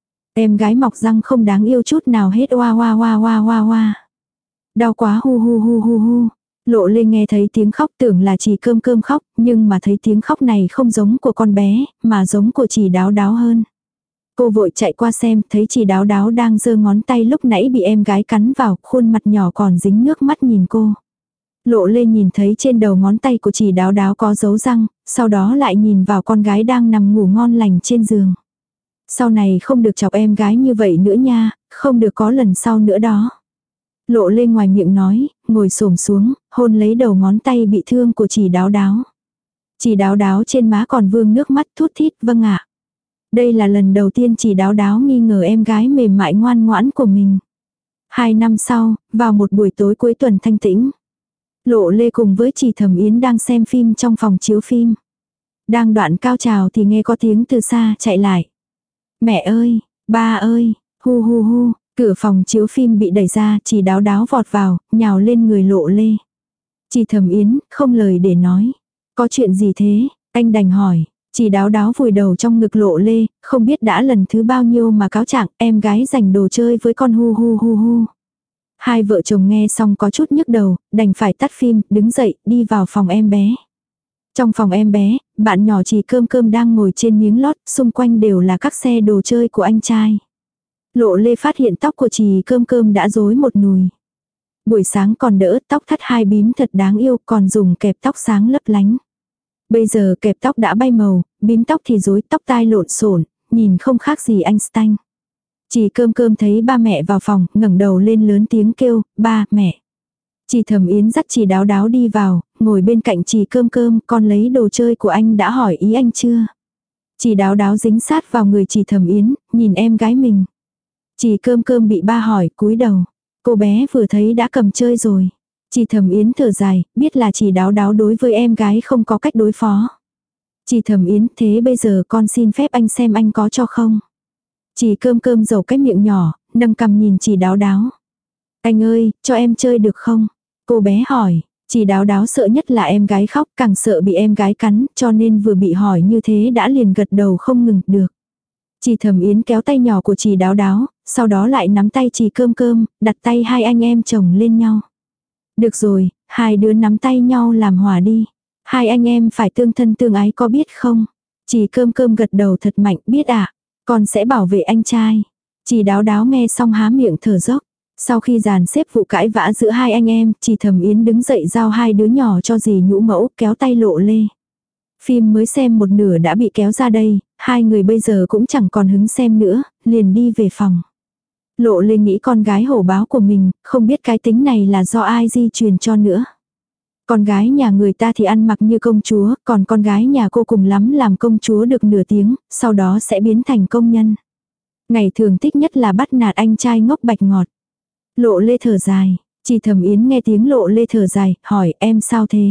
Em gái mọc răng không đáng yêu chút nào hết, oa oa oa oa oa oa. Đau quá hu hu hu hu hu. Lộ Lê nghe thấy tiếng khóc tưởng là Chỉ Cơm Cơm khóc, nhưng mà thấy tiếng khóc này không giống của con bé, mà giống của Chỉ Đáo Đáo hơn. Cô vội chạy qua xem, thấy Chỉ Đáo Đáo đang giơ ngón tay lúc nãy bị em gái cắn vào, khuôn mặt nhỏ còn dính nước mắt nhìn cô. Lộ Lê nhìn thấy trên đầu ngón tay của Chỉ Đáo Đáo có dấu răng, sau đó lại nhìn vào con gái đang nằm ngủ ngon lành trên giường. Sau này không được chọc em gái như vậy nữa nha, không được có lần sau nữa đó. Lộ Lê ngoài miệng nói, ngồi xổm xuống, hôn lấy đầu ngón tay bị thương của Chỉ Đáo Đáo. Chỉ Đáo Đáo trên má còn vương nước mắt thút thít, vâng ạ. Đây là lần đầu tiên Chỉ Đáo Đáo nghi ngờ em gái mềm mại ngoan ngoãn của mình. 2 năm sau, vào một buổi tối cuối tuần thanh tĩnh, Lộ Lê cùng với Chỉ Thẩm Yến đang xem phim trong phòng chiếu phim. Đang đoạn cao trào thì nghe có tiếng từ xa chạy lại. Mẹ ơi, ba ơi, hu hu hu. Cửa phòng chiếu phim bị đẩy ra, Chỉ Đáo Đáo vọt vào, nhào lên người Lộ Lê. Chỉ Thẩm Yến, không lời để nói. Có chuyện gì thế? Anh đành hỏi. Chỉ Đáo Đáo vùi đầu trong ngực Lộ Lê, không biết đã lần thứ bao nhiêu mà cáo trạng em gái giành đồ chơi với con hu hu hu hu. Hai vợ chồng nghe xong có chút nhức đầu, đành phải tắt phim, đứng dậy, đi vào phòng em bé. Trong phòng em bé, bạn nhỏ Trì Cơm Cơm đang ngồi trên miếng lót, xung quanh đều là các xe đồ chơi của anh trai. Lộ Lê phát hiện tóc của Trì Cơm Cơm đã rối một nùi. Buổi sáng còn đỡ, tóc thắt hai bím thật đáng yêu, còn dùng kẹp tóc sáng lấp lánh. Bây giờ kẹp tóc đã bay màu, bím tóc thì rối, tóc tai lộn xộn, nhìn không khác gì Einstein. Trì Cơm Cơm thấy ba mẹ vào phòng, ngẩng đầu lên lớn tiếng kêu, ba, mẹ. Trì Thẩm Yến dắt Trì Đáo Đáo đi vào, ngồi bên cạnh Trì Cơm Cơm, con lấy đồ chơi của anh đã hỏi ý anh chưa? Trì Đáo Đáo dính sát vào người Trì Thẩm Yến, nhìn em gái mình. Trì Cơm Cơm bị ba hỏi, cúi đầu. Cô bé vừa thấy đã cầm chơi rồi. Trì Thẩm Yến thở dài, biết là Trì Đáo Đáo đối với em gái không có cách đối phó. Trì Thẩm Yến, thế bây giờ con xin phép anh xem anh có cho không? Trì Cơm Cơm giầu cái miệng nhỏ, nâng cằm nhìn Trì Đáo Đáo. Anh ơi, cho em chơi được không? Cô bé hỏi. Trì Đáo Đáo sợ nhất là em gái khóc, càng sợ bị em gái cắn, cho nên vừa bị hỏi như thế đã liền gật đầu không ngừng được. Trì Thẩm Yến kéo tay nhỏ của Trì Đáo Đáo, sau đó lại nắm tay Trì Cơm Cơm, đặt tay hai anh em chồng lên nhau. Được rồi, hai đứa nắm tay nhau làm hòa đi. Hai anh em phải tương thân tương ái có biết không? Trì Cơm Cơm gật đầu thật mạnh, biết ạ. Con sẽ bảo vệ anh trai. Trì Đáo Đáo nghe xong há miệng thở dốc. Sau khi dàn xếp vụ cãi vã giữa hai anh em, Trì Thẩm Yến đứng dậy giao hai đứa nhỏ cho dì Nhũ Mẫu, kéo tay Lộ Lê. Phim mới xem một nửa đã bị kéo ra đây, hai người bây giờ cũng chẳng còn hứng xem nữa, liền đi về phòng. Lộ Lê nghĩ con gái hổ báo của mình, không biết cái tính này là do ai di truyền cho nữa. Con gái nhà người ta thì ăn mặc như công chúa, còn con gái nhà cô cùng lắm làm công chúa được nửa tiếng, sau đó sẽ biến thành công nhân. Ngày thường thích nhất là bắt nạt anh trai ngốc bạch ngọt. Lộ Lê thở dài, Trì Thẩm Yến nghe tiếng Lộ Lê thở dài, hỏi em sao thế?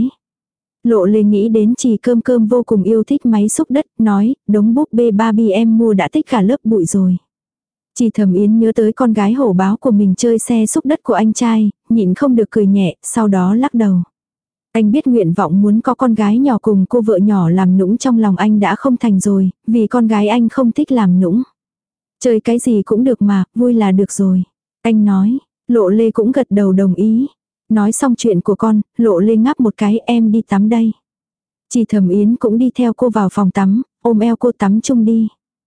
Lộ Lê nghĩ đến Trì Cơm Cơm vô cùng yêu thích máy xúc đất, nói, đống búp bê Barbie em mua đã tích cả lớp bụi rồi. Trì Thẩm Yến nhớ tới con gái hổ báo của mình chơi xe xúc đất của anh trai, nhịn không được cười nhẹ, sau đó lắc đầu. Anh biết nguyện vọng muốn có con gái nhỏ cùng cô vợ nhỏ làm nũng trong lòng anh đã không thành rồi, vì con gái anh không thích làm nũng. Chơi cái gì cũng được mà, vui là được rồi. Anh nói, Lộ Lê cũng gật đầu đồng ý. Nói xong chuyện của con, Lộ Lê ngáp một cái, em đi tắm đây. Trì Thẩm Yến cũng đi theo cô vào phòng tắm, ôm eo cô tắm chung đi.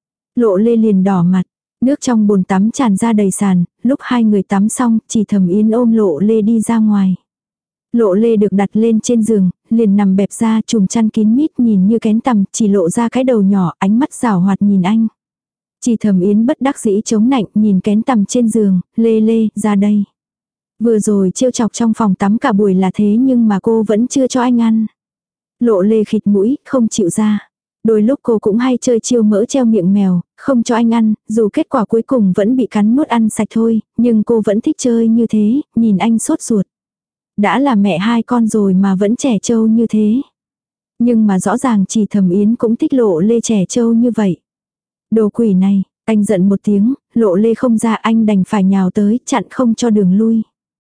Lộ Lê liền đỏ mặt, nước trong bồn tắm tràn ra đầy sàn, lúc hai người tắm xong, Trì Thẩm Yến ôm Lộ Lê đi ra ngoài. Lộ Lê được đặt lên trên giường, liền nằm bẹp ra chùm chăn kín mít nhìn như kén tằm, chỉ lộ ra cái đầu nhỏ, ánh mắt rảo hoạt nhìn anh. Trì Thẩm Yến bất đắc dĩ chống nạnh nhìn kén tằm trên giường, Lê Lê, ra đây. Vừa rồi trêu chọc trong phòng tắm cả buổi là thế nhưng mà cô vẫn chưa cho anh ăn. Lộ Lê khịt mũi, không chịu ra. Đôi lúc cô cũng hay chơi chiêu mỡ treo miệng mèo, không cho anh ăn, dù kết quả cuối cùng vẫn bị cắn nuốt ăn sạch thôi, nhưng cô vẫn thích chơi như thế, nhìn anh sốt ruột. Đã là mẹ hai con rồi mà vẫn trẻ trâu như thế. Nhưng mà rõ ràng Trì Thẩm Yến cũng thích Lộ Lê trẻ trâu như vậy. Đồ quỷ này, anh giận một tiếng, Lộ Lê không ra anh đành phải nhào tới, chặn không cho đường lui.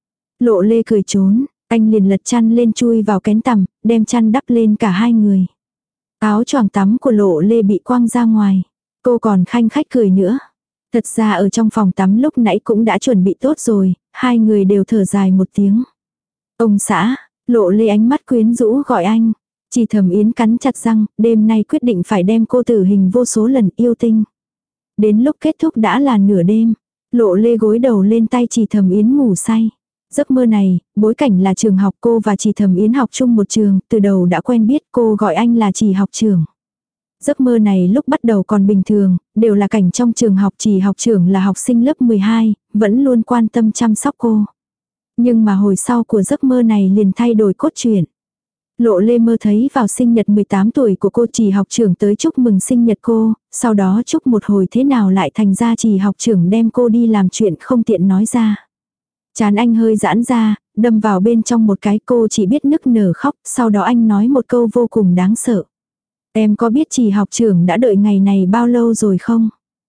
Lộ Lê cười trốn, anh liền lật chăn lên chui vào kén tằm, đem chăn đắp lên cả hai người. Áo choàng tắm của Lộ Lê bị quăng ra ngoài. Cô còn khanh khách cười nữa. Thật ra ở trong phòng tắm lúc nãy cũng đã chuẩn bị tốt rồi, hai người đều thở dài một tiếng. Ông xã, Lộ Lê ánh mắt quyến rũ gọi anh. Trì Thẩm Yến cắn chặt răng, đêm nay quyết định phải đem cô tử hình vô số lần yêu tinh. Đến lúc kết thúc đã là nửa đêm. Lộ Lê gối đầu lên tay Trì Thẩm Yến ngủ say. Giấc mơ này, bối cảnh là trường học, cô và Trì Thẩm Yến học chung một trường, từ đầu đã quen biết, cô gọi anh là Trì học trưởng. Giấc mơ này lúc bắt đầu còn bình thường, đều là cảnh trong trường học. Trì học trưởng là học sinh lớp 12, vẫn luôn quan tâm chăm sóc cô. Nhưng mà hồi sau của giấc mơ này liền thay đổi cốt truyện. Lộ Lê mơ thấy vào sinh nhật 18 tuổi của cô, Trì học trưởng tới chúc mừng sinh nhật cô, sau đó chúc một hồi thế nào lại thành ra Trì học trưởng đem cô đi làm chuyện không tiện nói ra. Trán anh hơi giãn ra, đâm vào bên trong một cái, cô chỉ biết nức nở khóc, sau đó anh nói một câu vô cùng đáng sợ. Em có biết Trì học trưởng đã đợi ngày này bao lâu rồi không?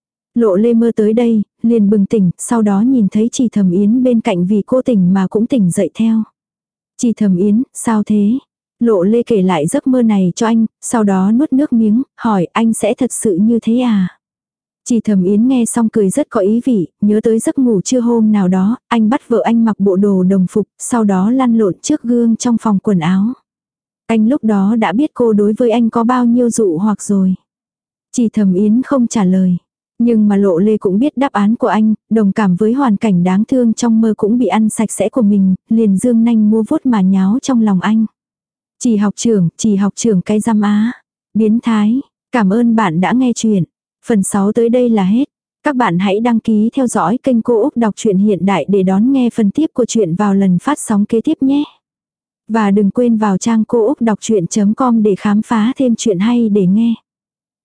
Lộ Lê mơ tới đây, liền bừng tỉnh, sau đó nhìn thấy Trì Thẩm Yến bên cạnh vì cô tỉnh mà cũng tỉnh dậy theo. Trì Thẩm Yến, sao thế? Lộ Lê kể lại giấc mơ này cho anh, sau đó nuốt nước miếng, hỏi anh sẽ thật sự như thế à? Chỉ Thẩm Yến nghe xong cười rất có ý vị, nhớ tới giấc ngủ trưa hôm nào đó, anh bắt vợ anh mặc bộ đồ đồng phục, sau đó lăn lộn trước gương trong phòng quần áo. Anh lúc đó đã biết cô đối với anh có bao nhiêu dụ hoặc rồi. Chỉ Thẩm Yến không trả lời. Nhưng mà Lộ Lê cũng biết đáp án của anh, đồng cảm với hoàn cảnh đáng thương trong mơ cũng bị ăn sạch sẽ của mình, liền dương nanh mua vuốt mà nháo trong lòng anh. Chỉ học trưởng cái giam á. Biến thái. Cảm ơn bạn đã nghe chuyện. Phần 6 tới đây là hết. Các bạn hãy đăng ký theo dõi kênh Cô Úc Đọc truyện Hiện Đại để đón nghe phần tiếp của chuyện vào lần phát sóng kế tiếp nhé. Và đừng quên vào trang cô úc đọc chuyện.com để khám phá thêm chuyện hay để nghe.